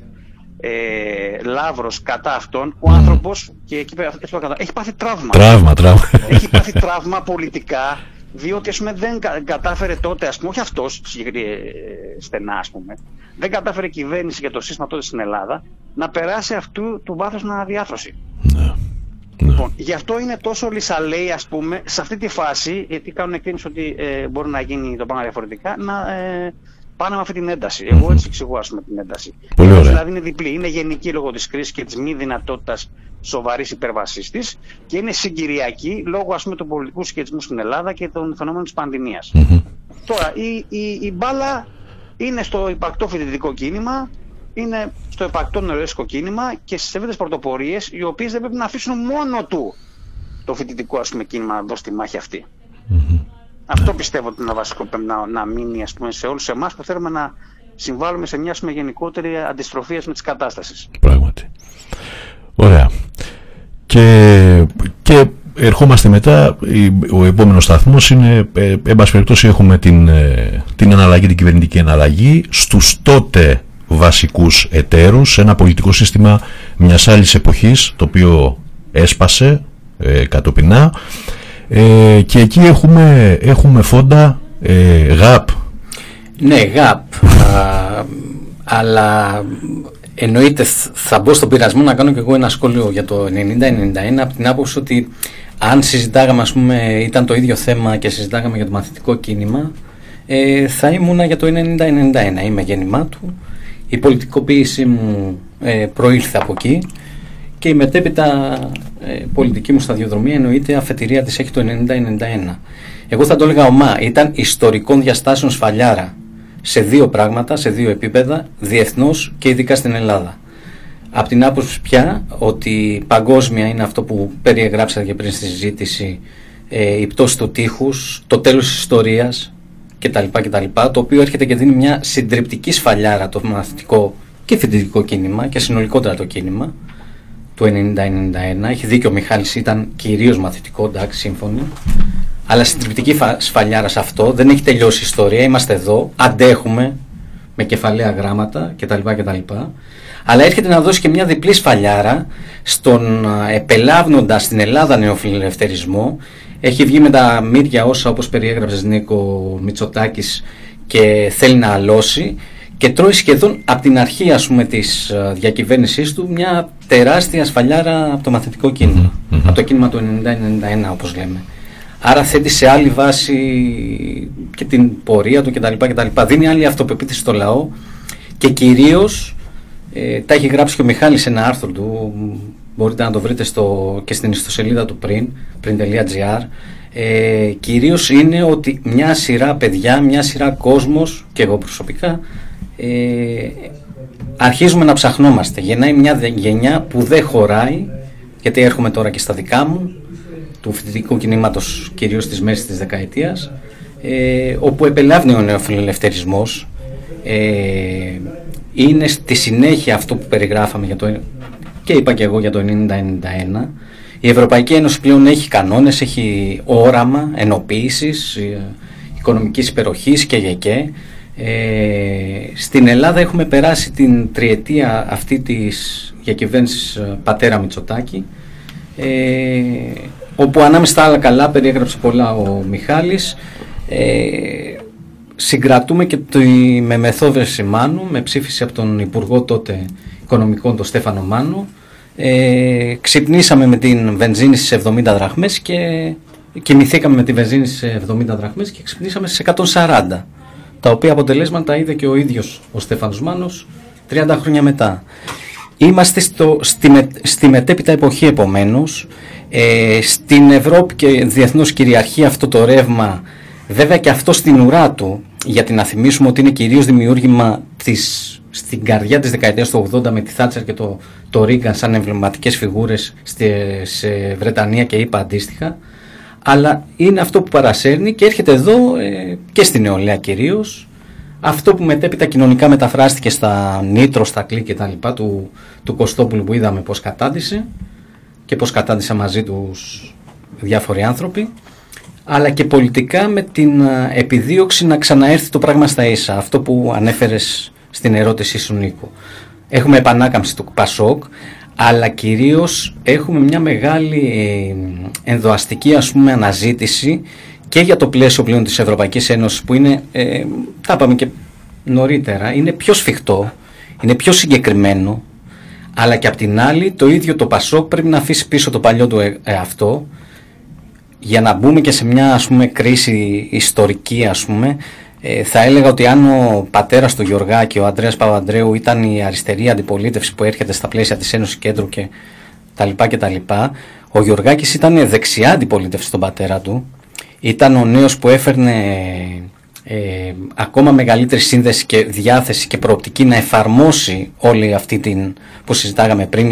Λαύρος κατά αυτόν. Ο άνθρωπος και εκεί έχει πάθει τραύμα. Έχει πάθει τραύμα πολιτικά, διότι ας πούμε δεν κατάφερε τότε, ας πούμε, όχι αυτός στενά ας πούμε, δεν κατάφερε η κυβέρνηση και το σύστημα τότε στην Ελλάδα να περάσει αυτού του βάθος αναδιάρθρωση. Λοιπόν, γι' αυτό είναι τόσο λυσαλέοι ας πούμε σε αυτή τη φάση, γιατί κάνουν εκτίμηση ότι μπορεί να γίνει το πράγμα διαφορετικά, να πάνε με αυτή την ένταση. Εγώ έτσι εξηγώ ας πούμε την ένταση. Δηλαδή είναι διπλή. Είναι γενική λόγω της κρίσης και της μη δυνατότητας σοβαρής υπερβασής της και είναι συγκυριακή λόγω ας πούμε του πολιτικού σχετισμού στην Ελλάδα και των φαινόμενων της πανδημίας. Τώρα η μπάλα είναι στο υπαρκτό φοιτητικό κίνημα, είναι στο υπαρκτό νεολαίστικο κίνημα και στις ευρύτερες πρωτοπορίες, οι οποίες δεν πρέπει να αφήσουν μόνο του το φοιτητικό ας πούμε κίνημα να δώσει τη μάχη αυτή. Αυτό πιστεύω ότι είναι βασικό που πρέπει να μείνει ας πούμε, σε όλους εμάς που θέλουμε να συμβάλλουμε σε μια ας πούμε, γενικότερη αντιστροφή με τις κατάστασεις. Πράγματι. Ωραία. Και ερχόμαστε μετά, ο επόμενος σταθμός είναι, εν πάση περιπτώσει έχουμε την αναλλαγή, την κυβερνητική αναλλαγή στους τότε βασικούς εταίρους σε ένα πολιτικό σύστημα μιας άλλης εποχής, το οποίο έσπασε κατοπινά, και εκεί έχουμε φόντα ΓΑΠ. Ναι, ΓΑΠ, αλλά εννοείται θα μπω στον πειρασμό να κάνω και εγώ ένα σχόλιο για το 90-91 από την άποψη ότι αν συζητάγαμε, ας πούμε, ήταν το ίδιο θέμα και συζητάγαμε για το μαθητικό κίνημα, θα ήμουνα για το 90-91, είμαι γέννημά του, η πολιτικοποίησή μου προήλθε από εκεί και η μετέπειτα πολιτική μου σταδιοδρομία εννοείται αφετηρία της έχει το 90-91. Εγώ θα το έλεγα ομά, ήταν ιστορικών διαστάσεων σφαλιάρα σε 2 πράγματα, σε 2 επίπεδα, διεθνώς και ειδικά στην Ελλάδα. Από την άποψη πια ότι παγκόσμια είναι αυτό που περιεγράψατε και πριν στη συζήτηση, η πτώση του τείχους, το τέλος της ιστορίας κτλ. Το οποίο έρχεται και δίνει μια συντριπτική σφαλιάρα το μαθητικό και φοιτητικό κίνημα και συνολικότερα το κίνημα του 90-91. Έχει δίκιο ο Μιχάλης, ήταν κυρίως μαθητικό, εντάξει, σύμφωνοι. Αλλά συντριπτική σφαλιάρα σε αυτό, δεν έχει τελειώσει η ιστορία, είμαστε εδώ, αντέχουμε με κεφαλαία γράμματα κτλ. Αλλά έρχεται να δώσει και μια διπλή σφαλιάρα στον επελάβνοντα στην Ελλάδα νεοφιλελευθερισμό. Έχει βγει με τα μύρια όσα, όπως περιέγραψες Νίκο, Μητσοτάκης, και θέλει να αλώσει και τρώει σχεδόν από την αρχή ας πούμε της διακυβέρνησής του μια τεράστια σφαλιάρα από το μαθητικό κίνημα, από το κίνημα του 90-91 όπως λέμε. Άρα θέτει σε άλλη βάση και την πορεία του κτλ. Δίνει άλλη αυτοπεποίθηση στο λαό και κυρίως τα έχει γράψει και ο Μιχάλης σε ένα άρθρο του, μπορείτε να το βρείτε και στην ιστοσελίδα του πριν.gr. Κυρίως είναι ότι μια σειρά παιδιά, μια σειρά κόσμος και εγώ προσωπικά αρχίζουμε να ψαχνόμαστε. Γεννάει μια γενιά που δεν χωράει, γιατί έρχομαι τώρα και στα δικά μου, του φοιτητικού κινήματος κυρίως στις μέσεις της δεκαετίας, όπου επελάβνει ο νεοφιλελευθερισμός. Είναι στη συνέχεια αυτό που περιγράφαμε και είπα και εγώ για το 90-91. Η Ευρωπαϊκή Ένωση πλέον έχει κανόνες, έχει όραμα ενοποίησης, οικονομικής υπεροχής και γεκέ. Στην Ελλάδα έχουμε περάσει την τριετία αυτή της διακυβέρνησης πατέρα Μητσοτάκη, όπου ανάμεσα στα άλλα καλά περιέγραψε πολλά ο Μιχάλης. Συγκρατούμε και τη μεθόδευση Μάνου, με ψήφιση από τον Υπουργό τότε Οικονομικών, τον Στέφανο Μάνου. Ξυπνήσαμε με την βενζίνη στις 70 δραχμές και κοιμηθήκαμε με τη βενζίνη στις 70 δραχμές και ξυπνήσαμε στις 140, τα οποία αποτελέσματα είδε και ο ίδιος ο Στέφανος Μάνος 30 χρόνια μετά. Είμαστε στη μετέπειτα εποχή, επομένως. Στην Ευρώπη και διεθνώς κυριαρχεί αυτό το ρεύμα, βέβαια και αυτό στην ουρά του, γιατί να θυμίσουμε ότι είναι κυρίως δημιούργημα στην καρδιά της δεκαετίας του 80 με τη Θάτσερ και το Ρίγκαν σαν εμβληματικές φιγούρες σε Βρετανία και ΗΠΑ αντίστοιχα, αλλά είναι αυτό που παρασέρνει και έρχεται εδώ και στη νεολαία κυρίως, αυτό που μετέπειτα κοινωνικά μεταφράστηκε στα Νίτρο, στα Κλικ και τα λοιπά του Κωστόπουλου, που είδαμε πώς κατάντησε και πώς κατάντησε μαζί τους διάφοροι άνθρωποι, αλλά και πολιτικά με την επιδίωξη να ξαναέρθει το πράγμα στα ίσα, αυτό που ανέφερες στην ερώτησή σου, Νίκο. Έχουμε επανάκαμψη του Πασόκ, αλλά κυρίως έχουμε μια μεγάλη ενδοαστική, ας πούμε, αναζήτηση και για το πλαίσιο πλέον της Ευρωπαϊκής Ένωσης, που είναι, τα είπαμε και νωρίτερα, είναι πιο σφιχτό, είναι πιο συγκεκριμένο, αλλά και απ' την άλλη το ίδιο το Πασόκ πρέπει να αφήσει πίσω το παλιό του αυτό, για να μπούμε και σε μια, ας πούμε, κρίση ιστορική, ας πούμε. Θα έλεγα ότι αν ο πατέρας του Γιωργάκη, ο Ανδρέας Παπανδρέου, ήταν η αριστερή αντιπολίτευση που έρχεται στα πλαίσια της Ένωσης Κέντρου και τα λοιπά, ο Γιωργάκης ήταν δεξιά αντιπολίτευση στον πατέρα του. Ήταν ο νέος που έφερνε ακόμα μεγαλύτερη σύνδεση και διάθεση και προοπτική να εφαρμόσει όλη αυτή την που συζητάγαμε πριν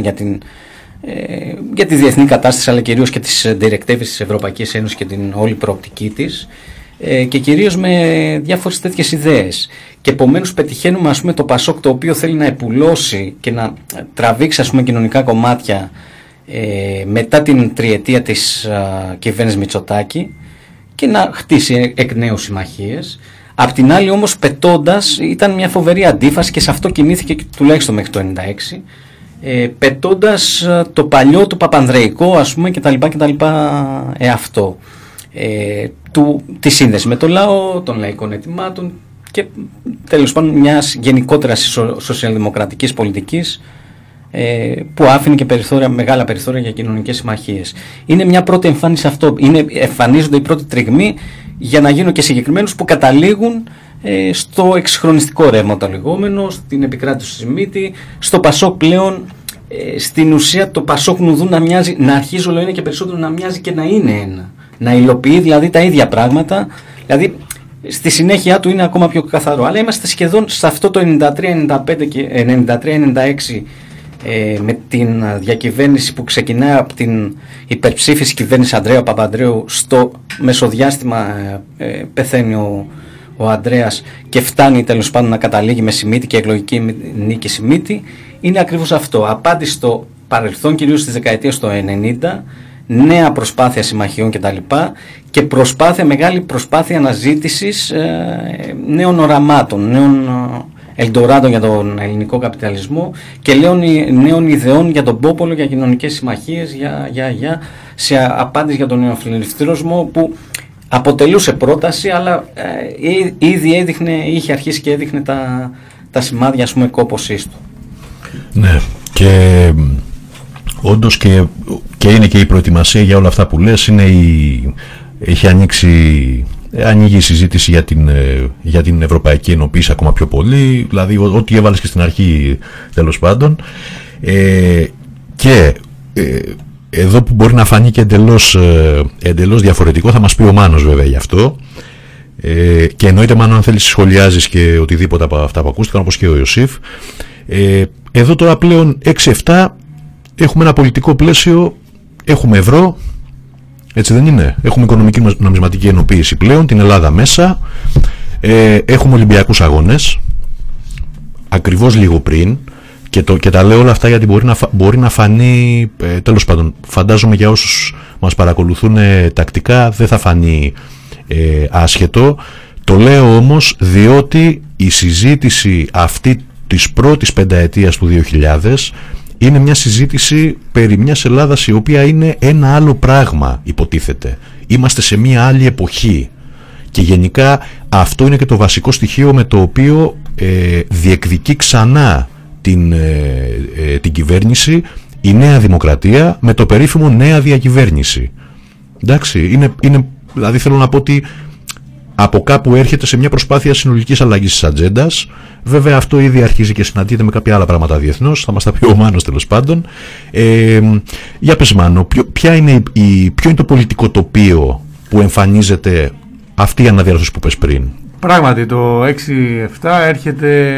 για τη διεθνή κατάσταση, αλλά κυρίως και τις διρεκτεύσεις της Ευρωπαϊκής Ένωσης και την όλη προοπτική της, και κυρίως με διάφορες τέτοιες ιδέες. Και επομένως πετυχαίνουμε, ας πούμε, το Πασόκ, το οποίο θέλει να επουλώσει και να τραβήξει, ας πούμε, κοινωνικά κομμάτια μετά την τριετία της κυβέρνησης Μητσοτάκη και να χτίσει εκ νέου συμμαχίες. Απ' την άλλη όμως, πετώντας, ήταν μια φοβερή αντίφαση και σε αυτό κινήθηκε τουλάχιστον μέχρι το 1996, πετώντας το παλιό του παπανδρεϊκό, ας πούμε, κτλ. Αυτό. Τη σύνδεση με το λαό, των λαϊκών αιτημάτων και τέλος πάντων μιας γενικότερα σοσιαλδημοκρατικής πολιτικής, που άφηνε και μεγάλα περιθώρια για κοινωνικές συμμαχίες. Είναι μια πρώτη εμφάνιση αυτό. Εμφανίζονται οι πρώτοι τριγμοί, για να γίνουν και συγκεκριμένους, που καταλήγουν στο εξυγχρονιστικό ρεύμα το λεγόμενο, στην επικράτηση του Σιμίτη, στο Πασόκ πλέον. Στην ουσία το Πασόκ Νουδού να αρχίζει όλο ένα και περισσότερο να μοιάζει και να είναι ένα. Να υλοποιεί δηλαδή τα ίδια πράγματα, δηλαδή στη συνέχεια του είναι ακόμα πιο καθαρό. Αλλά είμαστε σχεδόν σε αυτό το 93-95 και 93-96, με την διακυβέρνηση που ξεκινάει από την υπερψήφιση κυβέρνηση Ανδρέα Παπανδρέου. Στο μεσοδιάστημα πεθαίνει ο Ανδρέας και φτάνει τέλος πάντων να καταλήγει με Σιμίτη και εκλογική νίκη Σιμίτη. Είναι ακριβώς αυτό. Απάντηση στο παρελθόν, κυρίως στις δεκαετίες του 90, νέα προσπάθεια συμμαχιών κτλ. Και μεγάλη προσπάθεια αναζήτησης νέων οραμάτων, νέων ελντοράντων για τον ελληνικό καπιταλισμό και νέων ιδεών για τον πόπολο, για κοινωνικές συμμαχίες, σε απάντηση για τον νεοφιλελευθερισμό, που αποτελούσε πρόταση, αλλά ήδη είχε αρχίσει και έδειχνε τα σημάδια, ας πούμε, κόπωσής του. Ναι, και όντως και είναι και η προετοιμασία για όλα αυτά που λες. Έχει ανοίγει η συζήτηση για την ευρωπαϊκή ενοποίηση ακόμα πιο πολύ, δηλαδή ό,τι έβαλες και στην αρχή, τέλος πάντων. Και εδώ που μπορεί να φανεί και εντελώς διαφορετικό, θα μας πει ο Μάνος βέβαια γι' αυτό, και εννοείται, Μάνο, αν θέλεις σχολιάζεις και οτιδήποτε από αυτά που ακούστηκαν, όπως και ο Ιωσήφ. Εδώ τώρα πλέον 6-7 έχουμε ένα πολιτικό πλαίσιο, έχουμε ευρώ, έτσι δεν είναι? Έχουμε οικονομική νομισματική ενοποίηση πλέον, την Ελλάδα μέσα, έχουμε Ολυμπιακούς αγώνες, ακριβώς λίγο πριν, Και τα λέω όλα αυτά γιατί μπορεί να φανεί, τέλος πάντων, φαντάζομαι για όσους μας παρακολουθούν τακτικά δεν θα φανεί άσχετο. Το λέω όμως διότι η συζήτηση αυτή της πρώτης πενταετίας του 2000 είναι μια συζήτηση περί μιας Ελλάδας η οποία είναι ένα άλλο πράγμα, υποτίθεται. Είμαστε σε μια άλλη εποχή και γενικά αυτό είναι και το βασικό στοιχείο με το οποίο διεκδικεί ξανά την κυβέρνηση η Νέα Δημοκρατία με το περίφημο Νέα Διακυβέρνηση. Εντάξει, δηλαδή θέλω να πω ότι από κάπου έρχεται σε μια προσπάθεια συνολικής αλλαγής της ατζέντας. Βέβαια αυτό ήδη αρχίζει και συναντείται με κάποια άλλα πράγματα διεθνώς, θα μας τα πει ο Μάνος τέλος πάντων. Για πες Μάνο, ποιο είναι το πολιτικό τοπίο που εμφανίζεται αυτή η αναδιάρθρωση που πες πριν? Πράγματι το 6-7 έρχεται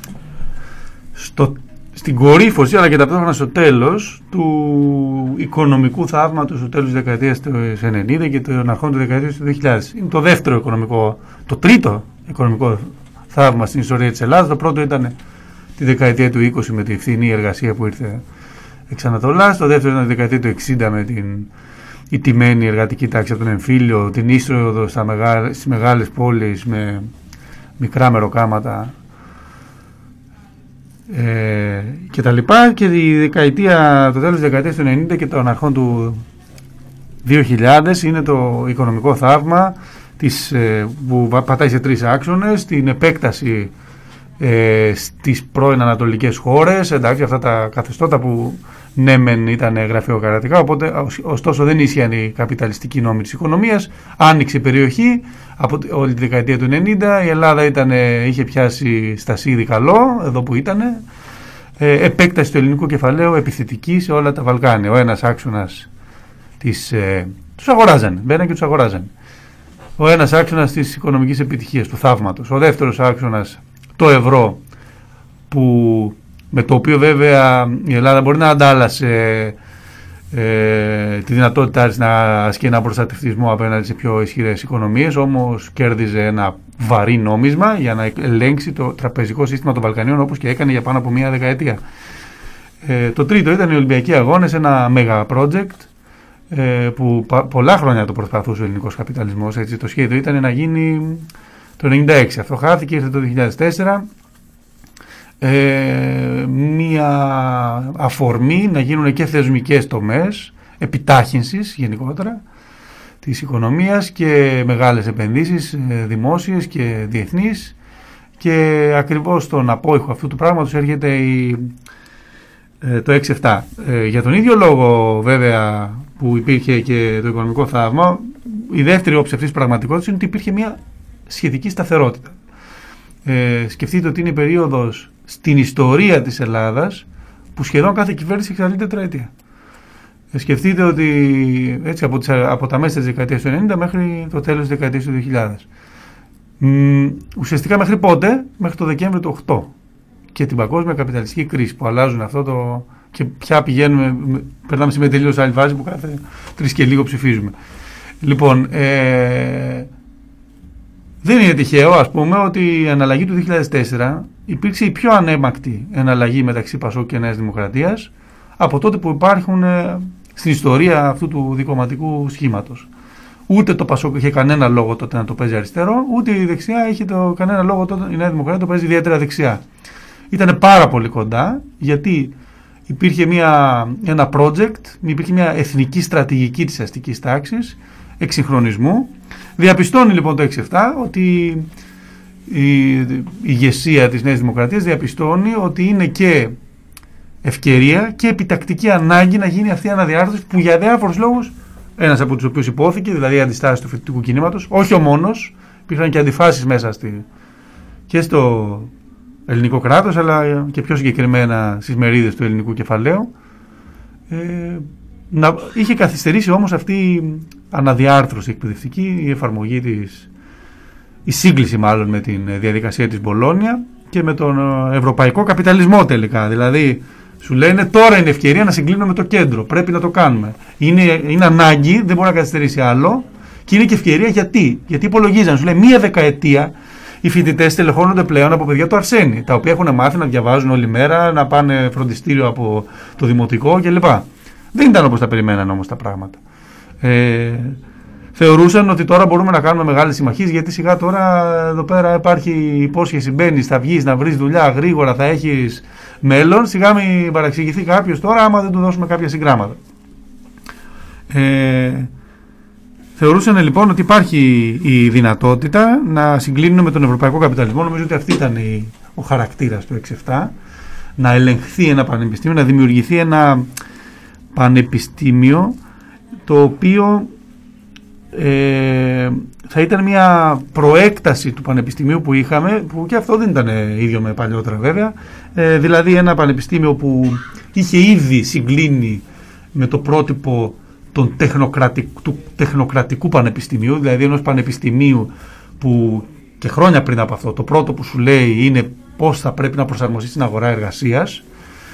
στην κορύφωση αλλά και ταυτόχρονα στο τέλος του οικονομικού θαύματος του τέλους της δεκαετίας του 90 και των αρχών του δεκαετίας του 2000. Είναι το δεύτερο οικονομικό, το τρίτο οικονομικό θαύμα στην ιστορία της Ελλάδας. Το πρώτο ήταν τη δεκαετία του 20 με τη φθηνή εργασία που ήρθε εξ Ανατολάς. Το δεύτερο ήταν τη δεκαετία του 60 με την ηττημένη εργατική τάξη από τον εμφύλιο, την είσοδο στις μεγάλες πόλεις με μικρά μεροκάματα και τα λοιπά, και το τέλος της δεκαετίας του 90 και των αρχών του 2000 είναι το οικονομικό θαύμα που πατάει σε τρεις άξονες: την επέκταση στις πρώην ανατολικές χώρες, εντάξει, αυτά τα καθεστώτα που ναι μεν ήταν γραφειοκρατικά, οπότε ωστόσο δεν ίσχυαν οι καπιταλιστικοί νόμοι της οικονομίας. Άνοιξε η περιοχή από όλη τη δεκαετία του 90, η Ελλάδα είχε πιάσει στασίδι καλό εδώ που ήταν. Επέκταση του ελληνικού κεφαλαίου επιθετική σε όλα τα Βαλκάνια. Ο ένας άξονας τους αγοράζανε, μπαίναν και τους αγοράζανε. Ο ένας άξονας της οικονομικής επιτυχίας, του θαύματος. Ο δεύτερος άξονας, το ευρώ, με το οποίο βέβαια η Ελλάδα μπορεί να αντάλλασε τη δυνατότητά της να ασκεί ένα προστατευτισμό απέναντι σε πιο ισχυρές οικονομίες, όμως κέρδιζε ένα βαρύ νόμισμα για να ελέγξει το τραπεζικό σύστημα των Βαλκανίων, όπως και έκανε για πάνω από μία δεκαετία. Το τρίτο ήταν οι Ολυμπιακοί Αγώνες, ένα μέγα project που πολλά χρόνια το προσπαθούσε ο ελληνικός καπιταλισμός. Έτσι, το σχέδιο ήταν να γίνει το 1996. Αυτό χάθηκε, ήρθε το 2004. Μία αφορμή να γίνουν και θεσμικές τομές επιτάχυνσης γενικότερα της οικονομίας και μεγάλες επενδύσεις δημόσιες και διεθνείς, και ακριβώς στον απόϊχο αυτού του πράγματος έρχεται το 6-7. Για τον ίδιο λόγο βέβαια που υπήρχε και το οικονομικό θαύμα, η δεύτερη όψη αυτής της πραγματικότητας είναι ότι υπήρχε μια σχετική σταθερότητα. Σκεφτείτε ότι είναι η περίοδος στην ιστορία της Ελλάδας που σχεδόν κάθε κυβέρνηση εξαλεί τετραετία. Σκεφτείτε ότι έτσι από τα μέσα της δεκαετίας του 90 μέχρι το τέλος της δεκαετίας του 2000. Ουσιαστικά μέχρι πότε? Μέχρι το Δεκέμβριο του 8 και την παγκόσμια καπιταλιστική κρίση που αλλάζουν αυτό το... και πια περνάμε σε μια τελείως άλλη βάση που κάθε 3 και λίγο ψηφίζουμε. Λοιπόν, δεν είναι τυχαίο, ας πούμε, ότι η αναλλαγή του 2004 υπήρξε η πιο ανέμακτη εναλλαγή μεταξύ Πασόκ και Νέας Δημοκρατίας από τότε που υπάρχουν στην ιστορία αυτού του δικομματικού σχήματος. Ούτε το Πασόκ είχε κανένα λόγο τότε να το παίζει αριστερό, ούτε η δεξιά είχε κανένα λόγο τότε η Νέα Δημοκρατία το παίζει ιδιαίτερα δεξιά. Ήταν πάρα πολύ κοντά, γιατί υπήρχε ένα project, υπήρχε μια εθνική στρατηγική της αστικής τάξης, εξυγχρονισμού. Διαπιστώνει λοιπόν το 6-7 ότι η ηγεσία της Νέας Δημοκρατίας διαπιστώνει ότι είναι και ευκαιρία και επιτακτική ανάγκη να γίνει αυτή η αναδιάρθρωση που για διάφορους λόγους, ένας από τους οποίους υπόθηκε, δηλαδή οι αντιστάσεις του φοιτητικού κινήματος, όχι ο μόνος, υπήρχαν και αντιφάσεις μέσα και στο ελληνικό κράτος, αλλά και πιο συγκεκριμένα στις μερίδες του ελληνικού κεφαλαίου. Είχε καθυστερήσει όμως αυτή η αναδιάρθρωση εκπαιδευτική, η εφαρμογή η σύγκληση μάλλον με τη διαδικασία της Μπολόνια και με τον ευρωπαϊκό καπιταλισμό τελικά. Δηλαδή σου λένε τώρα είναι ευκαιρία να συγκλίνουμε με το κέντρο, πρέπει να το κάνουμε. Είναι ανάγκη, δεν μπορεί να καθυστερήσει άλλο, και είναι και ευκαιρία γιατί υπολογίζαν, σου λέει μία δεκαετία οι φοιτητές τελεχώνονται πλέον από παιδιά του Αρσένη, τα οποία έχουν μάθει να διαβάζουν όλη μέρα, να πάνε φροντιστήριο από το δημοτικό κλπ. Δεν ήταν όπως τα περιμέναν όμως τα πράγματα. Θεωρούσαν ότι τώρα μπορούμε να κάνουμε μεγάλες συμμαχίες, γιατί σιγά τώρα εδώ πέρα υπάρχει υπόσχεση, μπαίνεις, θα βγεις, να βρεις δουλειά γρήγορα, θα έχεις μέλλον. Σιγά μην παραξηγηθεί κάποιος τώρα άμα δεν του δώσουμε κάποια συγκράματα. Θεωρούσαν λοιπόν ότι υπάρχει η δυνατότητα να συγκλίνουν με τον ευρωπαϊκό καπιταλισμό. Νομίζω ότι αυτή ήταν ο χαρακτήρας του 6-7. Να ελεγχθεί ένα πανεπιστήμιο, να δημιουργηθεί ένα πανεπιστήμιο το οποίο θα ήταν μια προέκταση του πανεπιστημίου που είχαμε, που και αυτό δεν ήταν ίδιο με παλιότερα βέβαια, δηλαδή ένα πανεπιστήμιο που είχε ήδη συγκλίνει με το πρότυπο του τεχνοκρατικού πανεπιστημίου, δηλαδή ενός πανεπιστημίου που και χρόνια πριν από αυτό το πρώτο που σου λέει είναι πώς θα πρέπει να προσαρμοστεί στην αγορά εργασίας.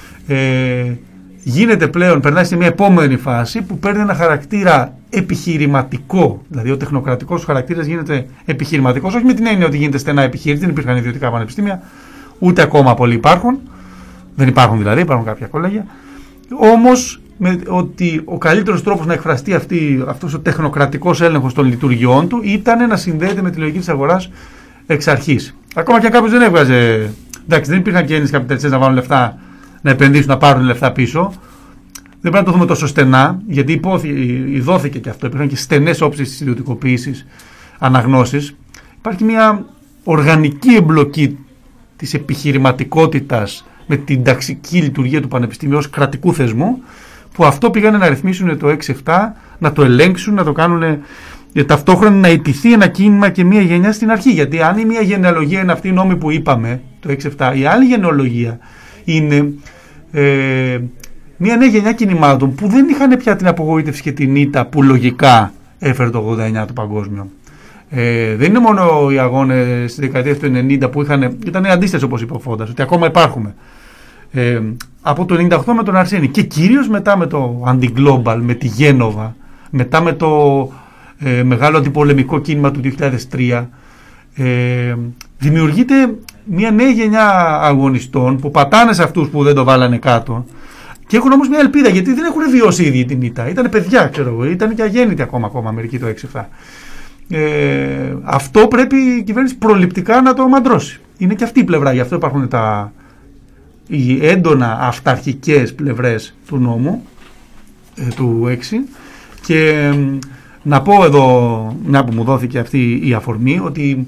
Γίνεται πλέον, περνάει σε μια επόμενη φάση που παίρνει ένα χαρακτήρα επιχειρηματικό. Δηλαδή ο τεχνοκρατικός χαρακτήρας γίνεται επιχειρηματικός, όχι με την έννοια ότι γίνεται στενά επιχείρηση, δεν υπήρχαν ιδιωτικά πανεπιστήμια, ούτε ακόμα πολλοί υπάρχουν. Δεν υπάρχουν δηλαδή, υπάρχουν κάποια κολέγια. Όμως ότι ο καλύτερος τρόπος να εκφραστεί αυτός ο τεχνοκρατικός έλεγχος των λειτουργιών του ήταν να συνδέεται με τη λογική της αγοράς εξ αρχής. Ακόμα και αν κάποιος δεν έβγαζε. Εντάξει, δεν υπήρχαν και Έλληνες καπιταλιστές να βάλουν λεφτά, να επενδύσουν, να πάρουν λεφτά πίσω. Δεν πρέπει να το δούμε τόσο στενά, γιατί ειδώθηκε και αυτό. Υπήρχαν και στενές όψεις της ιδιωτικοποίησης, αναγνώσεις. Υπάρχει μια οργανική εμπλοκή της επιχειρηματικότητας με την ταξική λειτουργία του πανεπιστημίου ως κρατικού θεσμού, που αυτό πήγανε να ρυθμίσουν το 6-7, να το ελέγξουν, να το κάνουν ταυτόχρονα να ιτηθεί ένα κίνημα και μια γενιά στην αρχή. Γιατί αν η μια γενεαλογία είναι αυτή η νόμη που είπαμε, το 6-7, η άλλη γενεολογία είναι μια νέα γενιά κινημάτων που δεν είχαν πια την απογοήτευση και την ήττα που λογικά έφερε το 89 το παγκόσμιο. Δεν είναι μόνο οι αγώνες στη δεκαετία του 90 που ήταν αντίστοιχες, όπως είπε ο Φόντας, ότι ακόμα υπάρχουμε. Από το 98 με τον Αρσένη και κυρίως μετά με το Anti-Global, με τη Γένοβα, μετά με το μεγάλο αντιπολεμικό κίνημα του 2003, δημιουργείται μια νέα γενιά αγωνιστών που πατάνε σε αυτούς που δεν το βάλανε κάτω και έχουν όμως μια ελπίδα, γιατί δεν έχουν βιώσει ήδη την ήττα. Ήταν παιδιά, ξέρω εγώ, ήταν και αγέννητοι ακόμα μερικοί το 6-7. Αυτό πρέπει η κυβέρνηση προληπτικά να το μαντρώσει. Είναι και αυτή η πλευρά, γι' αυτό υπάρχουν οι έντονα αυταρχικές πλευρές του νόμου του 6. Και να πω εδώ, μια που μου δόθηκε αυτή η αφορμή, ότι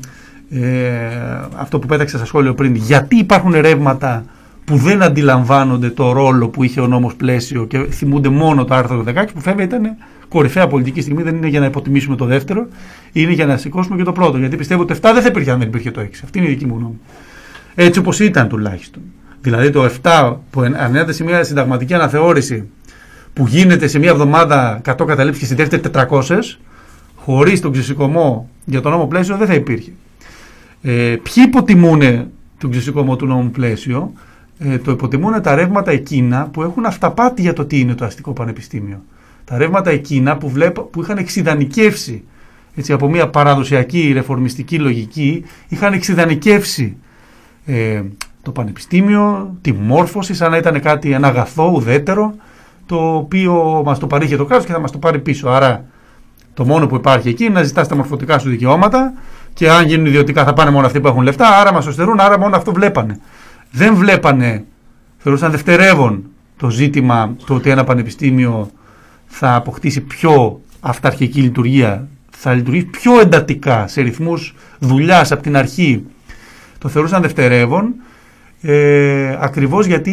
αυτό που πέταξα στα σχόλιο πριν, γιατί υπάρχουν ρεύματα που δεν αντιλαμβάνονται το ρόλο που είχε ο νόμος πλαίσιο και θυμούνται μόνο το άρθρο 16, που βέβαια ήταν κορυφαία πολιτική στιγμή, δεν είναι για να υποτιμήσουμε το δεύτερο, είναι για να σηκώσουμε και το πρώτο. Γιατί πιστεύω ότι το 7 δεν θα υπήρχε αν δεν υπήρχε το 6. Αυτή είναι η δική μου γνώμη. Έτσι όπως ήταν τουλάχιστον. Δηλαδή το 7 που ανέδεται σε μια συνταγματική αναθεώρηση που γίνεται σε μια εβδομάδα 100 καταλήψεις και συντεύεται 400, χωρίς τον ξεσηκωμό για το νόμο πλαίσιο δεν θα υπήρχε. Ποιοι υποτιμούν τον ξεσηκωμό του νόμου πλαίσιο? Το υποτιμούν τα ρεύματα εκείνα που έχουν αυταπάτη για το τι είναι το αστικό πανεπιστήμιο. Τα ρεύματα εκείνα που είχαν εξιδανικεύσει, έτσι, από μια παραδοσιακή ρεφορμιστική λογική, είχαν εξιδανικεύσει το πανεπιστήμιο, τη μόρφωση, σαν να ήταν ένα αγαθό ουδέτερο, το οποίο μας το παρήχε το κράτος και θα μας το πάρει πίσω. Άρα το μόνο που υπάρχει εκεί είναι να ζητάς τα μορφωτικά σου δικαιώματα, και αν γίνουν ιδιωτικά θα πάνε μόνο αυτοί που έχουν λεφτά, άρα μας το στερούν, άρα μόνο αυτό βλέπανε. Δεν βλέπανε, θεωρούσαν δευτερεύον το ζήτημα το ότι ένα πανεπιστήμιο θα αποκτήσει πιο αυταρχική λειτουργία, θα λειτουργήσει πιο εντατικά σε ρυθμούς δουλειάς από την αρχή. Το θεωρούσαν δευτερεύον, ακριβώς γιατί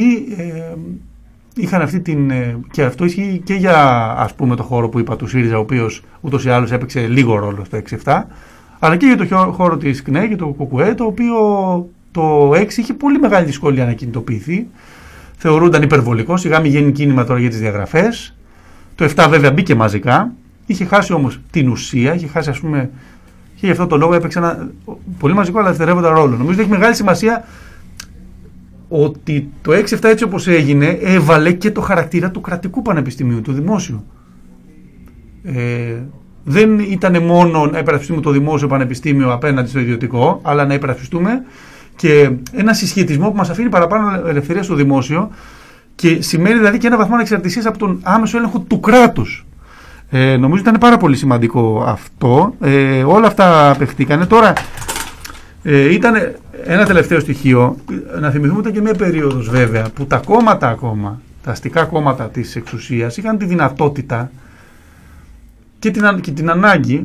είχαν αυτή την. Και αυτό ισχύει και για, ας πούμε, το χώρο που είπα του ΣΥΡΙΖΑ, ο οποίος ούτως ή άλλως έπαιξε λίγο ρόλο στο 6-7, αλλά και για το χώρο της ΚΝΕ και το ΚΚΕ, το οποίο το 6 είχε πολύ μεγάλη δυσκολία να κινητοποιηθεί. Θεωρούνταν υπερβολικό, σιγά μην γίνει κίνημα τώρα για τις διαγραφές. Το 7 βέβαια μπήκε μαζικά, είχε χάσει όμως την ουσία, είχε χάσει, ας πούμε, και γι' αυτό το λόγο έπαιξε ένα πολύ μαζικό αλλά δευτερεύοντα ρόλο. Νομίζω ότι έχει μεγάλη σημασία ότι το 6-7 έτσι όπως έγινε έβαλε και το χαρακτήρα του κρατικού πανεπιστημίου, του δημόσιου. δεν ήταν μόνο να υπερασπιστούμε το δημόσιο πανεπιστήμιο απέναντι στο ιδιωτικό, αλλά να υπερασπιστούμε και ένα συσχετισμό που μας αφήνει παραπάνω ελευθερία στο δημόσιο και σημαίνει δηλαδή και ένα βαθμό ανεξαρτησίας από τον άμεσο έλεγχο του κράτους. Νομίζω ότι ήταν πάρα πολύ σημαντικό αυτό. Όλα αυτά απεχτήκανε. Τώρα ήταν ένα τελευταίο στοιχείο. Να θυμηθούμε ότι και μια περίοδος βέβαια που τα κόμματα ακόμα, τα αστικά κόμματα της εξουσίας είχαν τη δυνατότητα και την ανάγκη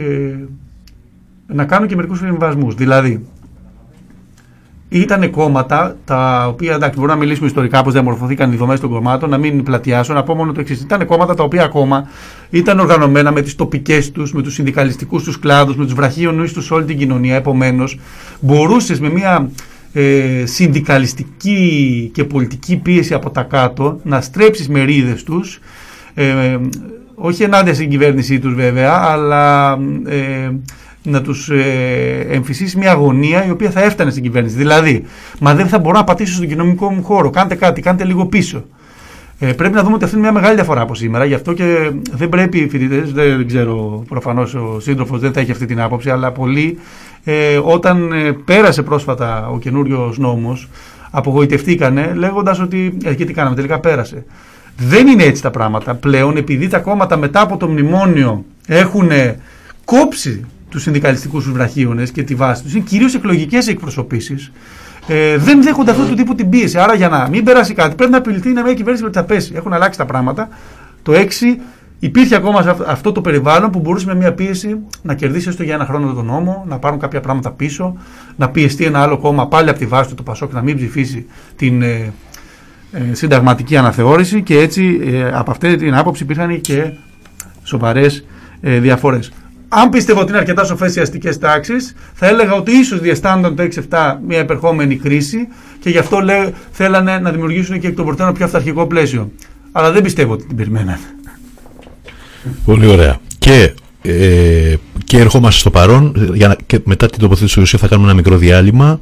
να κάνουν και μερικούς συμβιβασμούς. Δηλαδή, ήταν κόμματα τα οποία, εντάξει, μπορούμε να μιλήσουμε ιστορικά πώς διαμορφωθήκαν οι δομές των κομμάτων, να μην πλατιάσω, να πω μόνο το εξής. Ήταν κόμματα τα οποία ακόμα ήταν οργανωμένα με τις τοπικές τους, με τους συνδικαλιστικούς τους κλάδους, με τους βραχίονους τους σε όλη την κοινωνία. Επομένως, μπορούσες με μια συνδικαλιστική και πολιτική πίεση από τα κάτω να στρέψεις μερίδες τους, όχι ενάντια στην κυβέρνησή τους βέβαια, αλλά να τους εμφυσίσει μια αγωνία η οποία θα έφτανε στην κυβέρνηση. Δηλαδή, μα δεν θα μπορώ να πατήσω στον κοινωνικό μου χώρο, κάντε κάτι, κάντε λίγο πίσω. Πρέπει να δούμε ότι αυτή είναι μια μεγάλη διαφορά από σήμερα, γι' αυτό και δεν πρέπει οι φοιτητές, δεν ξέρω, προφανώς ο σύντροφος δεν θα έχει αυτή την άποψη, αλλά πολλοί όταν πέρασε πρόσφατα ο καινούριος νόμος, απογοητευτήκανε λέγοντας ότι και τι κάναμε, τελικά πέρασε. Δεν είναι έτσι τα πράγματα πλέον, επειδή τα κόμματα μετά από το μνημόνιο έχουν κόψει τους συνδικαλιστικούς τους βραχίονες και τη βάση τους, είναι κυρίως εκλογικές εκπροσωπήσεις, δεν δέχονται αυτού του τύπου την πίεση. Άρα για να μην περάσει κάτι πρέπει να απειληθεί να μια κυβέρνηση που θα πέσει. Έχουν αλλάξει τα πράγματα. Το 6 υπήρχε ακόμα σε αυτό το περιβάλλον που μπορούσε με μια πίεση να κερδίσει έστω για ένα χρόνο τον νόμο, να πάρουν κάποια πράγματα πίσω, να πιεστεί ένα άλλο κόμμα πάλι από τη βάση του, το ΠΑΣΟΚ, να μην ψηφίσει την συνταγματική αναθεώρηση, και έτσι από αυτή την άποψη υπήρχαν και σοβαρές διαφορές. Αν πίστευα ότι είναι αρκετά σοφές οι αστικές τάξεις, θα έλεγα ότι ίσως διαισθάνονταν το 6-7 μια επερχόμενη κρίση και γι' αυτό θέλανε να δημιουργήσουν και εκ των προτέρων πιο αυταρχικό πλαίσιο. Αλλά δεν πιστεύω ότι την περιμέναν. Πολύ ωραία. Και ερχόμαστε στο παρόν. Και μετά την τοποθέτηση του Ιωσήφ θα κάνουμε ένα μικρό διάλειμμα.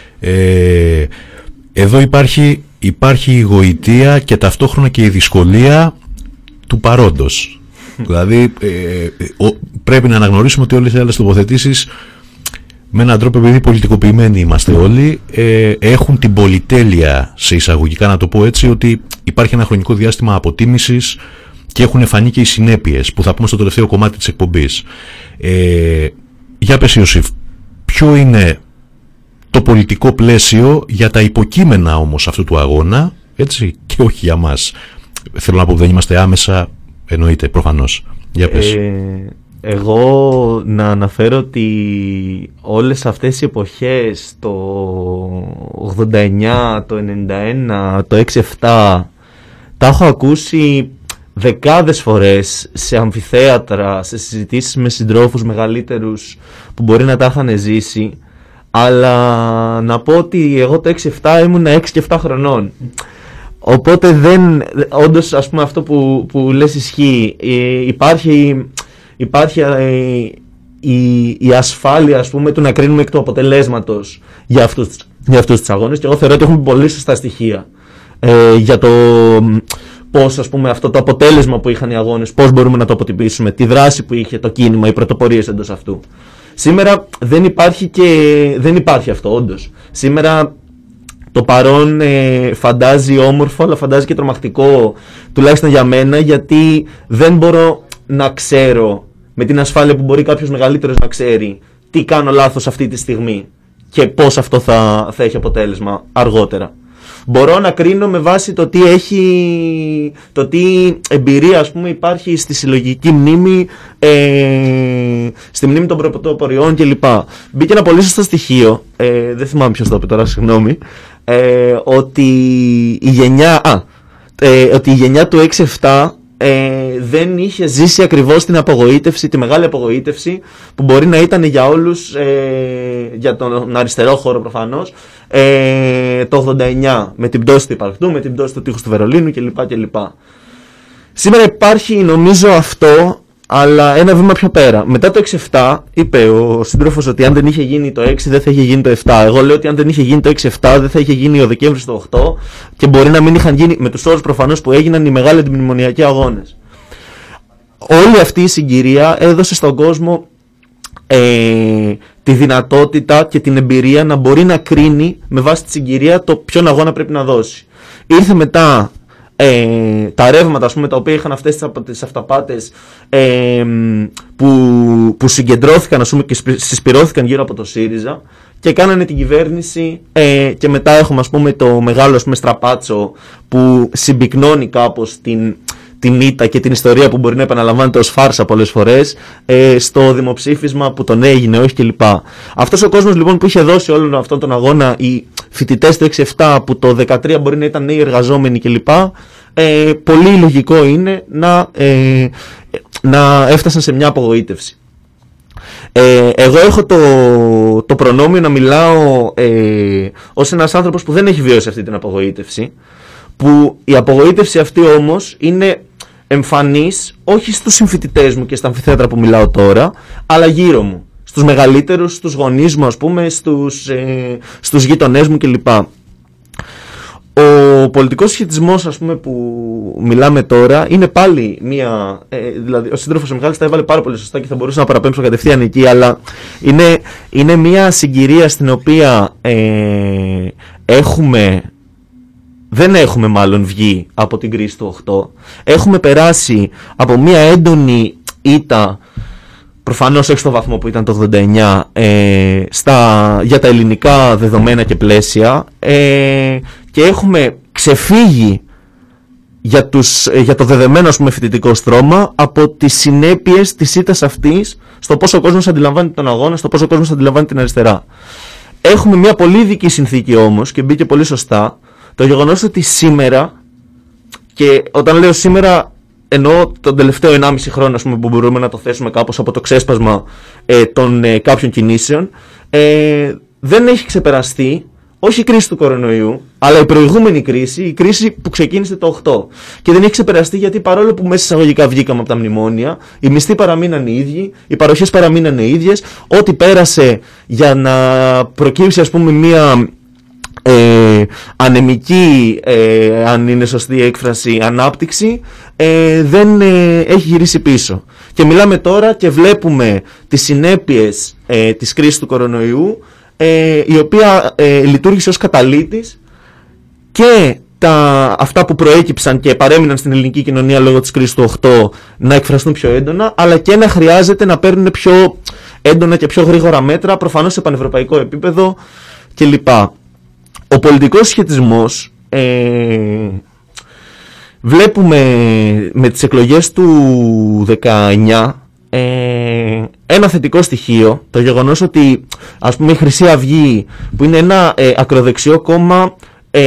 Εδώ υπάρχει η γοητεία και ταυτόχρονα και η δυσκολία του παρόντος. Δηλαδή πρέπει να αναγνωρίσουμε ότι όλες οι άλλες τοποθετήσεις, με έναν τρόπο, επειδή πολιτικοποιημένοι είμαστε όλοι, έχουν την πολυτέλεια, σε εισαγωγικά να το πω έτσι, ότι υπάρχει ένα χρονικό διάστημα αποτίμησης και έχουν φανεί και οι συνέπειες που θα πούμε στο τελευταίο κομμάτι της εκπομπής. Για πες, Ιωσήφ, ποιο είναι το πολιτικό πλαίσιο για τα υποκείμενα όμως αυτού του αγώνα, έτσι, και όχι για μας? Θέλω να πω, δεν είμαστε άμεσα, εννοείται, προφανώς. Για πες. Εγώ να αναφέρω ότι όλες αυτές οι εποχές, το 89, το 91, το 6-7, τα έχω ακούσει δεκάδες φορές σε αμφιθέατρα, σε συζητήσεις με συντρόφους μεγαλύτερους που μπορεί να τα είχαν ζήσει, αλλά να πω ότι εγώ το 6-7 ήμουν 6 και 7 χρονών. Οπότε όντως, ας πούμε, αυτό που λες ισχύει. Υπάρχει η ασφάλεια, ας πούμε, του να κρίνουμε εκ του αποτελέσματος για αυτούς τους αγώνες, και εγώ θεωρώ ότι έχουμε πολύ σωστά στοιχεία για το πώς, ας πούμε, αυτό το αποτέλεσμα που είχαν οι αγώνες, πώς μπορούμε να το αποτυπήσουμε, τη δράση που είχε το κίνημα, οι πρωτοπορίες εντός αυτού. Σήμερα δεν υπάρχει αυτό, όντως. Σήμερα το παρόν φαντάζει όμορφο, αλλά φαντάζει και τρομακτικό, τουλάχιστον για μένα, γιατί δεν μπορώ να ξέρω με την ασφάλεια που μπορεί κάποιος μεγαλύτερος να ξέρει τι κάνω λάθος αυτή τη στιγμή και πώς αυτό θα έχει αποτέλεσμα αργότερα. Μπορώ να κρίνω με βάση το τι εμπειρία, ας πούμε, υπάρχει στη συλλογική μνήμη, στη μνήμη των πρωτοπορειών κλπ. Μπήκε ένα πολύ σωστό στοιχείο, δεν θυμάμαι ποιος το είπε τώρα, συγγνώμη, ότι η γενιά του 6-7 δεν είχε ζήσει ακριβώς την απογοήτευση, τη μεγάλη απογοήτευση που μπορεί να ήταν για όλους, για τον αριστερό χώρο προφανώς, το 89, με την πτώση του υπαρκτού, με την πτώση του τείχους του Βερολίνου κλπ. Σήμερα υπάρχει, νομίζω, αυτό, αλλά ένα βήμα πιο πέρα. Μετά το 6-7 είπε ο σύντροφος ότι αν δεν είχε γίνει το 6 δεν θα είχε γίνει το 7. Εγώ λέω ότι αν δεν είχε γίνει το 6-7 δεν θα είχε γίνει ο Δεκέμβρης το 8 και μπορεί να μην είχαν γίνει, με τους όρους προφανώς που έγιναν, οι μεγάλοι αντιμνημονιακοί αγώνες. όλη αυτή η συγκυρία έδωσε στον κόσμο τη δυνατότητα και την εμπειρία να μπορεί να κρίνει με βάση τη συγκυρία το ποιον αγώνα πρέπει να δώσει. Ήρθε μετά τα ρεύματα, ας πούμε, τα οποία είχαν αυτές τις αυταπάτες που συγκεντρώθηκαν, ας πούμε, και συσπυρώθηκαν γύρω από το ΣΥΡΙΖΑ και κάνανε την κυβέρνηση, και μετά έχουμε, ας πούμε, το μεγάλο, ας πούμε, στραπάτσο που συμπυκνώνει κάπως την ήττα και την ιστορία που μπορεί να επαναλαμβάνεται ως φάρσα πολλές φορές, στο δημοψήφισμα που τον έγινε, όχι κλπ. Αυτός ο κόσμος λοιπόν που είχε δώσει όλον αυτόν τον αγώνα, οι φοιτητές του 6-7 που το 2013 μπορεί να ήταν νέοι εργαζόμενοι κλπ, πολύ λογικό είναι να έφτασαν σε μια απογοήτευση. Εγώ έχω το προνόμιο να μιλάω ως ένας άνθρωπος που δεν έχει βιώσει αυτή την απογοήτευση, που η απογοήτευση αυτή όμως είναι εμφανής όχι στους συμφοιτητές μου και στα αμφιθέατρα που μιλάω τώρα, αλλά γύρω μου, στους μεγαλύτερους, στους γονείς μου, ας πούμε, στους γείτονές μου κλπ. Ο πολιτικός συσχετισμός, ας πούμε, που μιλάμε τώρα είναι πάλι μία, δηλαδή ο σύντροφος ο Μιχάλης τα έβαλε πάρα πολύ σωστά και θα μπορούσα να παραπέμψω κατευθείαν εκεί, αλλά είναι μία συγκυρία στην οποία δεν έχουμε μάλλον βγει από την κρίση του 8. Έχουμε περάσει από μια έντονη ήττα, προφανώς όχι στο βαθμό που ήταν το 89, για τα ελληνικά δεδομένα και πλαίσια, και έχουμε ξεφύγει για το δεδεμένο, ας πούμε, φοιτητικό στρώμα από τις συνέπειες της ήττας αυτής στο πόσο ο κόσμος αντιλαμβάνεται τον αγώνα, στο πόσο ο κόσμος αντιλαμβάνεται την αριστερά. Έχουμε μια πολύ ειδική συνθήκη όμως, και μπήκε πολύ σωστά, το γεγονός ότι σήμερα, και όταν λέω σήμερα εννοώ τον τελευταίο 1,5 χρόνο, ας πούμε, που μπορούμε να το θέσουμε κάπως από το ξέσπασμα των κάποιων κινήσεων, δεν έχει ξεπεραστεί όχι η κρίση του κορονοϊού, αλλά η προηγούμενη κρίση, η κρίση που ξεκίνησε το 8. Και δεν έχει ξεπεραστεί γιατί παρόλο που μέσα εισαγωγικά βγήκαμε από τα μνημόνια, οι μισθοί παραμείναν οι ίδιοι, οι παροχές παραμείναν οι ίδιες, ό,τι πέρασε για να προκύψει, ας πούμε, μία ανεμική, αν είναι σωστή η έκφραση, ανάπτυξη, δεν έχει γυρίσει πίσω. Και μιλάμε τώρα και βλέπουμε τις συνέπειες της κρίσης του κορονοϊού, η οποία λειτουργήσε ως καταλύτης, και αυτά που προέκυψαν και παρέμειναν στην ελληνική κοινωνία λόγω της κρίσης του 8 να εκφραστούν πιο έντονα, αλλά και να χρειάζεται να παίρνουν πιο έντονα και πιο γρήγορα μέτρα, προφανώς σε πανευρωπαϊκό επίπεδο κλπ. Ο πολιτικός σχετισμός, βλέπουμε με τις εκλογές του 19 ένα θετικό στοιχείο, το γεγονός ότι, ας πούμε, η Χρυσή Αυγή, που είναι ένα ακροδεξιό κόμμα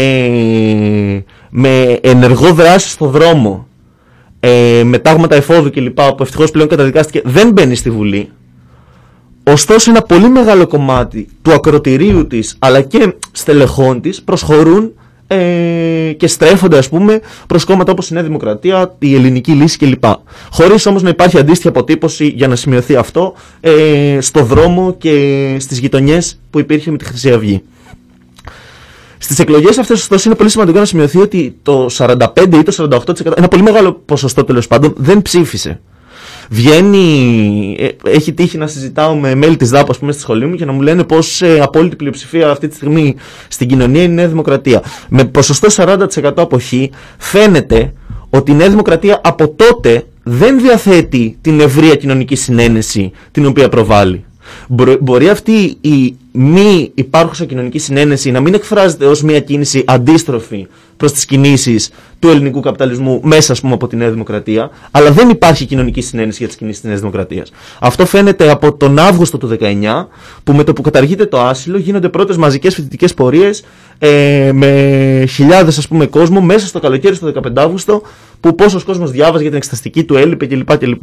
με ενεργό δράση στο δρόμο, με τάγματα εφόδου κλπ, που ευτυχώς πλέον καταδικάστηκε, δεν μπαίνει στη Βουλή. Ωστόσο, ένα πολύ μεγάλο κομμάτι του ακροτηρίου της, αλλά και στελεχών της, προσχωρούν και στρέφονται, ας πούμε, προς κόμματα όπως η Νέα Δημοκρατία, η Ελληνική Λύση κλπ. Χωρίς όμως να υπάρχει αντίστοιχη αποτύπωση για να σημειωθεί αυτό στο δρόμο και στις γειτονιές που υπήρχε με τη Χρυσή Αυγή. Στις εκλογές αυτές, ωστόσο, είναι πολύ σημαντικό να σημειωθεί ότι το 45% ή το 48%, ένα πολύ μεγάλο ποσοστό τέλος πάντων, δεν ψήφισε. Έχει τύχει να συζητάω με μέλη της ΔΑΠ, ας πούμε, στη σχολή μου, και να μου λένε πως απόλυτη πλειοψηφία αυτή τη στιγμή στην κοινωνία είναι η Νέα Δημοκρατία. Με ποσοστό 40% αποχή, φαίνεται ότι η Νέα Δημοκρατία από τότε δεν διαθέτει την ευρεία κοινωνική συνένεση την οποία προβάλλει. Μπορεί αυτή η μη υπάρχουσα κοινωνική συνένεση να μην εκφράζεται ως μια κίνηση αντίστροφη προς τις κινήσεις του ελληνικού καπιταλισμού μέσα, ας πούμε, από τη Νέα Δημοκρατία, αλλά δεν υπάρχει κοινωνική συνένεση για τις κινήσεις της Νέας Δημοκρατίας. Αυτό φαίνεται από τον Αύγουστο του 19, που με το που καταργείται το άσυλο γίνονται πρώτες μαζικές φοιτητικές πορείες με χιλιάδες, ας πούμε, κόσμο μέσα στο καλοκαίρι, στο 15 Αύγουστο, που πόσος κόσμος διάβαζε για την εξεταστική του έλειπε κλπ.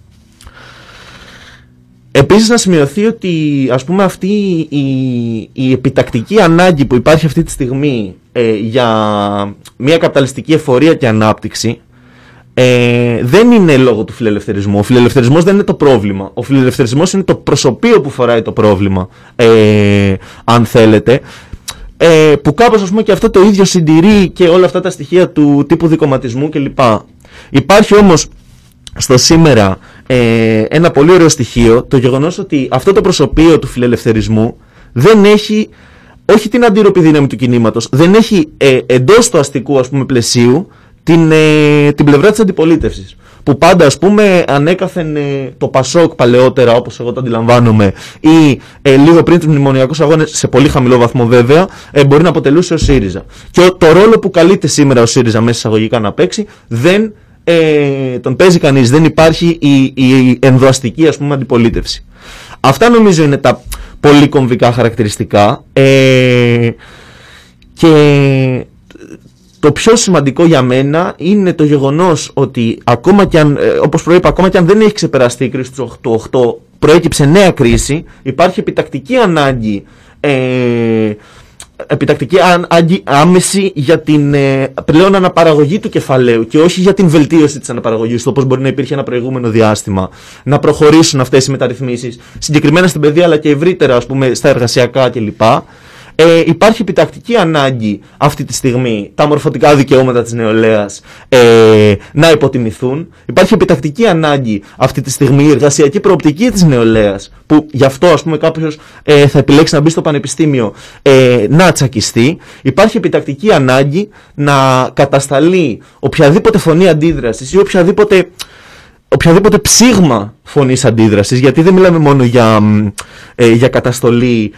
Επίσης, να σημειωθεί ότι, ας πούμε, αυτή η επιτακτική ανάγκη που υπάρχει αυτή τη στιγμή για μια καπιταλιστική εφορία και ανάπτυξη δεν είναι λόγω του φιλελευθερισμού. Ο φιλελευθερισμός δεν είναι το πρόβλημα. Ο φιλελευθερισμός είναι το προσωπείο που φοράει το πρόβλημα, αν θέλετε, που κάπως, ας πούμε, και αυτό το ίδιο συντηρεί και όλα αυτά τα στοιχεία του τύπου δικομματισμού κλπ. Υπάρχει όμως στο σήμερα ένα πολύ ωραίο στοιχείο, το γεγονός ότι αυτό το προσωπείο του φιλελευθερισμού δεν έχει, όχι την αντίρροπη δύναμη του κινήματος, δεν έχει εντός του αστικού, ας πούμε, πλαισίου την πλευρά της αντιπολίτευσης. Που πάντα, ας πούμε, ανέκαθεν το Πασόκ παλαιότερα, όπως εγώ το αντιλαμβάνομαι, ή λίγο πριν τους μνημονιακούς αγώνες, σε πολύ χαμηλό βαθμό βέβαια, μπορεί να αποτελούσε ο ΣΥΡΙΖΑ. Και το ρόλο που καλείται σήμερα ο ΣΥΡΙΖΑ μέσα εισαγωγικά να παίξει, δεν τον παίζει κανείς, δεν υπάρχει η ενδοαστική, ας πούμε, αντιπολίτευση. Αυτά νομίζω είναι τα πολύ κομβικά χαρακτηριστικά, και το πιο σημαντικό για μένα είναι το γεγονός ότι ακόμα και αν, όπως προείπα, ακόμα και αν δεν έχει ξεπεραστεί η κρίση του 8, προέκυψε νέα κρίση, υπάρχει επιτακτική ανάγκη, άμεση για την πλέον αναπαραγωγή του κεφαλαίου και όχι για την βελτίωση της αναπαραγωγής του, όπως μπορεί να υπήρχε ένα προηγούμενο διάστημα, να προχωρήσουν αυτές οι μεταρρυθμίσεις, συγκεκριμένα στην παιδεία αλλά και ευρύτερα, ας πούμε, στα εργασιακά κλπ. Υπάρχει επιτακτική ανάγκη αυτή τη στιγμή τα μορφωτικά δικαιώματα της νεολαίας να υποτιμηθούν. Υπάρχει επιτακτική ανάγκη αυτή τη στιγμή η εργασιακή προοπτική της νεολαίας, που γι' αυτό, ας πούμε, κάποιος θα επιλέξει να μπει στο πανεπιστήμιο, να τσακιστεί. Υπάρχει επιτακτική ανάγκη να κατασταλεί οποιαδήποτε φωνή αντίδρασης ή οποιαδήποτε ψήγμα φωνής αντίδρασης, γιατί δεν μιλάμε μόνο για καταστολή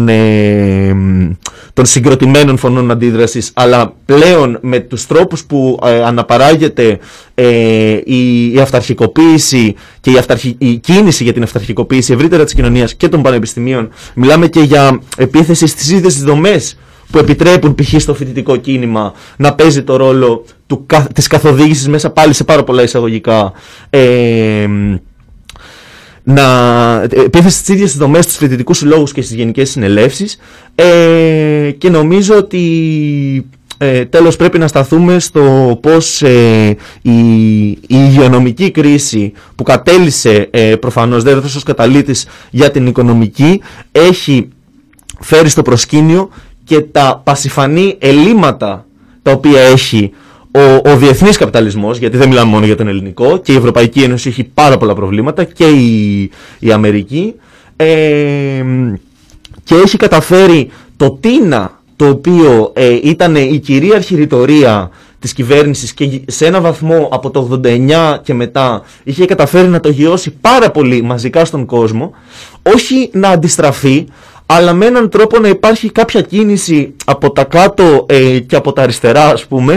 των συγκροτημένων φωνών αντίδρασης, αλλά πλέον με τους τρόπους που αναπαράγεται η αυταρχικοποίηση και η κίνηση για την αυταρχικοποίηση ευρύτερα της κοινωνίας και των πανεπιστημίων. Μιλάμε και για επίθεση στις ίδιες τις δομές που επιτρέπουν π.χ. στο φοιτητικό κίνημα να παίζει το ρόλο της καθοδήγησης μέσα πάλι σε πάρα πολλά εισαγωγικά, επίθεση στις ίδιες τις δομές, στους φοιτητικούς συλλόγους και στις γενικές συνελεύσεις, και νομίζω ότι τέλος πρέπει να σταθούμε στο πως η υγειονομική κρίση που κατέλησε προφανώς δεν ως καταλήτης για την οικονομική έχει φέρει στο προσκήνιο και τα πασιφανή ελλείμματα τα οποία έχει ο διεθνής καπιταλισμός, γιατί δεν μιλάμε μόνο για τον ελληνικό, και η Ευρωπαϊκή Ένωση έχει πάρα πολλά προβλήματα, και η Αμερική, και έχει καταφέρει το τίνα, το οποίο ήταν η κυρίαρχη ρητορία της κυβέρνησης και σε ένα βαθμό από το 89 και μετά είχε καταφέρει να το γιώσει πάρα πολύ μαζικά στον κόσμο, όχι να αντιστραφεί, αλλά με έναν τρόπο να υπάρχει κάποια κίνηση από τα κάτω και από τα αριστερά, ας πούμε,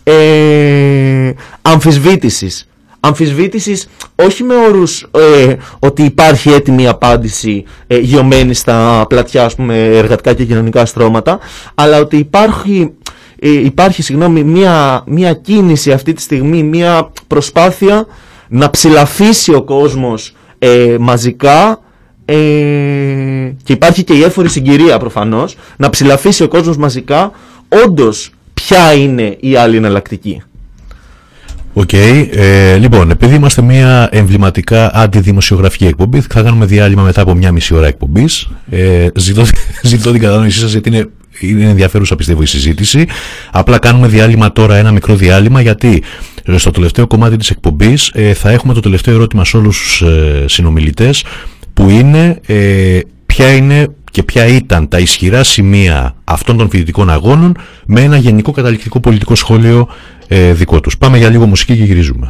αμφισβήτησης όχι με όρους ότι υπάρχει έτοιμη απάντηση γιωμένη στα πλατιά, ας πούμε, εργατικά και κοινωνικά στρώματα, αλλά ότι υπάρχει μια κίνηση αυτή τη στιγμή, μια προσπάθεια να ψηλαφίσει ο κόσμος μαζικά, και υπάρχει και η έφορη συγκυρία προφανώς, να ψηλαφίσει ο κόσμος μαζικά όντως ποια είναι η άλλη εναλλακτική. Οκ. Λοιπόν, επειδή είμαστε μια εμβληματικά αντιδημοσιογραφική εκπομπή, θα κάνουμε διάλειμμα μετά από μια μισή ώρα εκπομπής. Ζητώ την κατανόησή σας, γιατί είναι ενδιαφέρουσα, πιστεύω, η συζήτηση. Απλά κάνουμε διάλειμμα τώρα, ένα μικρό διάλειμμα, γιατί στο τελευταίο κομμάτι της εκπομπής θα έχουμε το τελευταίο ερώτημα σε όλους τους συνομιλητές, που είναι ποια είναι και ποια ήταν τα ισχυρά σημεία αυτών των φοιτητικών αγώνων με ένα γενικό καταληκτικό πολιτικό σχόλιο δικό τους. Πάμε για λίγο μουσική και γυρίζουμε.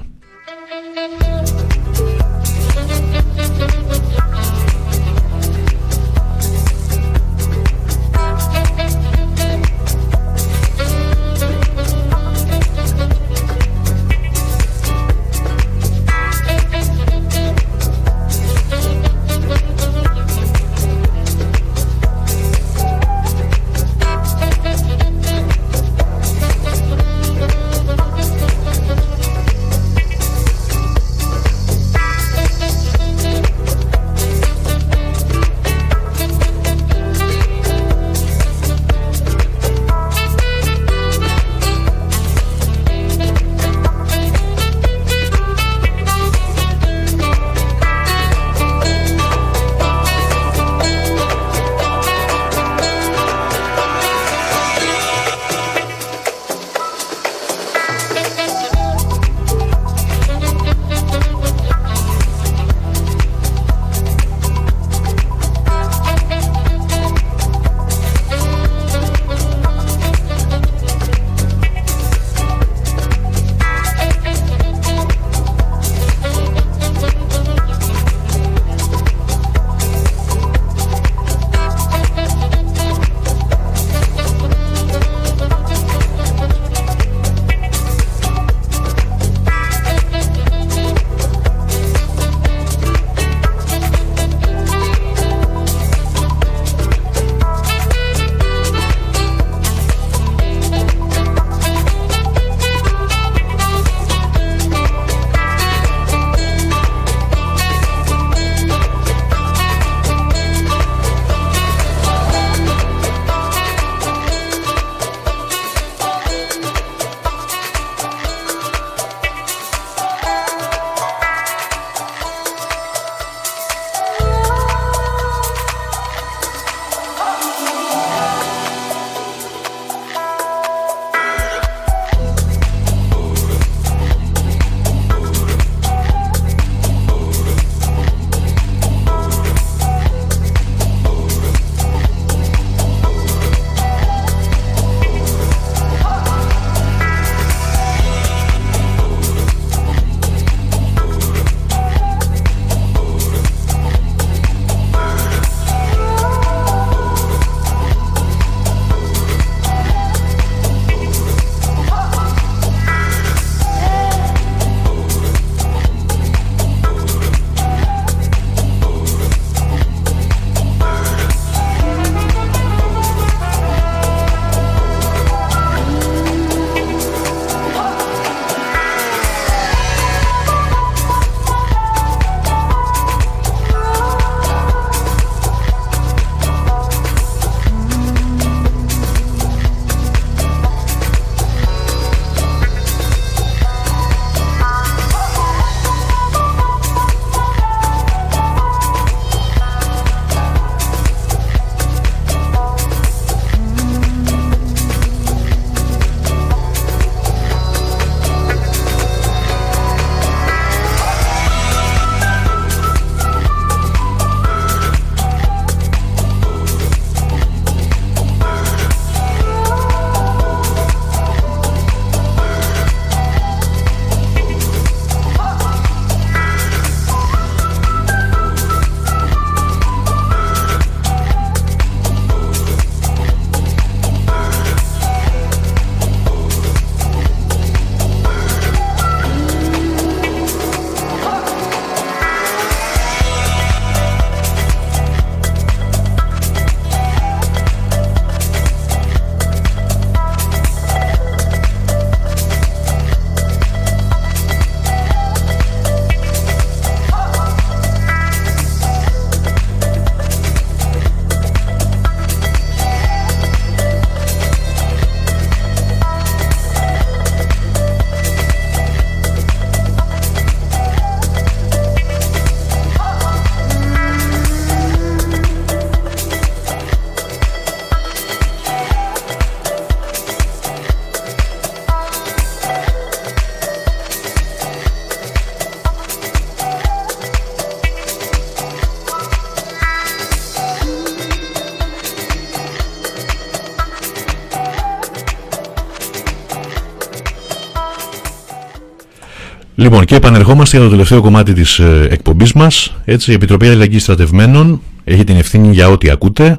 Λοιπόν, και επανερχόμαστε για το τελευταίο κομμάτι της εκπομπής μας. Έτσι, η Επιτροπή Αλληλεγγύης Στρατευμένων έχει την ευθύνη για ό,τι ακούτε.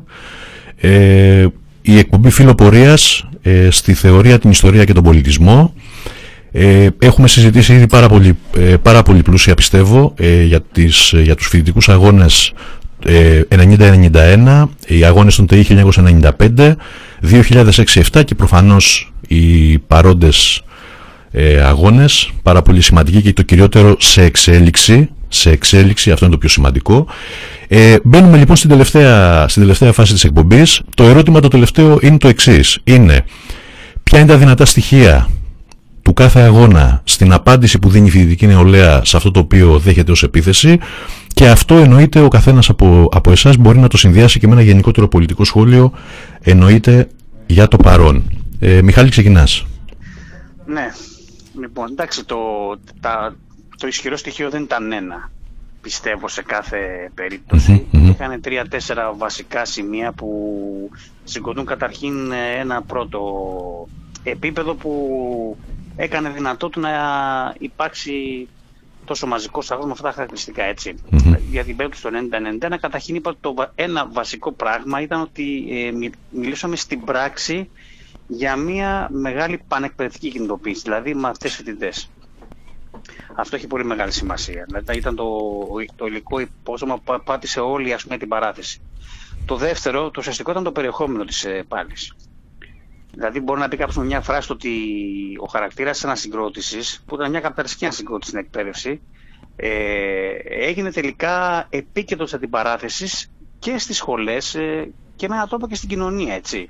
Η εκπομπή Φιλοπορίας στη θεωρία, την ιστορία και τον πολιτισμό. Έχουμε συζητήσει ήδη πάρα πολύ πλούσια, πιστεύω, για τους φοιτητικούς αγώνες 90-91, οι αγώνες των ΤΕΗ 1995, 2006-2007 και προφανώς οι παρόντες αγώνες, πάρα πολύ σημαντικοί και το κυριότερο σε εξέλιξη, αυτό είναι το πιο σημαντικό. Μπαίνουμε λοιπόν στην τελευταία φάση της εκπομπής. Το ερώτημα το τελευταίο είναι το εξής. Είναι ποια είναι τα δυνατά στοιχεία του κάθε αγώνα στην απάντηση που δίνει η φοιτητική νεολαία σε αυτό το οποίο δέχεται ως επίθεση, και αυτό εννοείται ο καθένας από εσάς μπορεί να το συνδυάσει και με ένα γενικότερο πολιτικό σχόλιο, εννοείται για το παρόν. Μιχάλη, ξεκινάς. Ναι, λοιπόν, εντάξει, το ισχυρό στοιχείο δεν ήταν ένα, πιστεύω, σε κάθε περίπτωση. Είχαν 3-4 βασικά σημεία που συγκροτούν καταρχήν ένα πρώτο επίπεδο που έκανε δυνατό του να υπάρξει τόσο μαζικός αγώνας με αυτά τα χαρακτηριστικά, έτσι. Για την περίπτωση του 90-91, καταρχήν είπα ότι ένα βασικό πράγμα ήταν ότι μιλήσαμε στην πράξη για μια μεγάλη πανεκπαιδευτική κινητοποίηση, δηλαδή μαθητές φοιτητές. Αυτό έχει πολύ μεγάλη σημασία. Δηλαδή ήταν το υλικό υπόστρωμα που πάτησε όλη, ας πούμε, την παράθεση. Το δεύτερο, το ουσιαστικό, ήταν το περιεχόμενο της πάλης. Δηλαδή, μπορεί να πει κάποιος με μια φράση ότι ο χαρακτήρας της ανασυγκρότησης, που ήταν μια καπιταλιστική ανασυγκρότηση στην εκπαίδευση, έγινε τελικά επίκεντρο της αντιπαράθεσης και στις σχολές και με έναν τρόπο και στην κοινωνία, έτσι.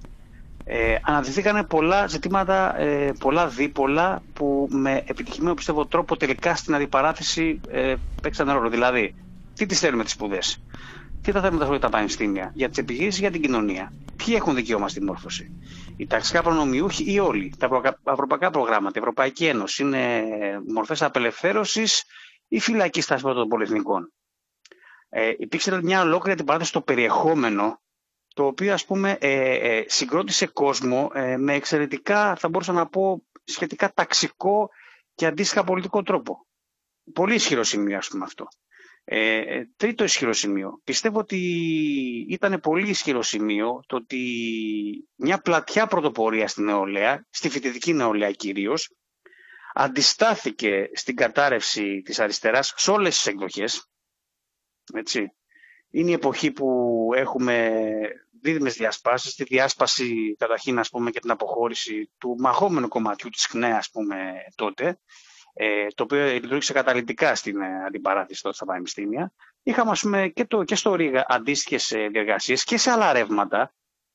Αναδυθήκανε πολλά ζητήματα, πολλά δίπολα που με επιτυχημένο, πιστεύω, τρόπο τελικά στην αντιπαράθεση παίξαν ρόλο. Δηλαδή, τι τις θέλουμε τις σπουδές, τι θα θέλουμε τα σχολεία, τα πανεπιστήμια, για τις επιχειρήσεις, για την κοινωνία, ποιοι έχουν δικαίωμα στη μόρφωση, οι ταξικά προνομιούχοι ή όλοι, τα ευρωπαϊκά προγράμματα, η Ευρωπαϊκή Ένωση, είναι μορφές απελευθέρωσης ή φυλακή στα σπίτια των πολυεθνικών. Υπήρξε μια ολόκληρη αντιπαράθεση στο περιεχόμενο, το οποίο, ας πούμε, συγκρότησε κόσμο με εξαιρετικά, θα μπορούσα να πω, σχετικά ταξικό και αντίστοιχα πολιτικό τρόπο. Πολύ ισχυρό σημείο, ας πούμε, αυτό. Τρίτο ισχυρό σημείο. Πιστεύω ότι ήταν πολύ ισχυρό σημείο το ότι μια πλατιά πρωτοπορία στην νεολαία, στη φοιτητική νεολαία κυρίως, αντιστάθηκε στην κατάρρευση της αριστεράς σε όλες τις εκδοχές. Έτσι. Είναι η εποχή που έχουμε δίδυμες διασπάσεις, τη διάσπαση καταρχήν, ας πούμε, και την αποχώρηση του μαχόμενου κομματιού της ΧΝΕ, ας πούμε, τότε, το οποίο λειτουργήσε καταλυτικά στην αντιπαράθεση τότε στα πανεπιστήμια. Είχαμε, ας πούμε, και στο Ρήγα αντίστοιχες διεργασίες και σε άλλα ρεύματα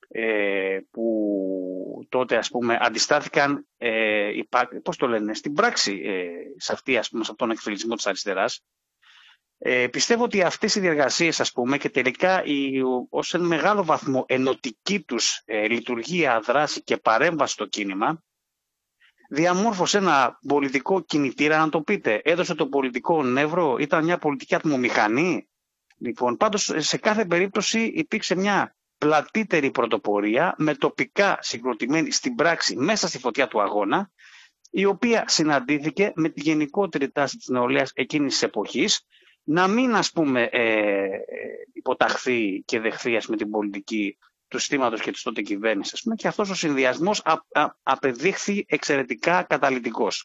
που τότε, ας πούμε, αντιστάθηκαν, πώς το λένε, στην πράξη σε αυτή, ας πούμε, σε αυτόν τον εκφυλισμό της αριστεράς. Πιστεύω ότι αυτές οι διεργασίες, ας πούμε, και τελικά ως ένα μεγάλο βαθμό ενωτική τους λειτουργία, δράση και παρέμβαση στο κίνημα, διαμόρφωσε ένα πολιτικό κινητήρα, να το πείτε. Έδωσε το πολιτικό νεύρο, ήταν μια πολιτική ατμομηχανή. Λοιπόν, πάντως, σε κάθε περίπτωση υπήρξε μια πλατύτερη πρωτοπορία, με τοπικά συγκροτημένη στην πράξη μέσα στη φωτιά του αγώνα, η οποία συναντήθηκε με τη γενικότερη τάση της νεολαίας εκείνης της εποχής, να μην, ας πούμε, υποταχθεί και δεχθεί, ας πούμε, την πολιτική του συστήματος και της τότε κυβέρνησης, ας πούμε, και αυτός ο συνδυασμός απεδείχθη εξαιρετικά καταλυτικός.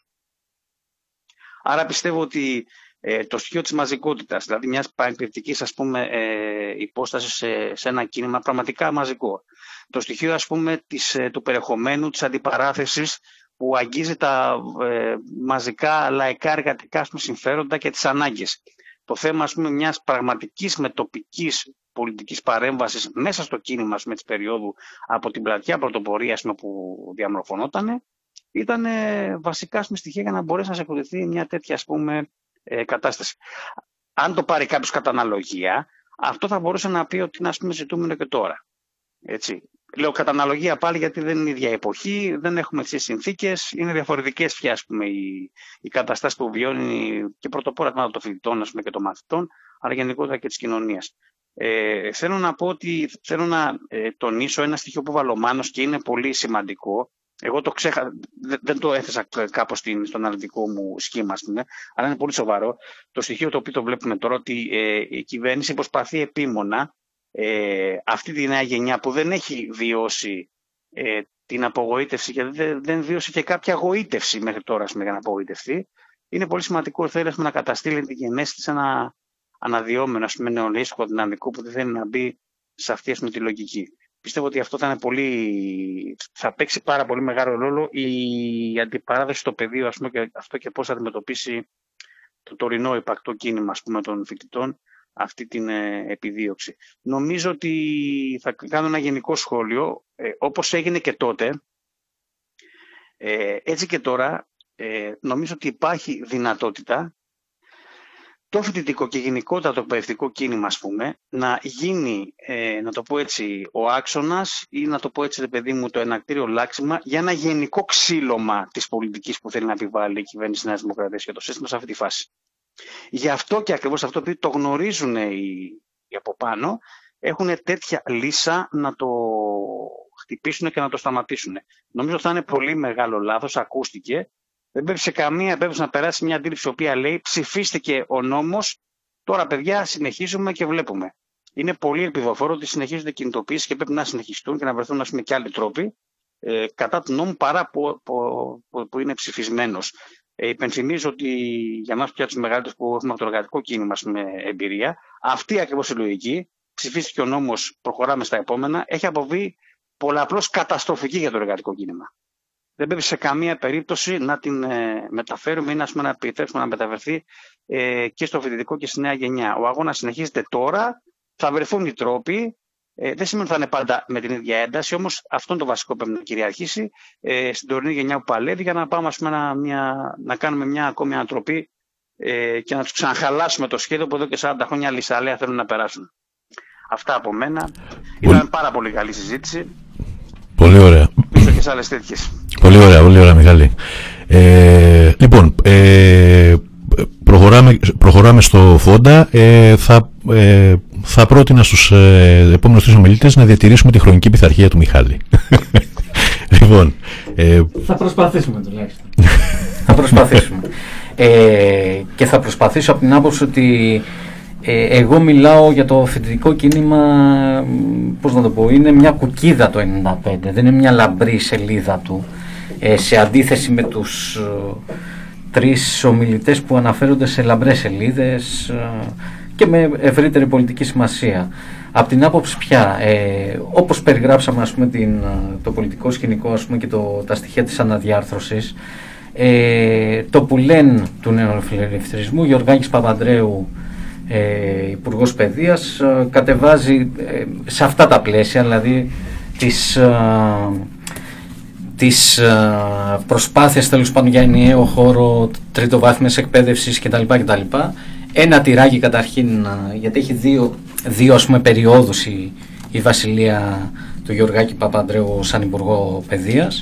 Άρα πιστεύω ότι το στοιχείο της μαζικότητας, δηλαδή μιας πανεκπαιδευτικής, ας πούμε, υπόστασης σε ένα κίνημα πραγματικά μαζικό, το στοιχείο, ας πούμε, του περιεχομένου, της αντιπαράθεσης, που αγγίζει τα μαζικά λαϊκά εργατικά, ας πούμε, συμφέροντα και τις ανάγκες. Το θέμα, ας πούμε, μιας πραγματικής με τοπικής πολιτικής παρέμβασης μέσα στο κίνημα, ας πούμε, της περίοδου από την πλατιά πρωτοπορία, ας πούμε, που διαμορφωνόταν, ήταν βασικά, ας πούμε, στοιχεία για να μπορέσει να σε ακολουθεί μια τέτοια, ας πούμε, κατάσταση. Αν το πάρει κάποιος κατά αναλογία, αυτό θα μπορούσε να πει ότι είναι, ας πούμε, ζητούμενο και τώρα. Έτσι. Λέω κατά αναλογία πάλι, γιατί δεν είναι η ίδια εποχή, δεν έχουμε τις συνθήκες, είναι διαφορετικές πια, ας πούμε, οι καταστάσεις που βιώνει και πρωτοπόρα τμήματα των φοιτητών, ας πούμε, και των μαθητών, αλλά γενικότερα και της κοινωνίας. Θέλω να πω ότι θέλω να τονίσω ένα στοιχείο που βάλω Μάνος και είναι πολύ σημαντικό, Εγώ το δεν το έθεσα κάπως στον αναλυτικό μου σχήμα, αλλά είναι πολύ σοβαρό. Το στοιχείο το οποίο το βλέπουμε τώρα, ότι η κυβέρνηση προσπαθεί επίμονα αυτή τη νέα γενιά που δεν έχει βιώσει την απογοήτευση, γιατί δεν βίωσε και κάποια αγοήτευση μέχρι τώρα για να απογοητευτεί. Είναι πολύ σημαντικό, θέλει να καταστήλει τη γενέση της ένα αναδυόμενο νεολαίστικο δυναμικό που δεν θέλει να μπει σε αυτή τη λογική. Πιστεύω ότι αυτό θα παίξει πάρα πολύ μεγάλο ρόλο η αντιπαράδοση στο πεδίο, και αυτό και πώς θα αντιμετωπίσει το τωρινό υπαρκτό κίνημα των φοιτητών αυτή την επιδίωξη. Νομίζω ότι θα κάνω ένα γενικό σχόλιο, όπως έγινε και τότε, έτσι και τώρα, νομίζω ότι υπάρχει δυνατότητα το φοιτητικό και γενικότερα το εκπαιδευτικό κίνημα, να γίνει, να το πω έτσι, ο άξονας ή να το πω έτσι, ρε παιδί μου, το ενακτήριο λάξιμα για ένα γενικό ξύλωμα της πολιτικής που θέλει να επιβάλλει η κυβέρνηση της Νέας Δημοκρατίας και το σύστημα σε αυτή τη φάση. Γι' αυτό και ακριβώς αυτό που το γνωρίζουν οι από πάνω, έχουν τέτοια λύσα να το χτυπήσουν και να το σταματήσουν. Νομίζω θα είναι πολύ μεγάλο λάθος, ακούστηκε. Δεν πρέπει σε καμία περίπτωση να περάσει μια αντίληψη η οποία λέει ψηφίστηκε ο νόμος, τώρα παιδιά συνεχίζουμε και βλέπουμε. Είναι πολύ ελπιδοφόρο ότι συνεχίζονται κινητοποιήσεις και πρέπει να συνεχιστούν και να βρεθούν και άλλοι τρόποι κατά του νόμου παρά που είναι ψηφισμένος. Υπενθυμίζω ότι για μας πια τους μεγαλύτερους που έχουμε από το εργατικό κίνημα με εμπειρία, αυτή ακριβώς η λογική, ψηφίστηκε ο νόμος, προχωράμε στα επόμενα, έχει αποβεί πολλαπλώς καταστροφική για το εργατικό κίνημα. Δεν πρέπει σε καμία περίπτωση να την μεταφέρουμε ή να επιτρέψουμε να μεταφερθεί και στο φοιτητικό και στη νέα γενιά. Ο αγώνας συνεχίζεται τώρα, θα βρεθούν οι τρόποι. Δεν σημαίνει ότι θα είναι πάντα με την ίδια ένταση, όμως αυτό είναι το βασικό που πρέπει να κυριαρχήσει στην τωρινή γενιά που παλεύει, για να πάμε να κάνουμε μια ακόμη ανατροπή και να τους ξαναχαλάσουμε το σχέδιο που εδώ και 40 χρόνια λυσαλέα θέλουν να περάσουν. Αυτά από μένα. Ήταν πάρα πολύ καλή συζήτηση. Πολύ ωραία. Πίσω και σε άλλες τέτοιες. Πολύ ωραία Μιχάλη. Λοιπόν, προχωράμε στο Φόντα. Θα πρότεινα στους επόμενους 3 ομιλητές να διατηρήσουμε τη χρονική πειθαρχία του Μιχάλη. Λοιπόν, θα προσπαθήσουμε τουλάχιστον. Θα προσπαθήσουμε. Και θα προσπαθήσω από την άποψη ότι εγώ μιλάω για το φοιτητικό κίνημα, πώς να το πω, είναι μια κουκίδα το 95, δεν είναι μια λαμπρή σελίδα του, σε αντίθεση με τους 3 ομιλητές που αναφέρονται σε λαμπρές σελίδες και με ευρύτερη πολιτική σημασία. Από την άποψη πια, όπως περιγράψαμε το πολιτικό σκηνικό και τα στοιχεία της αναδιάρθρωσης, το που λένε του νεοφιλελευθερισμού, Γεωργάκης Παπανδρέου, Υπουργός Παιδείας, κατεβάζει σε αυτά τα πλαίσια, δηλαδή τις προσπάθειες τέλος πάντων για ενιαίο χώρο τριτοβάθμιας εκπαίδευσης κτλ. Ένα τυράκι καταρχήν, γιατί έχει δύο περιόδους η βασιλεία του Γεωργάκη Παπανδρέου σαν Υπουργό Παιδείας,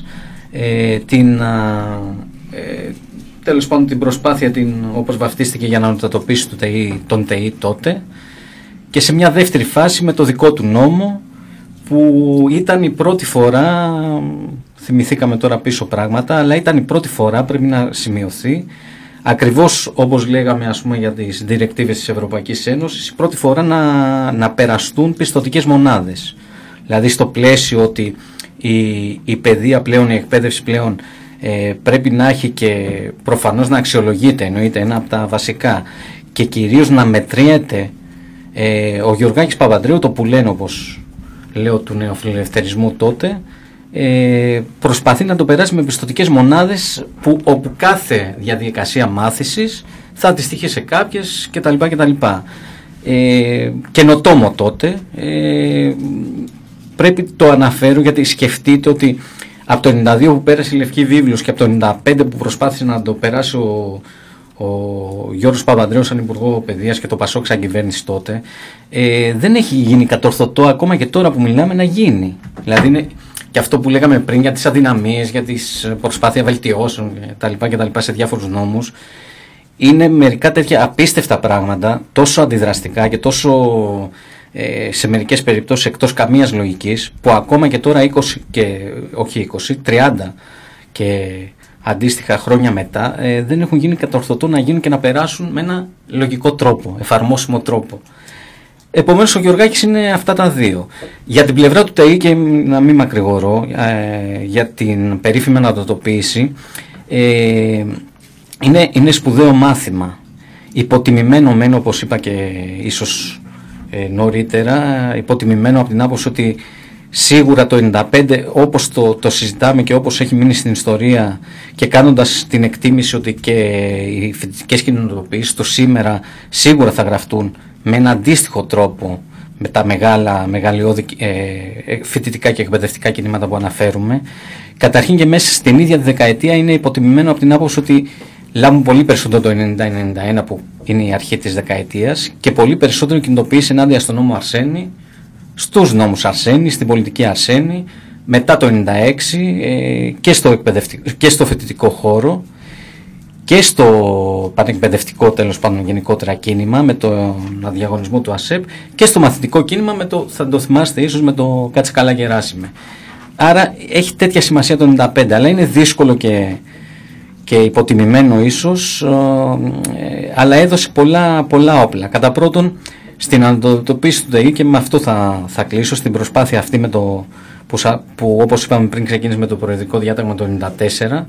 τέλος πάντων την προσπάθεια όπως βαφτίστηκε για να ονοτατοποιήσει τον ΤΕΗ τότε, και σε μια δεύτερη φάση με το δικό του νόμο που ήταν η πρώτη φορά, θυμηθήκαμε τώρα πίσω πράγματα, αλλά ήταν η πρώτη φορά, πρέπει να σημειωθεί, ακριβώς όπως λέγαμε για τις διρεκτίβες της Ευρωπαϊκής Ένωσης, η πρώτη φορά να περαστούν πιστωτικές μονάδες. Δηλαδή στο πλαίσιο ότι η παιδεία πλέον, η εκπαίδευση πλέον πρέπει να έχει και προφανώς να αξιολογείται, εννοείται, ένα από τα βασικά, και κυρίως να μετριέται. Ο Γεωργάκης Παπανδρέου, το που λένε, όπως λέω, του νεοφιλελευθερισμού τότε, προσπαθεί να το περάσει με πιστωτικές μονάδες όπου κάθε διαδικασία μάθησης θα αντιστοιχεί σε κάποιες κτλ. Καινοτόμο τότε, πρέπει το αναφέρω γιατί σκεφτείτε ότι από το 92 που πέρασε η Λευκή Βίβλος και από το 95 που προσπάθησε να το περάσει ο Γιώργος Παπανδρέου σαν Υπουργό Παιδείας και το Πασόκ σαν κυβέρνηση τότε, δεν έχει γίνει κατορθωτό ακόμα και τώρα που μιλάμε να γίνει. Δηλαδή είναι και αυτό που λέγαμε πριν για τις αδυναμίες, για τις προσπάθεια βελτιώσεων κτλ. Σε διάφορους νόμους. Είναι μερικά τέτοια απίστευτα πράγματα, τόσο αντιδραστικά και τόσο σε μερικές περιπτώσεις εκτός καμίας λογικής, που ακόμα και τώρα 30 και αντίστοιχα χρόνια μετά δεν έχουν γίνει κατορθωτό να γίνουν και να περάσουν με ένα λογικό τρόπο, εφαρμόσιμο τρόπο. Επομένως ο Γεωργάκης είναι αυτά τα δύο. Για την πλευρά του ΤΕΙ, και να μην μακρηγορώ, για την περίφημη αναδοτοποίηση, είναι σπουδαίο μάθημα. Υποτιμημένο μεν, όπως είπα και ίσως νωρίτερα, υποτιμημένο από την άποψη ότι σίγουρα το 95, όπως το συζητάμε και όπως έχει μείνει στην ιστορία, και κάνοντας την εκτίμηση ότι και οι φοιτητικές κοινωνικοποιήσεις το σήμερα σίγουρα θα γραφτούν με ένα αντίστοιχο τρόπο με τα μεγαλειώδη φοιτητικά και εκπαιδευτικά κινήματα που αναφέρουμε. Καταρχήν και μέσα στην ίδια τη δεκαετία είναι υποτιμημένο από την άποψη ότι λάβουν πολύ περισσότερο το 90-91 που είναι η αρχή της δεκαετίας και πολύ περισσότερο κινητοποίηση ενάντια στον νόμο Αρσένη, στους νόμους Αρσένη, στην πολιτική Αρσένη, μετά το 96 και στο φοιτητικό χώρο και στο πανεκπαιδευτικό, τέλος πάντων, γενικότερα κίνημα με τον αδιαγωνισμό του ΑΣΕΠ, και στο μαθητικό κίνημα με το, θα το θυμάστε ίσως, με το Κάτσε καλά Γεράσιμε. Άρα έχει τέτοια σημασία το 95, αλλά είναι δύσκολο και υποτιμημένο ίσως, αλλά έδωσε πολλά όπλα. Κατά πρώτον, στην αναδοτοποίηση του ΤΕΙ, και με αυτό θα κλείσω, στην προσπάθεια αυτή με το, που όπως είπαμε πριν ξεκίνησε με το προεδρικό διάταγμα το 1994,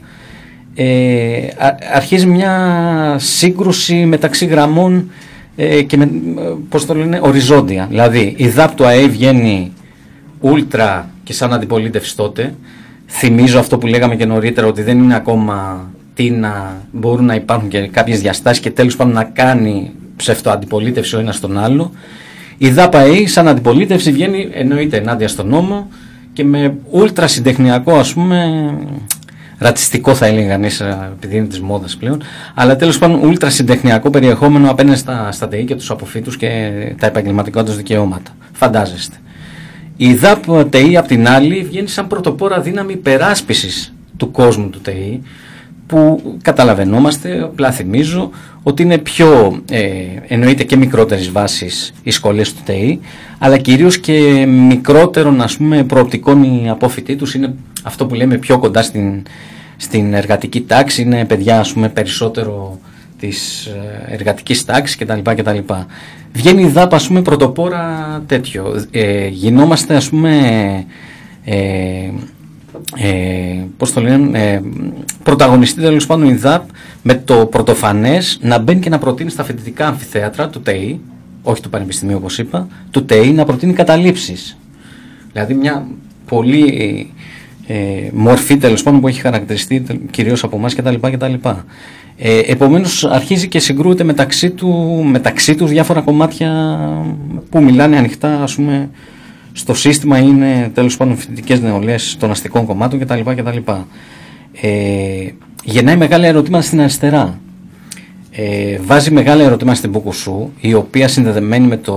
αρχίζει μια σύγκρουση μεταξύ γραμμών και πώς το λένε, οριζόντια. Δηλαδή η ΔΑΠ του ΑΕ βγαίνει ούλτρα και σαν αντιπολίτευση τότε. Θυμίζω αυτό που λέγαμε και νωρίτερα, ότι δεν είναι ακόμα τι να μπορούν να υπάρχουν και κάποιες διαστάσεις και τέλος πάντων να κάνει ψευτοαντιπολίτευση ο ένας τον άλλο. Η ΔΑΠ ΑΕ σαν αντιπολίτευση βγαίνει, εννοείται, ενάντια στον νόμο και με ούλτρα συντεχνιακό, ας πούμε, ρατσιστικό θα έλεγε κανείς, επειδή είναι της μόδας πλέον, αλλά τέλος πάντων ούλτρα συντεχνιακό περιεχόμενο απέναντι στα ΤΕΙ και τους αποφύτους και τα επαγγελματικά τους δικαιώματα. Φαντάζεστε. Η ΔΑΠ ΤΕΙ απ' την άλλη βγαίνει σαν πρωτοπόρα δύναμη υπεράσπισης του κόσμου του ΤΕΙ, που καταλαβαίνόμαστε, απλά θυμίζω, ότι είναι πιο, εννοείται και μικρότερης βάσης οι σχολές του ΤΕΙ, αλλά κυρίως και μικρότερων, ας πούμε, προοπτικών οι απόφοιτοί τους, είναι αυτό που λέμε πιο κοντά στην εργατική τάξη, είναι παιδιά, ας πούμε, περισσότερο της εργατικής τάξης κτλ. Βγαίνει η ΔΑΠ, ας πούμε, πρωτοπόρα τέτοιο. Γινόμαστε, ας πούμε, πώς το λένε, πρωταγωνιστή, τέλος πάντων, η ΔΑΠ με το πρωτοφανές να μπαίνει και να προτείνει στα φοιτητικά αμφιθέατρα του ΤΕΙ, όχι του Πανεπιστημίου όπως είπα, του ΤΕΙ, να προτείνει καταλήψεις. Δηλαδή μια πολύ μορφή, τέλος πάντων, που έχει χαρακτηριστεί κυρίως από εμάς κτλ. Επομένως αρχίζει και συγκρούεται μεταξύ του διάφορα κομμάτια που μιλάνε ανοιχτά, ας πούμε, στο σύστημα, είναι τέλος πάντων φοιτητικές νεολαίες των αστικών κομμάτων κτλ. Γεννάει μεγάλα ερωτήματα στην αριστερά. Βάζει μεγάλα ερωτήματα στην Μπουκουσού, η οποία συνδεδεμένη με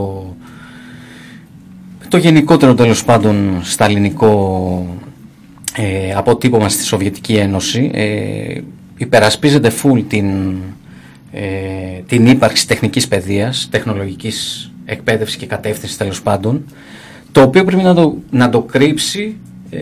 το γενικότερο, τέλος πάντων, σταλινικό αποτύπωμα στη Σοβιετική Ένωση, υπερασπίζεται full την ύπαρξη τεχνικής παιδείας, τεχνολογικής εκπαίδευσης και κατεύθυνσης, τέλος πάντων, το οποίο πρέπει να το κρύψει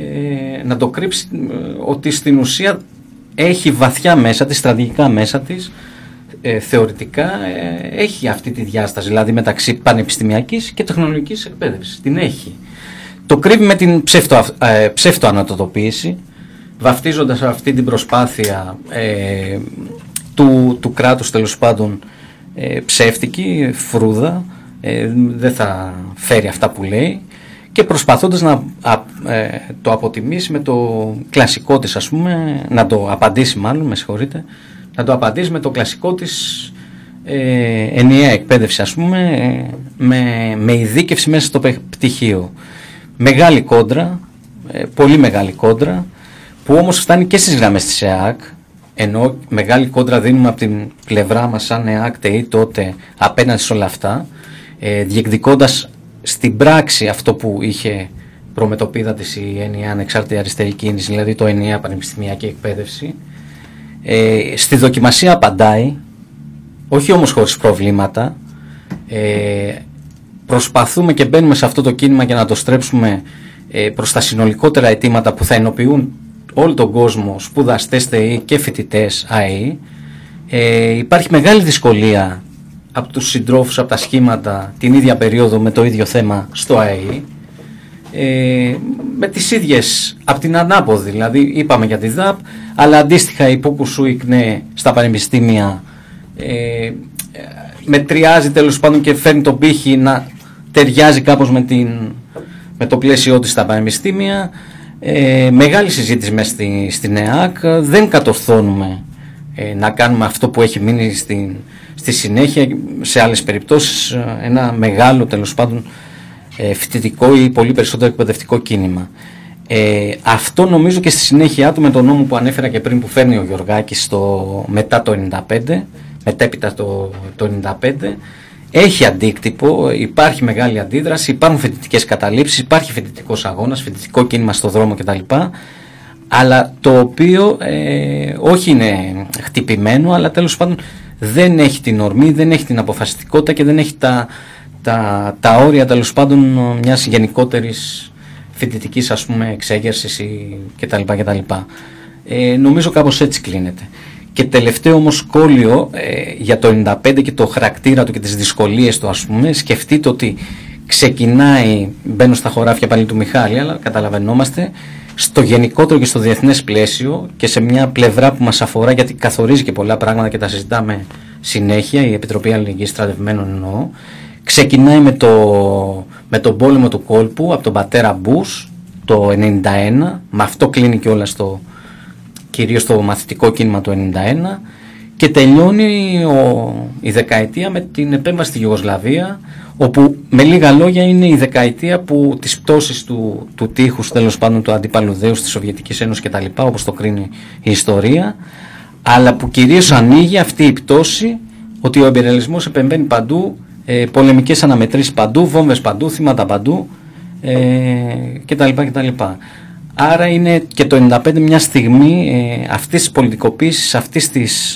ότι στην ουσία έχει βαθιά μέσα της, στρατηγικά μέσα της, θεωρητικά έχει αυτή τη διάσταση, δηλαδή μεταξύ πανεπιστημιακής και τεχνολογικής εκπαίδευσης. Την έχει. Το κρύβει με την ψεύτο-ανατοτοποίηση, βαφτίζοντας αυτή την προσπάθεια του κράτους, τέλος πάντων, ψεύτικη, φρούδα, δεν θα φέρει αυτά που λέει, και προσπαθώντας να το αποτιμήσει με το κλασικό της, ας πούμε, να το απαντήσει μάλλον, να το απαντήσει με το κλασικό της ενιαία εκπαίδευση, ας πούμε, με ειδίκευση μέσα στο πτυχίο. Μεγάλη κόντρα, πολύ μεγάλη κόντρα, που όμως φτάνει και στις γραμμές της ΕΑΚ, ενώ μεγάλη κόντρα δίνουμε από την πλευρά μας σαν ΕΑΚ ΤΕΙ τότε απέναντι σε όλα αυτά, διεκδικώντας στην πράξη αυτό που είχε προμετωπίδα της η ενιαία ανεξάρτητη αριστερή κίνηση, δηλαδή το ενιαία πανεπιστημιακή εκπαίδευση. Στη δοκιμασία απαντάει, όχι όμως χωρίς προβλήματα, προσπαθούμε και μπαίνουμε σε αυτό το κίνημα για να το στρέψουμε προς τα συνολικότερα αιτήματα που θα ενοποιούν όλο τον κόσμο, σπουδαστές ΤΕΗ και φοιτητές ΑΕΗ. Υπάρχει μεγάλη δυσκολία από τους συντρόφους, από τα σχήματα την ίδια περίοδο με το ίδιο θέμα στο ΑΕΗ, με τις ίδιες, από την ανάποδη, δηλαδή είπαμε για τη ΔΑΠ, αλλά αντίστοιχα η Πούκουσου ΙΚΝΕ στα πανεπιστήμια μετριάζει τέλος πάντων και φέρνει τον πύχη να ταιριάζει κάπως με το πλαίσιο της στα πανεπιστήμια. Μεγάλη συζήτηση μέσα στην ΕΑΚ, δεν κατορθώνουμε να κάνουμε αυτό που έχει μείνει στη συνέχεια σε άλλες περιπτώσεις, ένα μεγάλο τέλος πάντων φοιτητικό ή πολύ περισσότερο εκπαιδευτικό κίνημα. Αυτό νομίζω και στη συνέχεια του με τον νόμο που ανέφερα και πριν που φέρνει ο Γιωργάκης μετά το 95, μετέπειτα το 95, έχει αντίκτυπο, υπάρχει μεγάλη αντίδραση, υπάρχουν φοιτητικές καταλήψεις, υπάρχει φοιτητικός αγώνας, φοιτητικό κίνημα στο δρόμο κτλ. Αλλά το οποίο όχι είναι χτυπημένο, αλλά τέλος πάντων δεν έχει την ορμή, δεν έχει την αποφασιστικότητα και δεν έχει τα όρια τέλος πάντων μιας γενικότερης φοιτητικής ας πούμε εξέγερσης κτλ. Νομίζω κάπως έτσι κλείνεται. Και τελευταίο όμως σχόλιο για το 95 και το χαρακτήρα του και τις δυσκολίες του, ας πούμε, σκεφτείτε ότι ξεκινάει, μπαίνω στα χωράφια πάλι του Μιχάλη, αλλά καταλαβαίνόμαστε, στο γενικότερο και στο διεθνές πλαίσιο και σε μια πλευρά που μας αφορά, γιατί καθορίζει και πολλά πράγματα και τα συζητάμε συνέχεια, η Επιτροπή Αλληλεγγύης Στρατευμένων εννοώ, ξεκινάει με τον πόλεμο του κόλπου από τον πατέρα Μπούς το 91, με αυτό κλείνει και όλα κυρίως το μαθητικό κίνημα το 91, και τελειώνει η δεκαετία με την επέμβαση στη Ιουγκοσλαβία, όπου με λίγα λόγια είναι η δεκαετία που τις πτώσεις του τείχους τέλος πάντων του αντίπαλου δέους της Σοβιετικής Ένωσης κτλ, όπως το κρίνει η ιστορία, αλλά που κυρίως ανοίγει αυτή η πτώση ότι ο εμπειριαλισμός επεμβαίνει παντού, πολεμικές αναμετρήσεις παντού, βόμβες παντού, θύματα παντού κτλ. Άρα είναι και το 95 μια στιγμή αυτής της πολιτικοποίησης, αυτής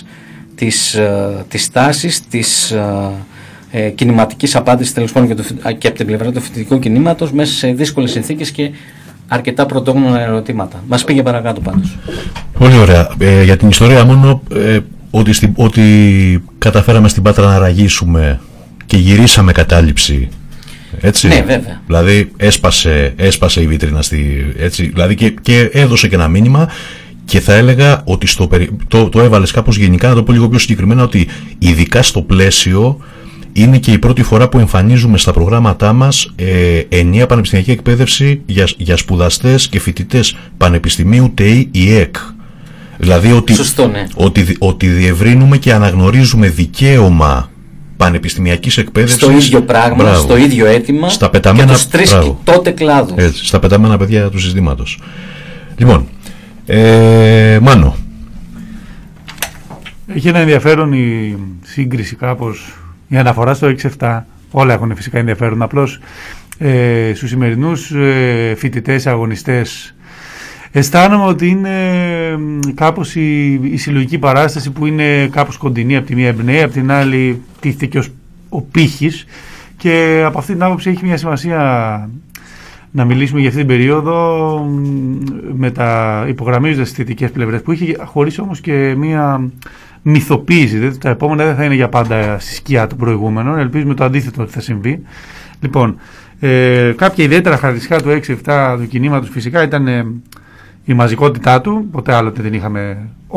της τάσης, της κινηματικής απάντησης τέλος πάντων και από την πλευρά του φοιτητικού κινήματος μέσα σε δύσκολες συνθήκες και αρκετά πρωτόγνωρα ερωτήματα. Μας πήγε παρακάτω πάντως. Πολύ ωραία. Για την ιστορία μόνο ότι καταφέραμε στην Πάτρα να ραγίσουμε και γυρίσαμε κατάληψη. Έτσι. Ναι, βέβαια. Δηλαδή έσπασε η βίτρινα έτσι, δηλαδή και έδωσε και ένα μήνυμα, και θα έλεγα ότι το έβαλες κάπως γενικά, να το πω λίγο πιο συγκεκριμένα, ότι ειδικά στο πλαίσιο είναι και η πρώτη φορά που εμφανίζουμε στα προγράμματά μας ενιαία πανεπιστημιακή εκπαίδευση για σπουδαστές και φοιτητές πανεπιστημίου ΤΕΗ ΙΕΚ. Δηλαδή ότι, σωστό, ναι. ότι διευρύνουμε και αναγνωρίζουμε δικαίωμα πανεπιστημιακής εκπαίδευσης στο ίδιο πράγμα, στο ίδιο αίτημα στα πεταμένα, και τους τρεις τότε κλάδους. Έτσι, στα πεταμένα παιδιά του συστήματος. Λοιπόν, Μάνο. Έχει ένα ενδιαφέρον η σύγκριση κάπως, η αναφορά στο 6-7, όλα έχουν φυσικά ενδιαφέρον, απλώς στους σημερινούς φοιτητές, αγωνιστές, αισθάνομαι ότι είναι κάπως η συλλογική παράσταση που είναι κάπως κοντινή, από τη μία εμπνέει, από την άλλη τίθεται και ο πύχης, και από αυτή την άποψη έχει μια σημασία να μιλήσουμε για αυτή την περίοδο υπογραμμίζοντας τις θετικές πλευρές που είχε, χωρίς όμως και μια μυθοποίηση. Δηλαδή, τα επόμενα δεν θα είναι για πάντα στη σκιά των προηγούμενων, ελπίζουμε το αντίθετο ότι θα συμβεί. Λοιπόν, κάποια ιδιαίτερα χαρακτηριστικά του 6-7 του κινήματος φυσικά ήταν η μαζικότητά του, ποτέ άλλοτε δεν είχαμε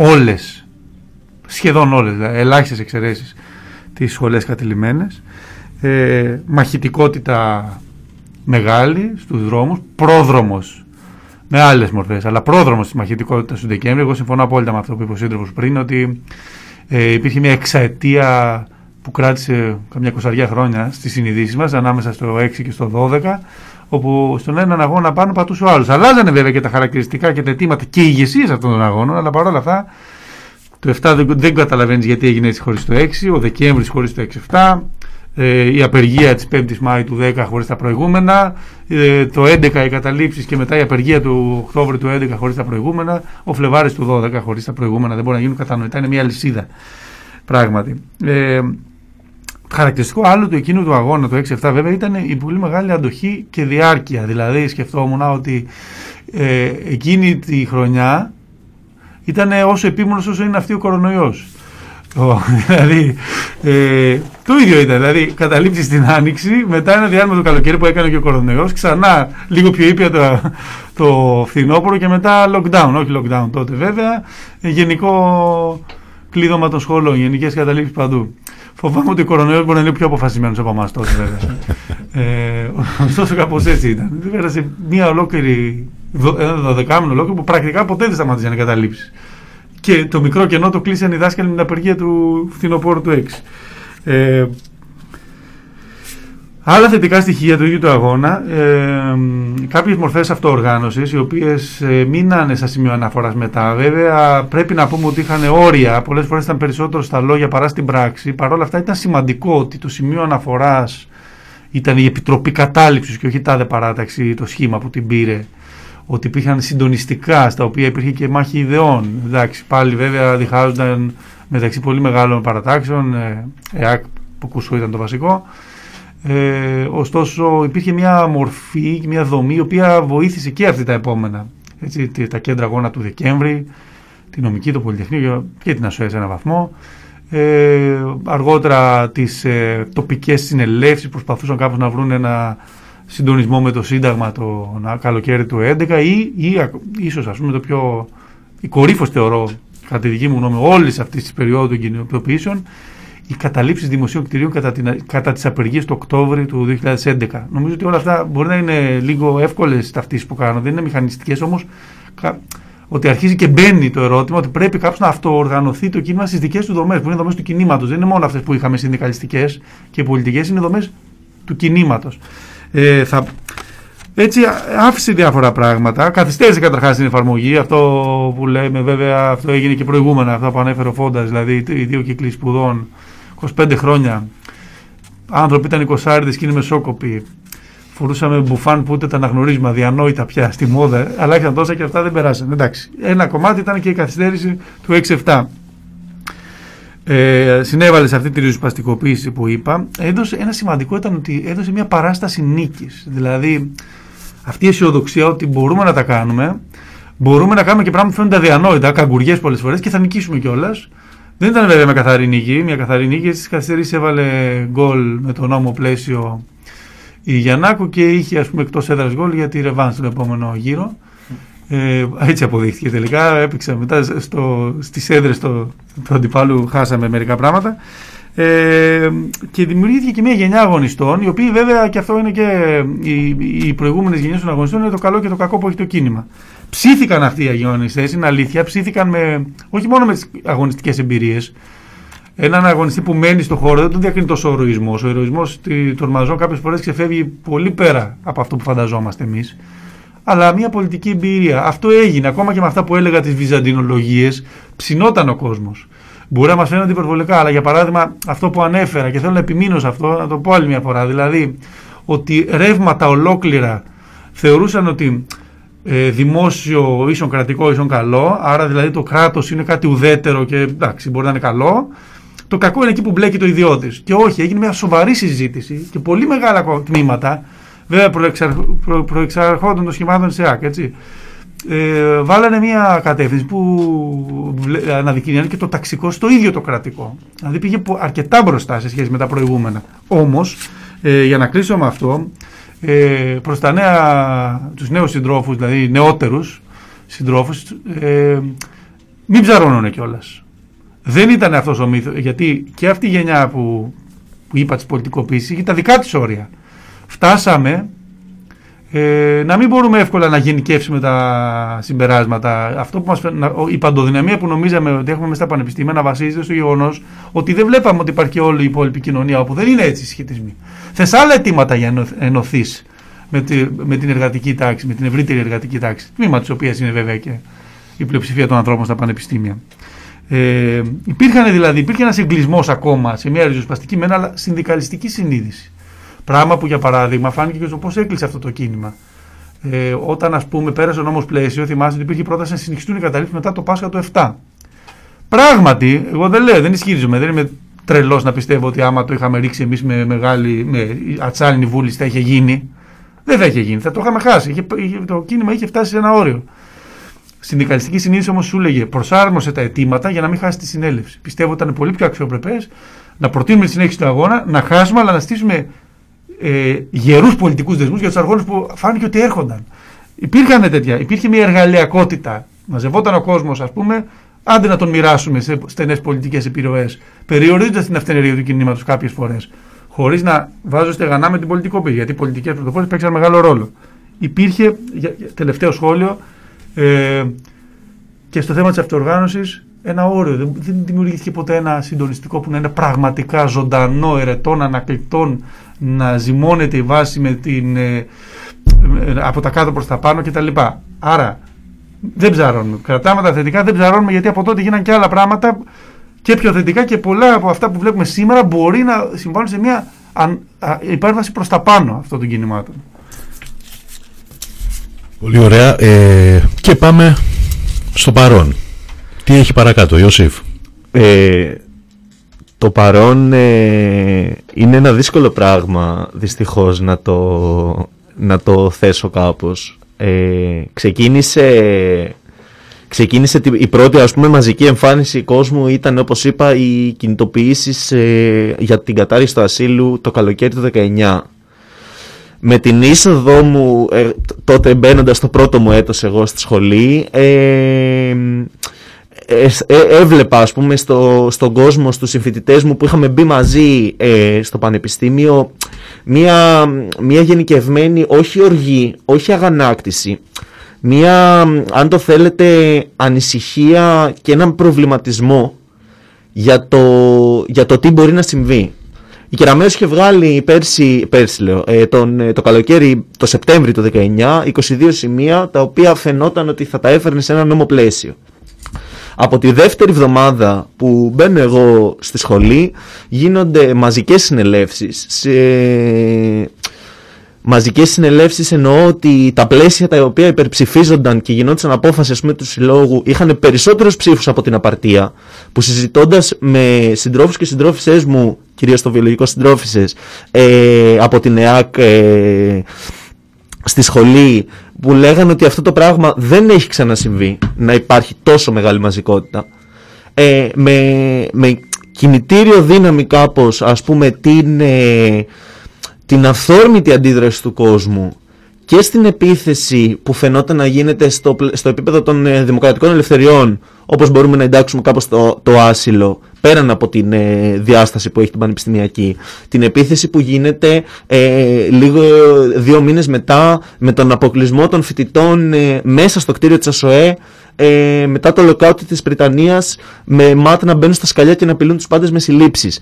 σχεδόν όλες, δηλαδή, ελάχιστες εξαιρέσεις, τις σχολές κατηλημμένες, μαχητικότητα μεγάλη στους δρόμους, πρόδρομος με άλλες μορφές, αλλά πρόδρομος της μαχητικότητας του Δεκέμβρη. Εγώ συμφωνώ απόλυτα με αυτό που είπε ο σύντροφος πριν, ότι υπήρχε μια εξαετία που κράτησε καμιά 20 χρόνια στις συνειδήσεις μας, ανάμεσα στο 6 και στο 12, όπου στον έναν αγώνα πάνω πατούσε ο άλλος. Αλλάζανε βέβαια και τα χαρακτηριστικά και τα αιτήματα και οι ηγεσίες αυτών των αγώνων, αλλά παρόλα αυτά το 7 δεν καταλαβαίνεις γιατί έγινε έτσι χωρίς το 6, ο Δεκέμβρης χωρίς το 6-7, η απεργία της 5ης Μάη του 10 χωρίς τα προηγούμενα, το 11 οι καταλήψεις και μετά η απεργία του Οκτώβρη του 11 χωρίς τα προηγούμενα, ο Φλεβάρης του 12 χωρίς τα προηγούμενα, δεν μπορεί να γίνουν κατανοητά, είναι μια αλυσίδα πράγματι. Χαρακτηριστικό άλλο του εκείνου του αγώνα, το 6-7 βέβαια, ήταν η πολύ μεγάλη αντοχή και διάρκεια. Δηλαδή σκεφτόμουν ότι εκείνη τη χρονιά ήταν όσο επίμονος όσο είναι αυτή ο κορονοϊός. Δηλαδή το ίδιο ήταν, δηλαδή καταλήψεις την Άνοιξη, μετά ένα διάλειμμα το καλοκαίρι που έκανε και ο κορονοϊός, ξανά λίγο πιο ήπια το φθινόπωρο και μετά lockdown, όχι lockdown τότε βέβαια, γενικό κλείδωμα των σχολών, γενικές καταλήψεις παντού. Φοβάμαι ότι ο κορονοϊός μπορεί να είναι πιο αποφασισμένος από εμάς τότε βέβαια. Ωστόσο κάπως έτσι ήταν. Πέρασε μια ολόκληρη, ένα 12μηνο ολόκληρο που πρακτικά ποτέ δεν σταματήσαν οι καταλήψεις. Και το μικρό κενό το κλείσαν οι δάσκαλοι με την απεργία του φθινοπόρου του 6. Άλλα θετικά στοιχεία του ίδιου του αγώνα, κάποιες μορφές αυτοοργάνωσης, οι οποίες μείνανε στα σημείο αναφοράς μετά. Βέβαια πρέπει να πούμε ότι είχαν όρια, πολλές φορές ήταν περισσότερο στα λόγια παρά στην πράξη. Παρ' όλα αυτά ήταν σημαντικό ότι το σημείο αναφοράς ήταν η Επιτροπή Κατάληψης και όχι η τάδε παράταξη, το σχήμα που την πήρε. Ότι υπήρχαν συντονιστικά, στα οποία υπήρχε και μάχη ιδεών. Εντάξει, πάλι βέβαια διχάζονταν μεταξύ πολύ μεγάλων παρατάξεων, ΕΑΚ που Κουσού ήταν το βασικό. Ωστόσο υπήρχε μια μορφή, μια δομή η οποία βοήθησε και αυτή τα επόμενα. Έτσι, τα κέντρα αγώνα του Δεκέμβρη, τη νομική, το Πολυτεχνείο και την ΑΣΟΕ σε έναν βαθμό. Αργότερα τις τοπικές συνελεύσεις προσπαθούσαν κάπως να βρουν ένα συντονισμό με το Σύνταγμα το καλοκαίρι του 2011 ή ίσως ας πούμε το πιο η κορύφωση θεωρώ κατά τη δική μου γνώμη όλης αυτής της περίοδου των κοινοποιήσεων, οι καταλήψεις δημοσίων κτηρίων κατά τις απεργίες του Οκτώβρη του 2011. Νομίζω ότι όλα αυτά μπορεί να είναι λίγο εύκολες ταυτίσεις που κάνω, δεν είναι μηχανιστικές, όμως ότι αρχίζει και μπαίνει το ερώτημα ότι πρέπει κάποιος να αυτοοργανωθεί το κίνημα στις δικές του δομές, που είναι δομές του κινήματος. Δεν είναι μόνο αυτές που είχαμε συνδικαλιστικές και πολιτικές, είναι δομές του κινήματος. Έτσι άφησε διάφορα πράγματα, καθυστέρησε καταρχάς την εφαρμογή, αυτό που λέμε βέβαια, αυτό έγινε και προηγούμενα, αυτό που ανέφερε ο Φόντας, δηλαδή οι 2 κύκλοι σπουδών, 25 χρόνια, άνθρωποι ήταν 20άριδες και είναι μεσόκοποι, φορούσαμε μπουφάν που ούτε τα αναγνωρίζουμε, αδιανόητα πια στη μόδα, αλλά είχαν τόσα και αυτά δεν περάσαν. Εντάξει. Ένα κομμάτι ήταν και η καθυστέρηση του 6-7. Συνέβαλε σε αυτή τη ριζοσπαστικοποίηση που είπα. Ένα σημαντικό ήταν ότι έδωσε μια παράσταση νίκης. Δηλαδή αυτή η αισιοδοξία ότι μπορούμε να τα κάνουμε, μπορούμε να κάνουμε και πράγματα που φαίνονται αδιανόητα, καγκουριές πολλές φορές και θα νικήσουμε κιόλας. Δεν ήταν βέβαια με καθαρή νίκη. Μια καθαρή νίκη, στις καθυστερήσεις έβαλε γκολ με το νόμο πλαίσιο η Γιαννάκου και είχε ας πούμε εκτός έδρας γκολ για τη ρεβάνς στον επόμενο γύρο. Έτσι αποδείχθηκε τελικά. Έπαιξε μετά στις έδρες του αντιπάλου, χάσαμε μερικά πράγματα. Και δημιουργήθηκε και μια γενιά αγωνιστών, οι οποίοι βέβαια, και αυτό είναι και οι προηγούμενες γενιές των αγωνιστών, είναι το καλό και το κακό που έχει το κίνημα. Ψήθηκαν αυτοί οι αγωνιστές, είναι αλήθεια, ψήθηκαν όχι μόνο με τις αγωνιστικές εμπειρίες. Έναν αγωνιστή που μένει στο χώρο δεν τον διακρίνει τόσο ο ηρωισμός. Ο ηρωισμός των μαζών κάποιες φορές ξεφεύγει πολύ πέρα από αυτό που φανταζόμαστε εμείς. Αλλά μια πολιτική εμπειρία. Αυτό έγινε. Ακόμα και με αυτά που έλεγα τις βυζαντινολογίες, ψινόταν ο κόσμος. Μπορεί να μας φαίνονται υπερβολικά, αλλά για παράδειγμα αυτό που ανέφερα και θέλω να επιμείνω σε αυτό, να το πω άλλη μια φορά. Δηλαδή ότι ρεύματα ολόκληρα θεωρούσαν ότι δημόσιο ίσον κρατικό ίσον καλό, άρα δηλαδή το κράτος είναι κάτι ουδέτερο και εντάξει, μπορεί να είναι καλό. Το κακό είναι εκεί που μπλέκει το ιδιώτης. Και όχι, έγινε μια σοβαρή συζήτηση και πολύ μεγάλα τμήματα. Βέβαια προεξαρχόντων των σχημάτων της ΕΑΚ, έτσι. Βάλανε μια κατεύθυνση που αναδεικνύανε και το ταξικό στο ίδιο το κρατικό. Δηλαδή πήγε αρκετά μπροστά σε σχέση με τα προηγούμενα. Όμως, για να κλείσω με αυτό, προς τους νέους συντρόφους, δηλαδή νεότερους συντρόφους, μην ψαρώνουν κιόλας. Δεν ήταν αυτός ο μύθος, γιατί και αυτή η γενιά που είπα της πολιτικοποίησης είχε τα δικά της όρια. Φτάσαμε να μην μπορούμε εύκολα να γενικεύσουμε τα συμπεράσματα. Αυτό που η παντοδυναμία που νομίζαμε ότι έχουμε μέσα στα πανεπιστήμια να βασίζεται στο γεγονός ότι δεν βλέπαμε ότι υπάρχει όλη η υπόλοιπη κοινωνία, όπου δεν είναι έτσι οι συσχετισμοί. Θες άλλα αιτήματα για να ενωθείς με την εργατική τάξη, με την ευρύτερη εργατική τάξη, τμήμα της οποίας είναι βέβαια και η πλειοψηφία των ανθρώπων στα πανεπιστήμια. Υπήρχε ένας εγκλισμός ακόμα σε μια ριζοσπαστική μένα, αλλά συνδικαλιστική συνείδηση. Πράγμα που για παράδειγμα φάνηκε και στο πώς έκλεισε αυτό το κίνημα. Όταν ας πούμε πέρασε ο νόμος πλαίσιο, θυμάστε ότι υπήρχε πρόταση να συνεχιστούν οι καταλήψεις μετά το Πάσχα του 7. Πράγματι, εγώ δεν λέω, δεν ισχυρίζομαι, δεν είμαι τρελός να πιστεύω ότι άμα το είχαμε ρίξει εμείς με ατσάλινη βούληση θα είχε γίνει. Δεν θα είχε γίνει, θα το είχαμε χάσει. Το κίνημα είχε φτάσει σε ένα όριο. Συνδικαλιστική συνείδηση όμως σου έλεγε προσάρμοσε τα αιτήματα για να μην χάσει τη συνέλευση. Πιστεύω ότι ήταν πολύ πιο αξιοπρεπές να προτείνουμε τη συνέχιση του αγώνα, να χάσουμε, αλλά να στήσουμε γερούς πολιτικούς δεσμούς για τους αγώνες που φάνηκε ότι έρχονταν. Υπήρχαν τέτοια, υπήρχε μια εργαλειακότητα. Μαζευόταν ο κόσμος, ας πούμε, άντε να τον μοιράσουμε σε στενές πολιτικές επιρροές, περιορίζοντας την αυθενερία του κινήματος κάποιες φορές, χωρίς να βάζω στεγανά με την πολιτικοποίηση, γιατί οι πολιτικές πρωτοπόρες παίξαν μεγάλο ρόλο. Υπήρχε, τελευταίο σχόλιο, και στο θέμα της αυτοοργάνωσης, ένα όριο. Δεν δημιουργήθηκε ποτέ ένα συντονιστικό που να είναι πραγματικά ζωντανό, ερετών, ανακλεικτών, να ζυμώνεται η βάση με από τα κάτω προς τα πάνω κτλ. Άρα δεν ψαρώνουμε. Κρατάμε τα θετικά, δεν ψαρώνουμε, γιατί από τότε γίνανε και άλλα πράγματα και πιο θετικά, και πολλά από αυτά που βλέπουμε σήμερα μπορεί να συμβάλλουν σε μια υπέρβαση προς τα πάνω αυτών των κινημάτων. Πολύ ωραία. Και πάμε στο παρόν. Τι έχει παρακάτω, Ιωσήφ? Το παρόν είναι ένα δύσκολο πράγμα, δυστυχώς, να το θέσω κάπως. Ξεκίνησε η πρώτη, ας πούμε, μαζική εμφάνιση κόσμου ήταν, όπως είπα, οι κινητοποιήσεις για την κατάργηση του ασύλου το καλοκαίρι του 19. Με την είσοδό μου, τότε μπαίνοντας στο πρώτο μου έτος εγώ στη σχολή, έβλεπα, ας πούμε, στον κόσμο, στους συμφοιτητές μου που είχαμε μπει μαζί στο πανεπιστήμιο, μια γενικευμένη, όχι οργή, όχι αγανάκτηση, μια, αν το θέλετε, ανησυχία και έναν προβληματισμό για το τι μπορεί να συμβεί. Η Κεραμέως είχε βγάλει πέρσι το καλοκαίρι, το Σεπτέμβρη του 19, 22 σημεία, τα οποία φαινόταν ότι θα τα έφερνε σε ένα νόμο πλαίσιο. Από τη δεύτερη εβδομάδα που μπαίνω εγώ στη σχολή, γίνονται μαζικές συνελεύσεις. Μαζικές συνελεύσεις εννοώ ότι τα πλαίσια τα οποία υπερψηφίζονταν και γινόντουσαν απόφαση, ας πούμε, του συλλόγου, είχαν περισσότερους ψήφους από την απαρτία, που συζητώντας με συντρόφους και συντρόφισσές μου, κυρίως το βιολογικό συντρόφισσες, από την ΕΑΚ στη σχολή, που λέγανε ότι αυτό το πράγμα δεν έχει ξανασυμβεί, να υπάρχει τόσο μεγάλη μαζικότητα, με κινητήριο δύναμη κάπως, ας πούμε, την αυθόρμητη αντίδραση του κόσμου και στην επίθεση που φαινόταν να γίνεται στο επίπεδο των δημοκρατικών ελευθεριών, όπως μπορούμε να εντάξουμε κάπως το άσυλο, πέραν από την διάσταση που έχει την πανεπιστημιακή, την επίθεση που γίνεται 2 μήνες μετά, με τον αποκλεισμό των φοιτητών μέσα στο κτίριο της ΑΣΟΕ, μετά το lockout της Βρυτανίας, με ΜΑΤ να μπαίνουν στα σκαλιά και να απειλούν τους πάντες με συλλήψεις.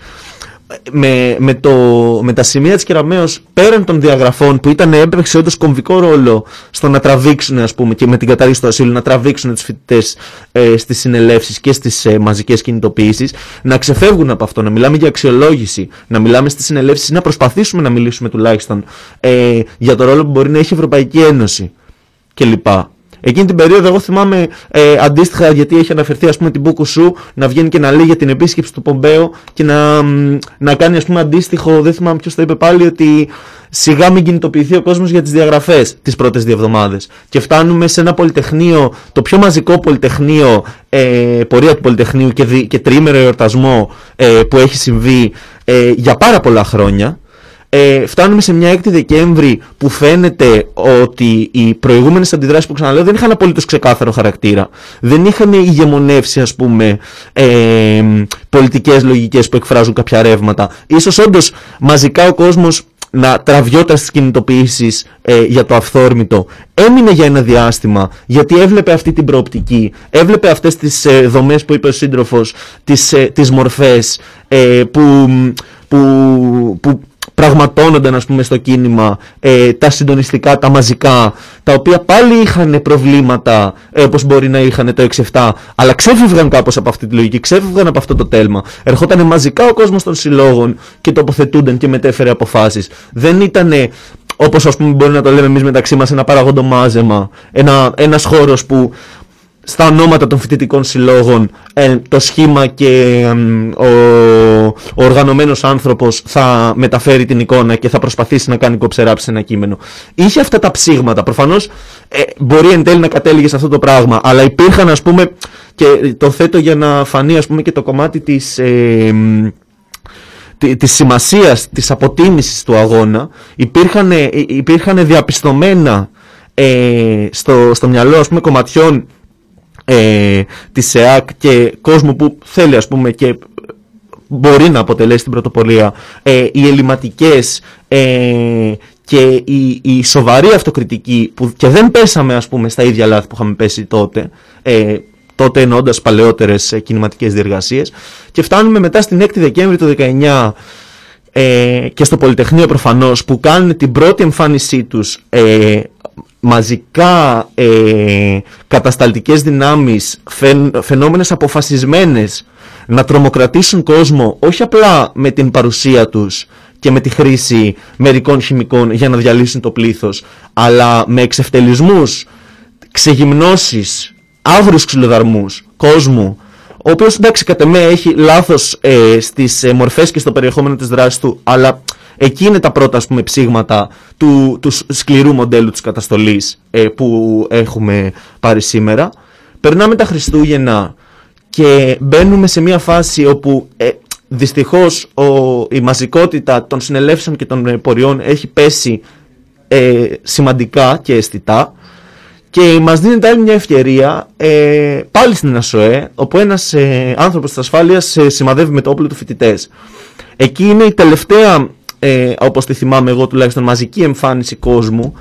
Με τα σημεία της Κεραμέως, πέραν των διαγραφών που έπαιξε όντως κομβικό ρόλο στο να τραβήξουν, ας πούμε, και με την κατάργηση του ασύλου, να τραβήξουν τους φοιτητές στις συνελεύσεις και στις μαζικές κινητοποιήσεις, να ξεφεύγουν από αυτό, να μιλάμε για αξιολόγηση, να μιλάμε στις συνελεύσεις, να προσπαθήσουμε να μιλήσουμε τουλάχιστον για το ρόλο που μπορεί να έχει η Ευρωπαϊκή Ένωση κλπ. Εκείνη την περίοδο, εγώ θυμάμαι αντίστοιχα, γιατί έχει αναφερθεί, ας πούμε, την Μπούκουσου, να βγαίνει και να λέει για την επίσκεψη του Πομπέο και να κάνει, ας πούμε, αντίστοιχο, δεν θυμάμαι ποιος το είπε πάλι, ότι σιγά μην κινητοποιηθεί ο κόσμος για τις διαγραφές τις πρώτες 2 εβδομάδες. Και φτάνουμε σε ένα πολυτεχνείο, το πιο μαζικό πολυτεχνείο, πορεία του Πολυτεχνείου και τριήμερο εορτασμό που έχει συμβεί για πάρα πολλά χρόνια. Φτάνουμε σε μια 6η Δεκέμβρη που φαίνεται ότι οι προηγούμενες αντιδράσεις που ξαναλέω δεν είχαν απολύτως ξεκάθαρο χαρακτήρα. Δεν είχαν ηγεμονεύσει, ας πούμε, πολιτικές λογικές που εκφράζουν κάποια ρεύματα. Ίσως όντως μαζικά ο κόσμος να τραβιόταν στις κινητοποιήσεις για το αυθόρμητο έμεινε για ένα διάστημα, γιατί έβλεπε αυτή την προοπτική, έβλεπε αυτές τις δομές που είπε ο σύντροφος, τις μορφές που πραγματώνονταν, ας πούμε, στο κίνημα, τα συντονιστικά, τα μαζικά, τα οποία πάλι είχαν προβλήματα, όπως μπορεί να είχαν το 6-7, αλλά ξέφευγαν κάπως από αυτή τη λογική, ξέφευγαν από αυτό το τέλμα. Ερχόταν μαζικά ο κόσμος των συλλόγων και τοποθετούνταν και μετέφερε αποφάσεις. Δεν ήταν, όπως, ας πούμε, μπορεί να το λέμε εμείς μεταξύ μας, ένα παραγόντο μάζεμα, ένας χώρος που στα ονόματα των φοιτητικών συλλόγων το σχήμα και ο οργανωμένος άνθρωπος θα μεταφέρει την εικόνα και θα προσπαθήσει να κάνει κοψεράπη σε ένα κείμενο. Είχε αυτά τα ψήγματα. Προφανώς μπορεί εν τέλει να κατέληγε σε αυτό το πράγμα, αλλά υπήρχαν, ας πούμε, και το θέτω για να φανεί, ας πούμε, και το κομμάτι της σημασίας, της αποτίμησης του αγώνα. Υπήρχαν διαπιστωμένα στο μυαλό, ας πούμε, κομματιών της ΕΑΚ και κόσμου που θέλει, ας πούμε, και μπορεί να αποτελέσει την πρωτοπορία, οι ελληματικές και η σοβαρή αυτοκριτική, που και δεν πέσαμε, ας πούμε, στα ίδια λάθη που είχαμε πέσει τότε, τότε εννοώντας παλαιότερες κινηματικές διεργασίες, και φτάνουμε μετά στην 6η Δεκέμβρη του 19 και στο Πολυτεχνείο προφανώς, που κάνουν την πρώτη εμφάνισή τους μαζικά κατασταλτικές δυνάμεις, φαινόμενες αποφασισμένες να τρομοκρατήσουν κόσμο, όχι απλά με την παρουσία τους και με τη χρήση μερικών χημικών για να διαλύσουν το πλήθος, αλλά με εξευτελισμούς, ξεγυμνώσεις, άγριους ξυλοδαρμούς κόσμου, ο οποίος, εντάξει, κατ' εμέ έχει λάθος στις μορφές και στο περιεχόμενο της δράσης του, αλλά εκεί είναι τα πρώτα, ας πούμε, ψήγματα του σκληρού μοντέλου της καταστολής που έχουμε πάρει σήμερα. Περνάμε τα Χριστούγεννα και μπαίνουμε σε μια φάση όπου δυστυχώς η μαζικότητα των συνελεύσεων και των πορειών έχει πέσει σημαντικά και αισθητά, και μας δίνεται άλλη μια ευκαιρία πάλι στην ΑΣΟΕ, όπου ένας άνθρωπος της ασφάλειας σημαδεύει με το όπλο του φοιτητές. Εκεί είναι η τελευταία, όπως τη θυμάμαι εγώ τουλάχιστον, μαζική εμφάνιση κόσμου,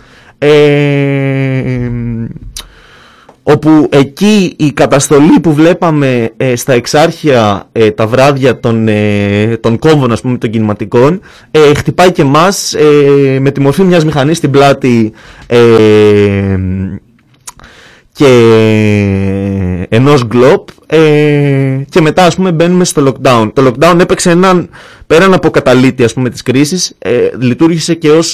όπου εκεί η καταστολή που βλέπαμε στα εξάρχεια τα βράδια των κόμβων, ας πούμε, των κινηματικών, χτυπάει και εμάς με τη μορφή μιας μηχανής στην πλάτη και ενός γκλοπ, και μετά, ας πούμε, μπαίνουμε στο lockdown. Το lockdown έπαιξε πέραν από καταλήτη, ας πούμε, της κρίσης, λειτουργήσε και ως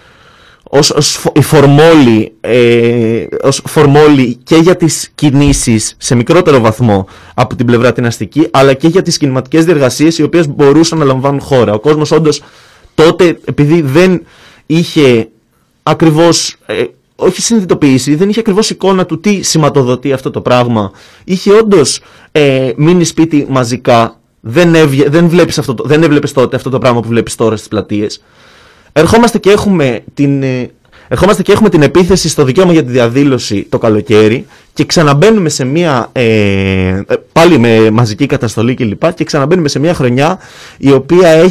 φορμόλη και για τις κινήσεις σε μικρότερο βαθμό από την πλευρά την αστική, αλλά και για τις κινηματικές διεργασίες οι οποίες μπορούσαν να λαμβάνουν χώρα. Ο κόσμος όντως τότε, επειδή δεν είχε ακριβώς όχι συνειδητοποίηση, δεν είχε ακριβώς εικόνα του τι σηματοδοτεί αυτό το πράγμα, είχε όντως μείνει σπίτι μαζικά, δεν έβλεπες τότε αυτό το πράγμα που βλέπεις τώρα στις πλατείες. Ερχόμαστε και έχουμε την επίθεση στο δικαίωμα για τη διαδήλωση το καλοκαίρι, και ξαναμπαίνουμε σε μια πάλι με μαζική καταστολή κλπ, και ξαναμπαίνουμε σε μια χρονιά η οποία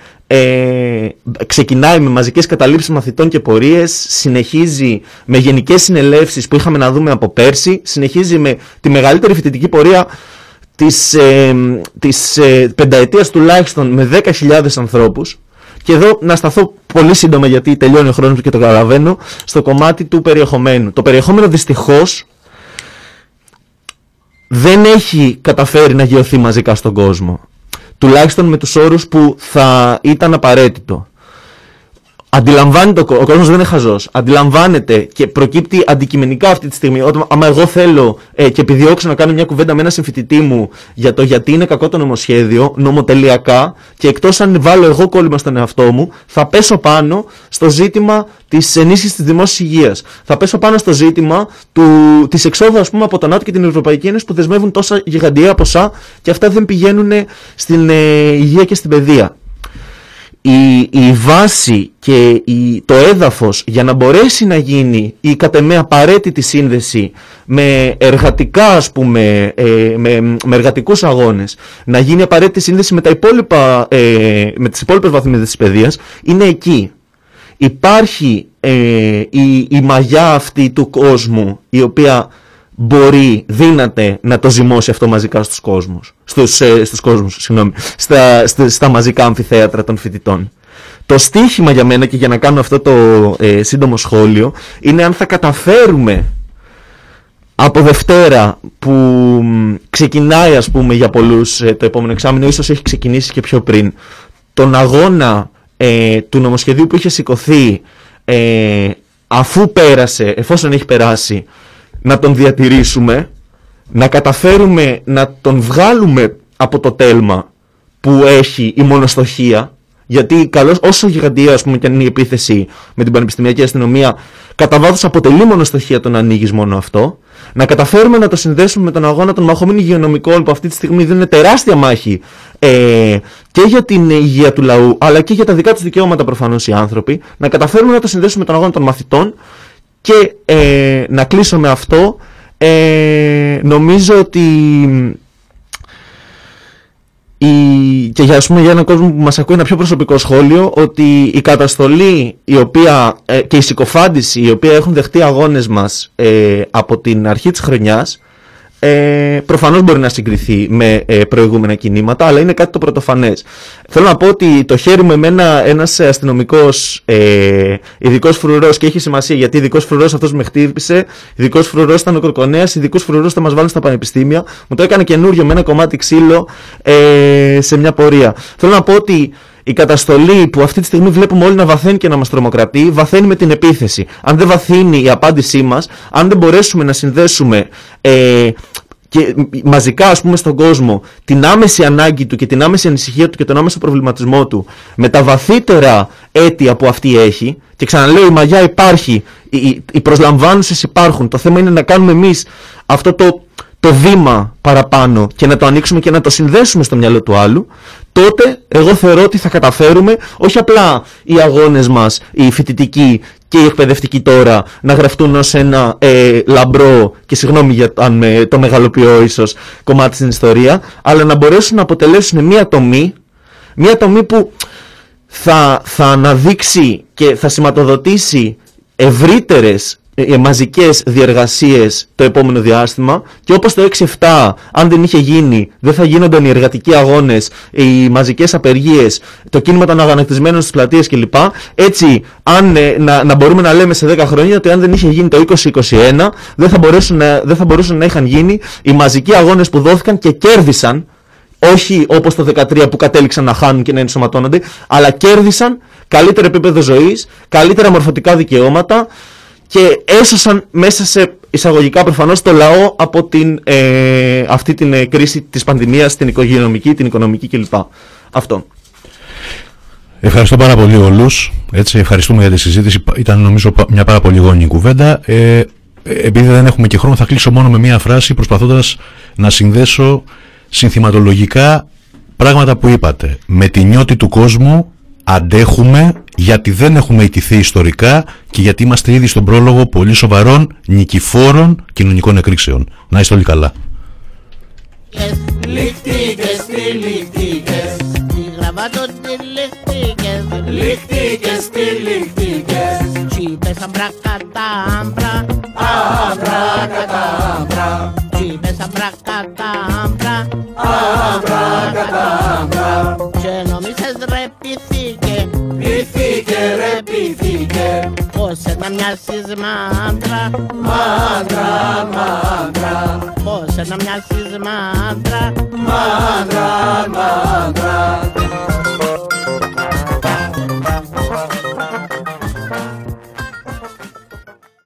ξεκινάει με μαζικές καταλήψεις μαθητών και πορείες, συνεχίζει με γενικές συνελεύσεις που είχαμε να δούμε από πέρσι, συνεχίζει με τη μεγαλύτερη φοιτητική πορεία της πενταετίας τουλάχιστον, με 10.000 ανθρώπους. Και εδώ να σταθώ πολύ σύντομα, γιατί τελειώνει ο χρόνος μου και το καταλαβαίνω, στο κομμάτι του περιεχομένου. Το περιεχόμενο δυστυχώς δεν έχει καταφέρει να γεωθεί μαζικά στον κόσμο, τουλάχιστον με τους όρους που θα ήταν απαραίτητο. Αντιλαμβάνεται ο κόσμος, δεν είναι χαζός. Αντιλαμβάνεται και προκύπτει αντικειμενικά αυτή τη στιγμή. Άμα εγώ θέλω και επιδιώξω να κάνω μια κουβέντα με ένα συμφοιτητή μου για το γιατί είναι κακό το νομοσχέδιο, νομοτελειακά, και εκτός αν βάλω εγώ κόλλημα στον εαυτό μου, θα πέσω πάνω στο ζήτημα της ενίσχυσης της δημόσιας υγείας. Θα πέσω πάνω στο ζήτημα της εξόδου, ας πούμε, από τον ΝΑΤΟ και την Ευρωπαϊκή Ένωση, που δεσμεύουν τόσα γιγαντιαία ποσά και αυτά δεν πηγαίνουν στην υγεία και στην παιδεία. Η βάση και το έδαφος για να μπορέσει να γίνει η κατ' εμέ απαραίτητη σύνδεση με εργατικά, ας πούμε, με εργατικούς αγώνες, να γίνει απαραίτητη σύνδεση με με τις υπόλοιπες βαθμίδες της παιδείας, είναι εκεί. Υπάρχει η μαγιά αυτή του κόσμου, η οποία δύναται να το ζυμώσει αυτό μαζικά στα μαζικά αμφιθέατρα των φοιτητών. Το στίχημα για μένα, και για να κάνω αυτό το σύντομο σχόλιο, είναι αν θα καταφέρουμε από Δευτέρα, που ξεκινάει, ας πούμε, για πολλούς το επόμενο εξάμηνο, ίσως έχει ξεκινήσει και πιο πριν, τον αγώνα του νομοσχεδίου που είχε σηκωθεί, αφού πέρασε, εφόσον έχει περάσει, να τον διατηρήσουμε, να καταφέρουμε να τον βγάλουμε από το τέλμα που έχει η μονοστοχεία, γιατί καλώς, όσο γιγαντία ας πούμε και αν είναι η επίθεση με την πανεπιστημιακή αστυνομία, κατά βάθος αποτελεί μονοστοχεία το να ανοίγεις μόνο αυτό. Να καταφέρουμε να το συνδέσουμε με τον αγώνα των μαχόμενων υγειονομικών που αυτή τη στιγμή δίνουν τεράστια μάχη και για την υγεία του λαού, αλλά και για τα δικά τους δικαιώματα προφανώς οι άνθρωποι. Να καταφέρουμε να το συνδέσουμε με τον αγώνα των μαθητών και να κλείσω με αυτό. Νομίζω ότι και για έναν κόσμο που μας ακούει ένα πιο προσωπικό σχόλιο, ότι η καταστολή η οποία, και η συκοφάντηση η οποία έχουν δεχτεί αγώνες μας από την αρχή της χρονιάς, προφανώς μπορεί να συγκριθεί με προηγούμενα κινήματα, αλλά είναι κάτι το πρωτοφανές. Θέλω να πω ότι το χέρι μου εμένα ένας αστυνομικός ειδικός φρουρός, και έχει σημασία γιατί ειδικός φρουρός αυτός με χτύπησε, ειδικός φρουρός ήταν ο Κορκονέας, ειδικούς φρουρός θα μας βάλουν στα πανεπιστήμια, μου το έκανε καινούριο με ένα κομμάτι ξύλο σε μια πορεία. Θέλω να πω ότι η καταστολή που αυτή τη στιγμή βλέπουμε όλοι να βαθαίνει και να μας τρομοκρατεί, βαθαίνει με την επίθεση. Αν δεν βαθύνει η απάντησή μας, αν δεν μπορέσουμε να συνδέσουμε και μαζικά ας πούμε στον κόσμο την άμεση ανάγκη του και την άμεση ανησυχία του και τον άμεσο προβληματισμό του με τα βαθύτερα αίτια που αυτή έχει, και ξαναλέω η μαγιά υπάρχει, οι προσλαμβάνουσες υπάρχουν, το θέμα είναι να κάνουμε εμείς αυτό το βήμα παραπάνω και να το ανοίξουμε και να το συνδέσουμε στο μυαλό του άλλου, τότε εγώ θεωρώ ότι θα καταφέρουμε όχι απλά οι αγώνες μας, οι φοιτητικοί και οι εκπαιδευτικοί τώρα, να γραφτούν ως ένα λαμπρό, και συγγνώμη για αν το μεγαλοποιώ ίσως, κομμάτι στην ιστορία, αλλά να μπορέσουν να αποτελέσουν μια τομή που θα αναδείξει και θα σηματοδοτήσει ευρύτερες μαζικές διεργασίες το επόμενο διάστημα, και όπως το 6-7 αν δεν είχε γίνει δεν θα γίνονταν οι εργατικοί αγώνες, οι μαζικές απεργίες, το κίνημα των αγανακτισμένων στις πλατείες κλπ. Έτσι να μπορούμε να λέμε σε 10 χρόνια ότι αν δεν είχε γίνει το 2021 δεν θα μπορούσαν να είχαν γίνει οι μαζικοί αγώνες που δόθηκαν και κέρδισαν, όχι όπως το 2013 που κατέληξαν να χάνουν και να ενσωματώνονται, αλλά κέρδισαν καλύτερο επίπεδο ζωής, καλύτερα μορφωτικά δικαιώματα και έσωσαν μέσα σε εισαγωγικά προφανώς το λαό από αυτή την κρίση της πανδημίας, την οικογενειακή, την οικονομική κλπ. Αυτό. Ευχαριστώ πάρα πολύ όλους. Έτσι, ευχαριστούμε για τη συζήτηση. Ήταν νομίζω μια πάρα πολύ γόνιμη κουβέντα. Επειδή δεν έχουμε και χρόνο, θα κλείσω μόνο με μια φράση, προσπαθώντας να συνδέσω συνθηματολογικά πράγματα που είπατε. Με τη νιώτη του κόσμου αντέχουμε γιατί δεν έχουμε ιτηθεί ιστορικά και γιατί είμαστε ήδη στον πρόλογο πολύ σοβαρών νικηφόρων κοινωνικών εκρήξεων. Να είστε όλοι καλά. Λιχτήκες, τι λιχτήκες, τι γραβάτονται λιχτήκες, λιχτήκες, τι λιχτήκες, τσίπες αμπρακατάμπρα, αμπρακατάμπρα, τσίπες αμπρακατάμπρα, αμπρακατάμπρα, και νομίζες ρε πηθήκε, πηθήκε ρε πηθήκε, πως να μοιάσεις μάντρα, μάντρα, μάντρα, πως να μοιάσεις μάντρα, μάντρα, μάντρα.